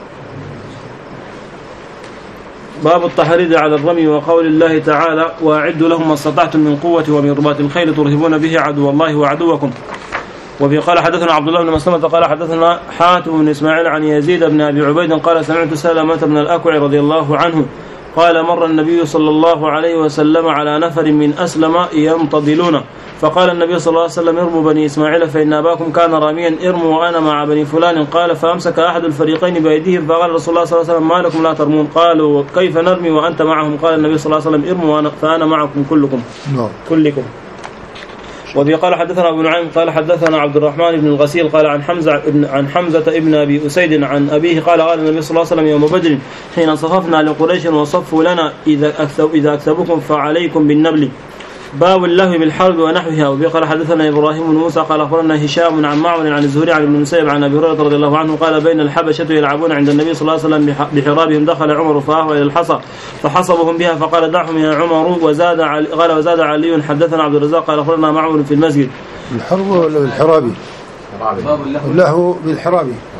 باب التحريض على الرمي وقول الله تعالى وأعدوا لهم ما استطعتم من قوة ومن رباط الخيل ترهبون به عدو الله وعدوكم. وفي قال حدثنا عبد الله بن مسلمة قال حدثنا حاتم بن إسماعيل عن يزيد بن أبي عبيد قال سمعت سلمة بن الأكوع رضي الله عنه قال مر النبي صلى الله عليه وسلم على نفر من أسلم ينتظلون فقال النبي صلى الله عليه وسلم ارموا بني إسماعيل فإن أباكم كان راميا ارموا وأنا مع بني فلان قال فأمسك أحد الفريقين بأيديهم فقال رسول الله صلى الله عليه وسلم ما لكم لا ترمون قالوا كيف نرمي وأنت معهم قال النبي صلى الله عليه وسلم ارموا فأنا معكم كلكم كلكم. وفي قال حدثنا أبو نعيم قال حدثنا عبد الرحمن بن الغسيل قال عن حمزة عن حمزة ابن أبي أسيد عن أبيه قال قال النبي صلى الله عليه وسلم يوم بدر حين صففنا لقريش وصفوا لنا إذا أكثب إذا أكثبكم فعليكم بالنبل. باب اللهو بالحرب ونحوها. وفي قال حدثنا إبراهيم بن موسى قال أخبرنا هشام عن معمر عن الزهري عن ابن المسيب عن أبي هريرة رضي الله عنه قال بين الحبشة يلعبون عند النبي صلى الله عليه وسلم بحرابهم دخل عمر فأهوى إلى الحصى فحصبهم بها فقال دعهم يا عمر وزاد علي قال وزاد علي حدثنا عبد الرزاق قال أخبرنا معمر في المسجد. الحرب ولا بالحرابي؟ اللهو بالحرابي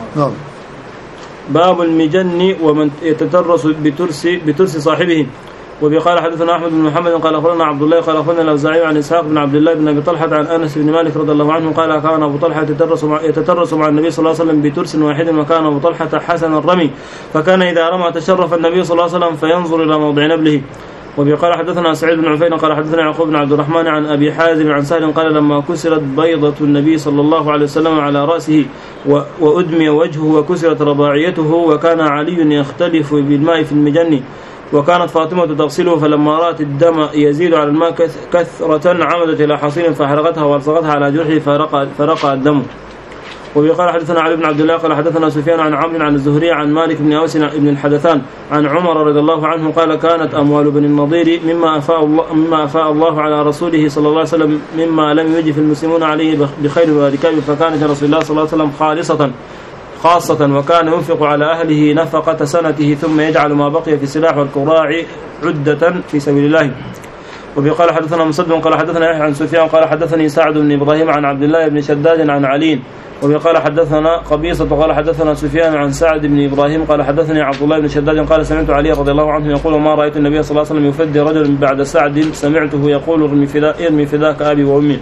نعم. باب المجن ومن يتترس بترس بترس صاحبه. وبقال حدثنا أحمد بن محمد قال أخبرنا عبد الله قال أخبرنا الأوزاعي عن إسحاق بن عبد الله بن أبي طلحة عن أنس بن مالك رضي الله عنه قال كان أبو طلحة يتترس مع, يتترس مع النبي صلى الله عليه وسلم بترس واحد وكان أبو طلحة حسن الرمي فكان إذا رمى تشرف النبي صلى الله عليه وسلم فينظر إلى موضع نبله. وبقال حدثنا سعيد بن عفين قال حدثنا يعقوب بن عبد الرحمن عن أبي حازم عن سهل قال لما كسرت بيضة النبي صلى الله عليه وسلم على رأسه وأدمي وجهه وكسرت رباعيته وكان علي يختلف بالماء في المجن وكانت فاطمة تغسله فلما رأت الدم يزيد على الماء كثرة عمدت إلى حصين فحرقتها وألصقتها على جرحه فرقى, فرقى الدم. وبقال حدثنا علي بن عبد الله قال حدثنا سفيان عن عمرو عن الزهري عن مالك بن أوس بن الحدثان عن عمر رضي الله عنه قال كانت أموال بني النضير مما أفاء الله, مما أفاء الله على رسوله صلى الله عليه وسلم مما لم يجف المسلمون عليه بخير وركاب فكانت رسول الله صلى الله عليه وسلم خالصة خاصة وكان ينفق على أهله نفقة سنته ثم يجعل ما بقي في السلاح والكراع عدة في سبيل الله. وبقال حدثنا مسدد قال حدثنا يحيى عن سفيان قال حدثني سعد بن إبراهيم عن عبد الله بن شداد عن علي. وبقال حدثنا قبيصة قال حدثنا سفيان عن سعد بن إبراهيم قال حدثني عبد الله بن شداد قال سمعت علي رضي الله عنه يقول ما رأيت النبي صلى الله عليه وسلم يفدي رجل بعد سعد سمعته يقول ارمي فداك ارمي فداك أبي وأمي.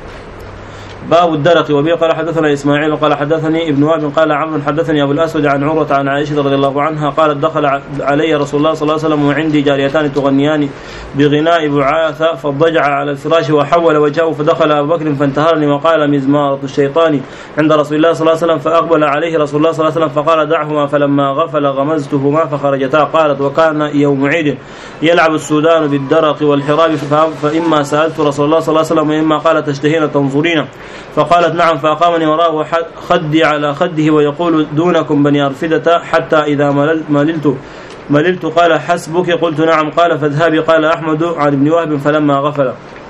باب الدرق. وبه قال حدثنا إسماعيل قال حدثني ابن وهب قال عمرو حدثني أبو الأسود عن عروة عن عائشة رضي الله عنها قالت دخل علي رسول الله صلى الله عليه وسلم وعندي جاريتان تغنيان بغناء بعاثة فاضطجع على الفراش وحول وجهه فدخل أبو بكر فانتهرني وقال مزمارة الشيطان عند رسول الله صلى الله عليه وسلم فأقبل عليه رسول الله صلى الله عليه وسلم فقال دعهما فلما غفل غمزتهما فخرجتا. قالت وكان يوم عيد يلعب السودان بالدرق والحراب فإما سألت رسول الله صلى الله عليه وسلم وإما قال تشتهين تنظرين فقالت نعم فأقامني وراءه خدي على خده ويقول دونكم بني أرفدة حتى إذا مللت مللت قال حسبك قلت نعم قال فاذهبي قال أحمد عن ابن وهب فلما غفل.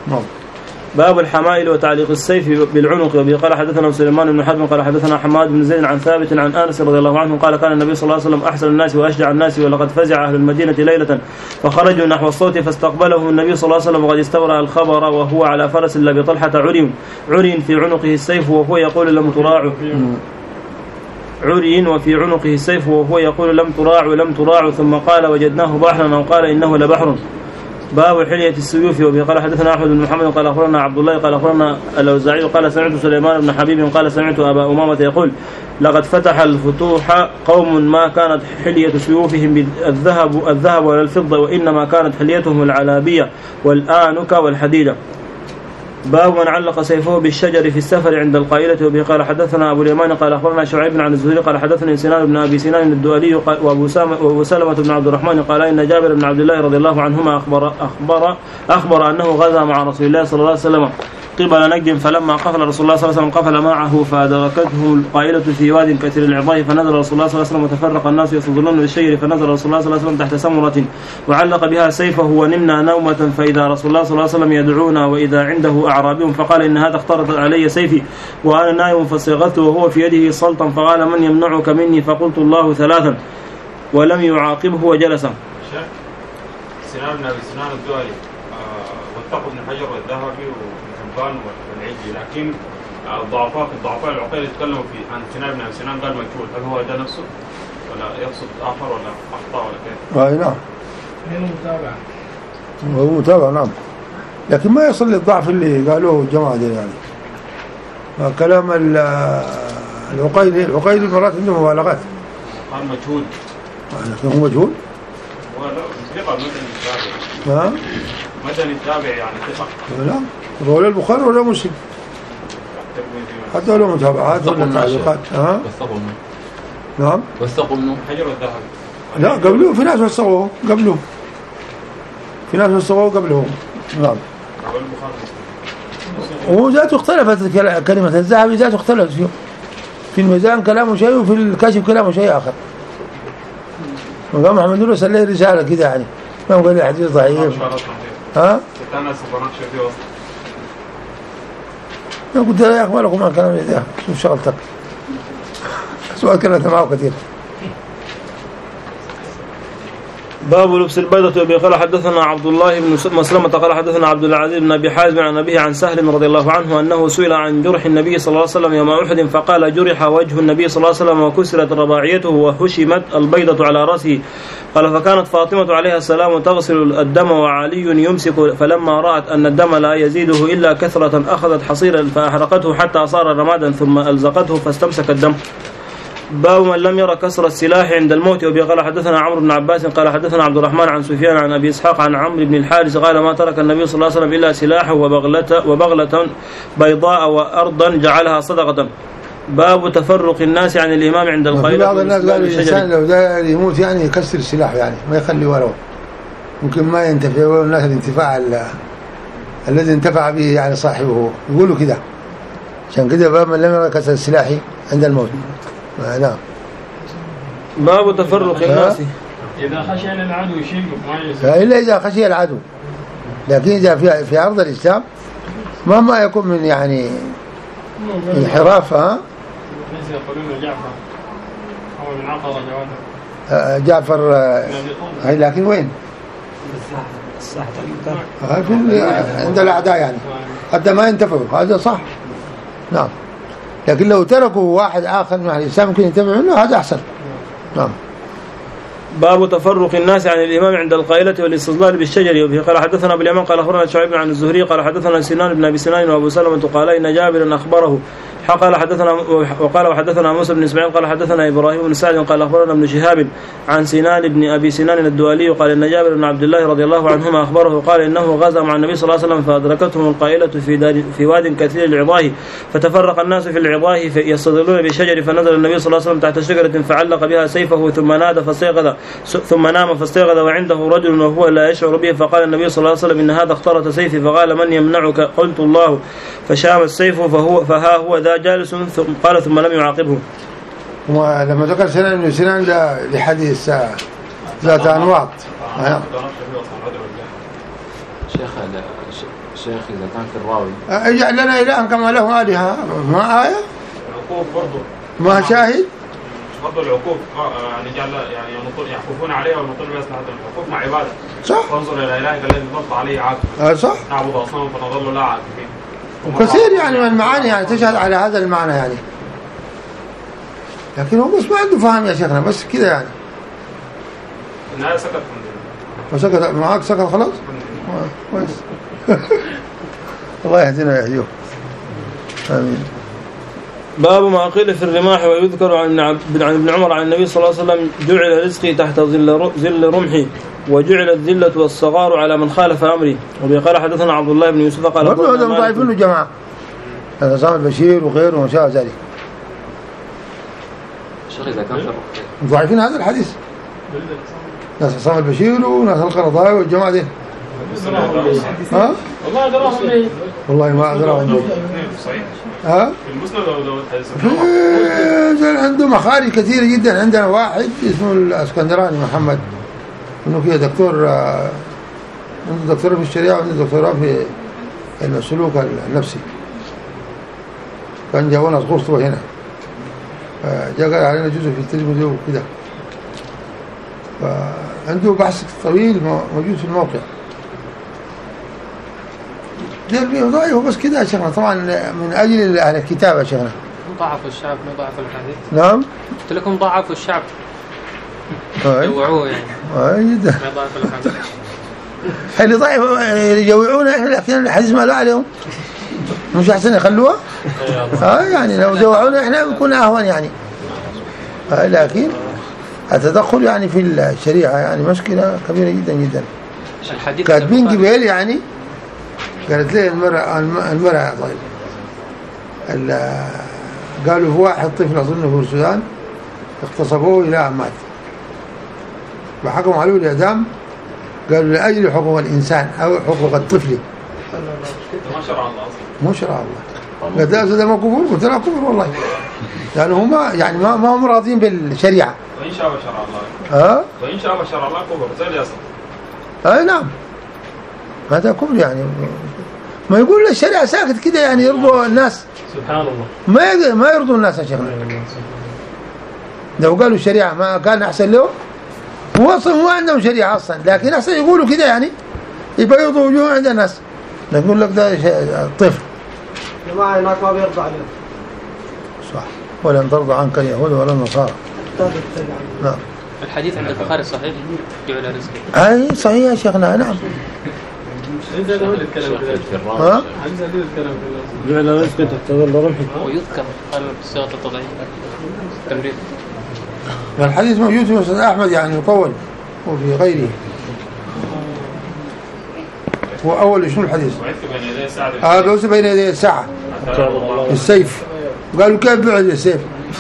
باب الحمائل وتعليق السيف بالعنق. وبه قال حدثنا سليمان بن حرب قال حدثنا حماد بن زيد عن ثابت عن أنس رضي الله عنه قال كان النبي صلى الله عليه وسلم أحسن الناس وأشجع الناس ولقد فزع أهل المدينة ليلة فخرجوا نحو الصوت فاستقبلهم النبي صلى الله عليه وسلم وقد استورى الخبر وهو على فرس لأبي طلحة عري عري في عنقه السيف وهو يقول لم تراعوا عري وفي عنقه السيف وهو يقول لم تراعوا لم تراعوا ثم قال وجدناه بحرا وقال إنه لبحر. باب حلية السيوف. وبه قال حدثنا أحمد بن محمد قال أخبرنا عبد الله قال أخبرنا الأوزاعي قال سمعت سليمان بن حبيب قال سمعت أبا أمامة يقول لقد فتح الفتوح قوم ما كانت حلية سيوفهم بالذهب الذهب ولا الفضة وإنما كانت حليتهم العلابية والآنك والحديدة. باب من علق سيفه بالشجر في السفر عند القائلة. وبه قال حدثنا أبو اليمان قال أخبرنا شعيب عن الزهري قال حدثني سنان بن أبي سنان الدؤلي وأبو سلمة بن عبد الرحمن قال إن جابر بن عبد الله رضي الله عنهما أخبر أخبر أخبر أنه غزا مع رسول الله صلى الله عليه وسلم قبل نجد فلما قفل رسول الله صلى الله عليه وسلم قفل معه فأدركته القائلة في واد كثير العظام فنزل رسول الله صلى الله عليه وسلم وتفرق الناس يصدلون بالشجر فنزل رسول الله صلى الله عليه وسلم تحت سمرة وعلق بها سيفه ونمنا نومة فإذا رسول الله صلى الله عليه وسلم يدعونا وإذا عنده أعرابي فقال إن هذا اخترط علي سيفي وأنا نائم فصيغته وهو في يده سلطا فقال من يمنعك مني فقلت الله ثلاثا ولم يعاقبه وجلس. سنان بن أبي سنان الدؤلي واتقوا ابن حجر والذهبي والعجي لكن الضعفاء في الضعفاء العقيل يتكلموا في عن سنان بن سنان قال مجهول هل هو ده نفسه ولا يقصد آخر ولا أخطأ ولا كيف؟ أي نعم. هنا متابعة. هو متابعة نعم. لكن ما يصل للضعف اللي قالوه الجماعة دي يعني. كلام العقيل العقيل مرات عنده مبالغات. قال مجهول. لكن هو مجهول؟ هو لا ثقة مدني التابع. ها؟ مدني التابع يعني ثقة. لا. ولا البخاري ولا مسلم. حتى لو متابعات ولا تعليقات. ها؟ نعم. وثقوا منه حجر الذهب. لا قبله في ناس وثقوه قبله. في ناس وثقوه قبله. نعم. وذاته اختلفت كلمة الذهب ذاته اختلفت فيه. في الميزان كلامه شيء وفي الكاشف كلامه شيء آخر. وقام محمد نور سأله رسالة كده يعني. ما قال لي حديث ضعيف. ها؟ أنا قلت له يا أخي ما لكم عن كلام يا شوف شغلتك. سؤال كلمة معه كثير. باب لبس البيضة. وبه قال حدثنا عبد الله بن مسلمة قال حدثنا عبد العزيز بن أبي حازم عن أبيه عن سهل رضي الله عنه أنه سئل عن جرح النبي صلى الله عليه وسلم يوم أحد فقال جرح وجه النبي صلى الله عليه وسلم وكسرت رباعيته وهشمت البيضة على رأسه. قال فكانت فاطمة عليها السلام تغسل الدم وعلي يمسك فلما رأت أن الدم لا يزيده إلا كثرة أخذت حصيرا فأحرقته حتى صار رمادا ثم ألزقته فاستمسك الدم. باب من لم يرى كسر السلاح عند الموت. وبه قال حدثنا عمرو بن عباس قال حدثنا عبد الرحمن عن سفيان عن أبي إسحاق عن عمرو بن الحارث قال ما ترك النبي صلى الله عليه وسلم إلا سلاحه وبغلة, وبغلة بيضاء وأرضا جعلها صدقة. باب تفرق الناس عن الإمام عند القائل. بعض الناس قالوا الإنسان لو ده يموت يعني يكسر السلاح يعني ما يخلي وراه ممكن ما ينتفع والناس الانتفاع الذي انتفع به يعني صاحبه يقولوا كده عشان كده باب من لم يرى كسر السلاح عند الموت. نعم. باب تفرق الناس إذا خشي العدو يشيل ما إلا إذا خشي العدو لكن إذا في في أرض الإسلام ما ما يكون من يعني انحراف. ها ليس يقولون جعفر هو من عقر جواده جعفر هاي لكن وين في عند الأعداء يعني حتى ما ينتفعوا هذا صح. نعم. لكن لو تركوا واحد آخر مع الإسلام ممكن ينتفع منه هذا أحسن. نعم. باب تفرق الناس عن الإمام عند القائلة والاستظلال بالشجر. وفيه قال حدثنا أبو اليمان قال أخبرنا شعيب عن الزهري قال حدثنا سنان بن أبي سنان وأبو سلمة قال إن جابر أخبره قال حدثنا وقال وحدثنا موسى بن إسماعيل قال حدثنا إبراهيم بن سعد قال أخبرنا ابن شهاب عن سنان بن أبي سنان الدوالي قال إن جابر بن عبد الله رضي الله عنهما أخبره قال إنه غزا مع النبي صلى الله عليه وسلم فأدركتهم القائلة في في واد كثير العضاه فتفرق الناس في العضاه يستظلون بالشجر فنزل النبي صلى الله عليه وسلم تحت شجرة فعلق بها سيفه ثم نادى فاستيقظ ثم نام فاستيقظ وعنده رجل وهو لا يشعر به فقال النبي صلى الله عليه وسلم إن هذا اخترت سيفي فقال من يمنعك قلت الله فشام السيف فهو فها هو ذا جالس ثم قال ثم لم يعاقبه. ولما ذكر سنان بن سنان لحديث ذات أنواط. شيخ الشيخ إذا كان في الراوي اجعل لنا إلها كما له آلهة ما آية العقوق برضه ما شاهد برضه العقوق يعني جعل يعني يحكفون عليها ونطل بس هذا العقوق مع عبادة صح. فانظر إلى إلهك الذي ضبط عليه عاقب. آه صح. نعبد أصنام فنظل لا عاقبين. وكثير يعني من المعاني يعني تشهد على هذا المعنى يعني لكن هو بس ما عنده فهم يا شيخنا بس كده يعني. النهاية سكت وسكت معاك سكت خلاص كويس. الله يهدينا ويهديه آمين. باب ما قيل في الرماح. ويذكر عن عن ابن عمر عن النبي صلى الله عليه وسلم جعل رزقي تحت ظل ظل رمحي وجعل الذلة والصغار على من خالف أمري. وقال حدثنا عبد الله بن يوسف قال هذا ضعيفين الجماعة هذا سامي البشير وغيره وما شابه ذلك ضعيفين هذا الحديث ناس سامي البشير وناس القرضاوي والجماعة دي. ها والله أدراهم ليه والله ما أدراهم ها عنده مخارج كثيرة جدا. عندنا واحد اسمه الاسكندراني محمد انه كده دكتور عنده دكتوراه في الشريعة وعنده دكتوراه في السلوك النفسي كان جاونا غرفته هنا جاء قال علينا جزء في الترمذي وكده فعنده بحث طويل موجود في الموقع جل ضعيف بس كده يا شيخنا طبعا من أجل أهل الكتاب يا شيخنا. ضعفوا الشعب ما ضعفوا الحديث. نعم. قلت لكم ضعفوا الشعب. يجوعوه يعني. أي جدا. ما ضعفوا الحديث. اللي ضعف يجوعونا إحنا لكن الحديث ما له عليهم. مش أحسن يخلوها؟ آه يعني لو جوعونا إحنا بنكون أهون يعني. آه لكن التدخل يعني في الشريعة يعني مشكلة كبيرة جدا جدا. كاتبين جبال يعني. قالت لي المرأة المرأة طيب قالوا هو واحد طفل أظن في السودان اغتصبوه إلى أن مات وحكموا عليه الإعدام قالوا لأجل حقوق الإنسان أو حقوق الطفل ما شرع الله مو شرع الله. قلت له هذا ما كفر قلت له كفر والله لأنه هم يعني ما ما هم راضين بالشريعة. وإن شاء شرع الله ها وإن شاء شرع الله كفر زي اليسر. أي نعم هذا كفر يعني ما يقول الشريعة ساكت كده يعني يرضوا الناس سبحان الله ما ما يرضوا الناس يا شيخنا. لو قالوا الشريعة ما كان أحسن له هو أصلا ما عندهم شريعة أصلا، لكن أصلا يقولوا كده يعني يبيضوا وجوه عند الناس. نقول لك ده طفل جماعة هناك ما بيرضى عليهم. صح. ولن ترضى عنك اليهود ولا النصارى. نعم. الحديث عند البخاري صحيح جعل رزقه. أي صحيح يا شيخنا. نعم. ها؟ جعل رزقه تحت ظل رمحه. ويذكر قال بصيغة التضعيف التمريض. الحديث موجود في مسند أحمد يعني مطول وفي غيره. هو أول شنو الحديث؟ آه بوس بين يدي الساعة السيف. قالوا كيف بعد السيف؟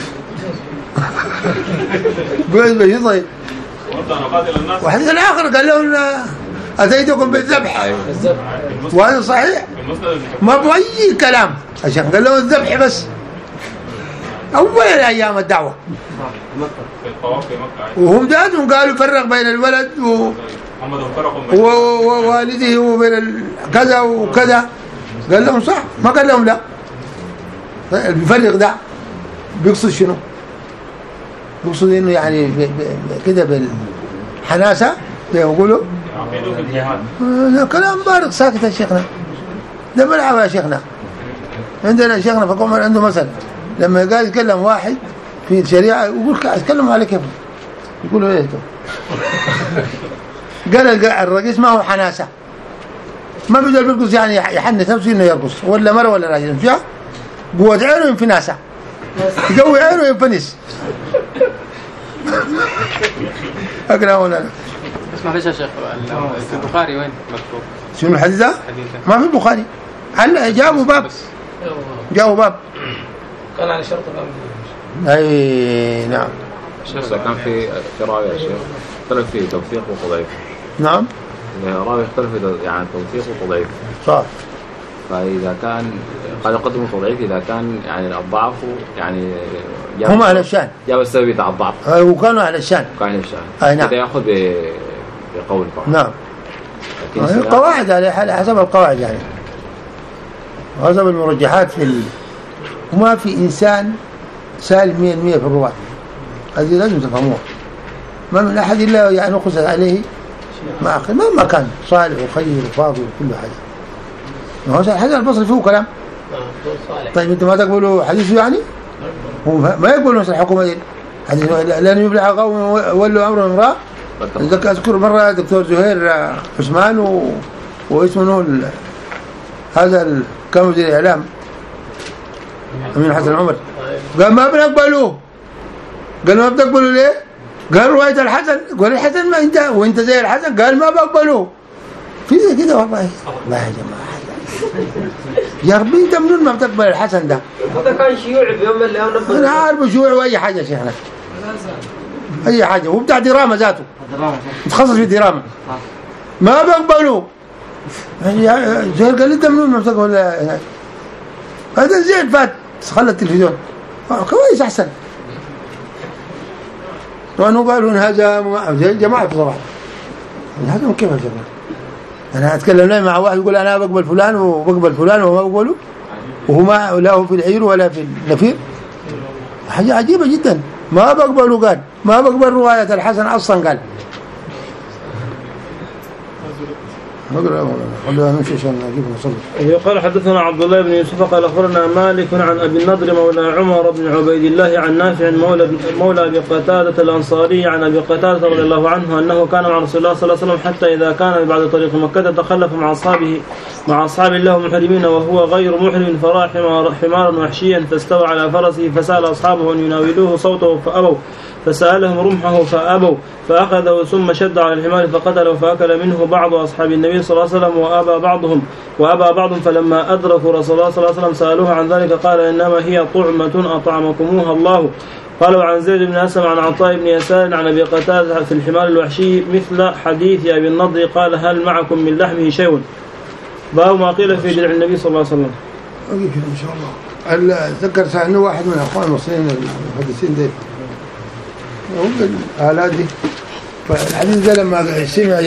بعد بشي طيب. وحديث الآخر قال لهم أتيتكم بالذبح وهذا صحيح ما بأي كلام عشان قال لهم الذبح بس أول الأيام الدعوة. وهم جاتهم قالوا فرق بين الولد و ووالده وبين كذا وكذا. قال لهم صح ما قال لهم لا. الفرق ده بيقصد شنو؟ بيقصد انه يعني كده بالحناسة زي ما يقولوا. كلام بارق ساكت يا شيخنا. ده ملعب يا شيخنا. عندنا شيخنا في القمر عنده مثل لما قال يتكلم واحد في الشريعة يقول اتكلم على كيف يقولوا ايه قال الرقيص ما هو حناسة ما بيقدر بيرقص يعني يحنس نفسه انه يرقص ولا مرة ولا راجل مش قوة عينه ينفناسة يقوي عينه ينفنس اقرأ ولا لا اسمع ليش يا شيخ في البخاري وين مكتوب شنو الحديث ده؟ ما في البخاري هل جابوا باب جابوا باب كان على شرط الأمر. اي نعم. الشيخ كان في في راوي يا شيخ اختلف في توثيق وتضعيف. نعم. راوي اختلف يعني توثيق وتضعيف. صح. فإذا كان قد يقدم التضعيف إذا كان يعني الضعف يعني هم أهل الشان. جاب السبب بتاع الضعف. وكانوا أهل الشان. كانوا أهل الشان. أي نعم. كده يأخذ بقول فقط. نعم. القواعد على حسب القواعد يعني. حسب المرجحات في ال... وما في إنسان سالم مية المية في الرواة. هذه لازم تفهموها. ما من أحد إلا يعني نقص عليه ما أخذ ما كان صالح وخير وفاضل وكل حاجة. ما هو الحسن البصري فيه كلام. طيب أنت ما تقبلوا حديثه يعني؟ هو ما يقبلوا مثل الحكومة دي. حديث لن يبلع قوم ولوا أمر امرأة. أذكر مرة دكتور زهير عثمان و... واسمه ال... هذا ال... كان مدير الإعلام أمين حسن عمر قال ما بنقبلوه. قال ما بتقبلوا ليه؟ قال رواية الحسن. قال الحسن ما انت وانت زي الحسن. قال ما بقبلوه. في زي كده والله. لا يا جماعة يا ربي انت منين ما بتقبل الحسن ده؟ هذا كان شيوعي في يوم من الأيام. انا عارف شيوعي واي حاجة شيخنا اي حاجة. هو بتاع دراما ذاته متخصص في دراما. ما بقبلوه. زهير قال انت منين ما بتقبل هذا زين فات خلى التلفزيون كويس احسن. وانه قالوا انهزم زي الجماعه بصراحه. انهزم كيف يا جماعه؟ انا اتكلم لي مع واحد يقول انا بقبل فلان وبقبل فلان وما بقبله وهو ما له في العير ولا في النفير. حاجه عجيبه جدا. ما بقبله قال ما بقبل روايه الحسن اصلا قال. قال حدثنا عبد الله بن يوسف قال اخبرنا مالك عن ابي النضر مولى عمر بن عبيد الله عن نافع مولى مولى ابي قتاده الانصاري عن ابي قتاده رضي الله عنه انه كان مع رسول الله صلى الله عليه وسلم حتى اذا كان بعد طريق مكه تخلف مع اصحابه مع اصحاب الله محرمين وهو غير محرم فراح حمارا وحشيا فاستوى على فرسه فسال اصحابه ان يناولوه صوته فابوا فسألهم رمحه فأبوا فأخذه ثم شد على الحمار فقتله فأكل منه بعض أصحاب النبي صلى الله عليه وسلم وأبى بعضهم وأبى بعضهم فلما أدركوا رسول الله صلى الله عليه وسلم سألوه عن ذلك قال إنما هي طعمة أطعمكموها الله. قالوا عن زيد بن أسلم عن عطاء بن يسار عن أبي قتادة في الحمار الوحشي مثل حديث أبي النضر قال هل معكم من لحمه شيء؟ باب ما قيل في درع النبي صلى الله عليه وسلم. أجيب إن شاء الله. أتذكر سألني واحد من أخوان المصريين المحدثين دي الآلات دي فالحديث ده لما سمع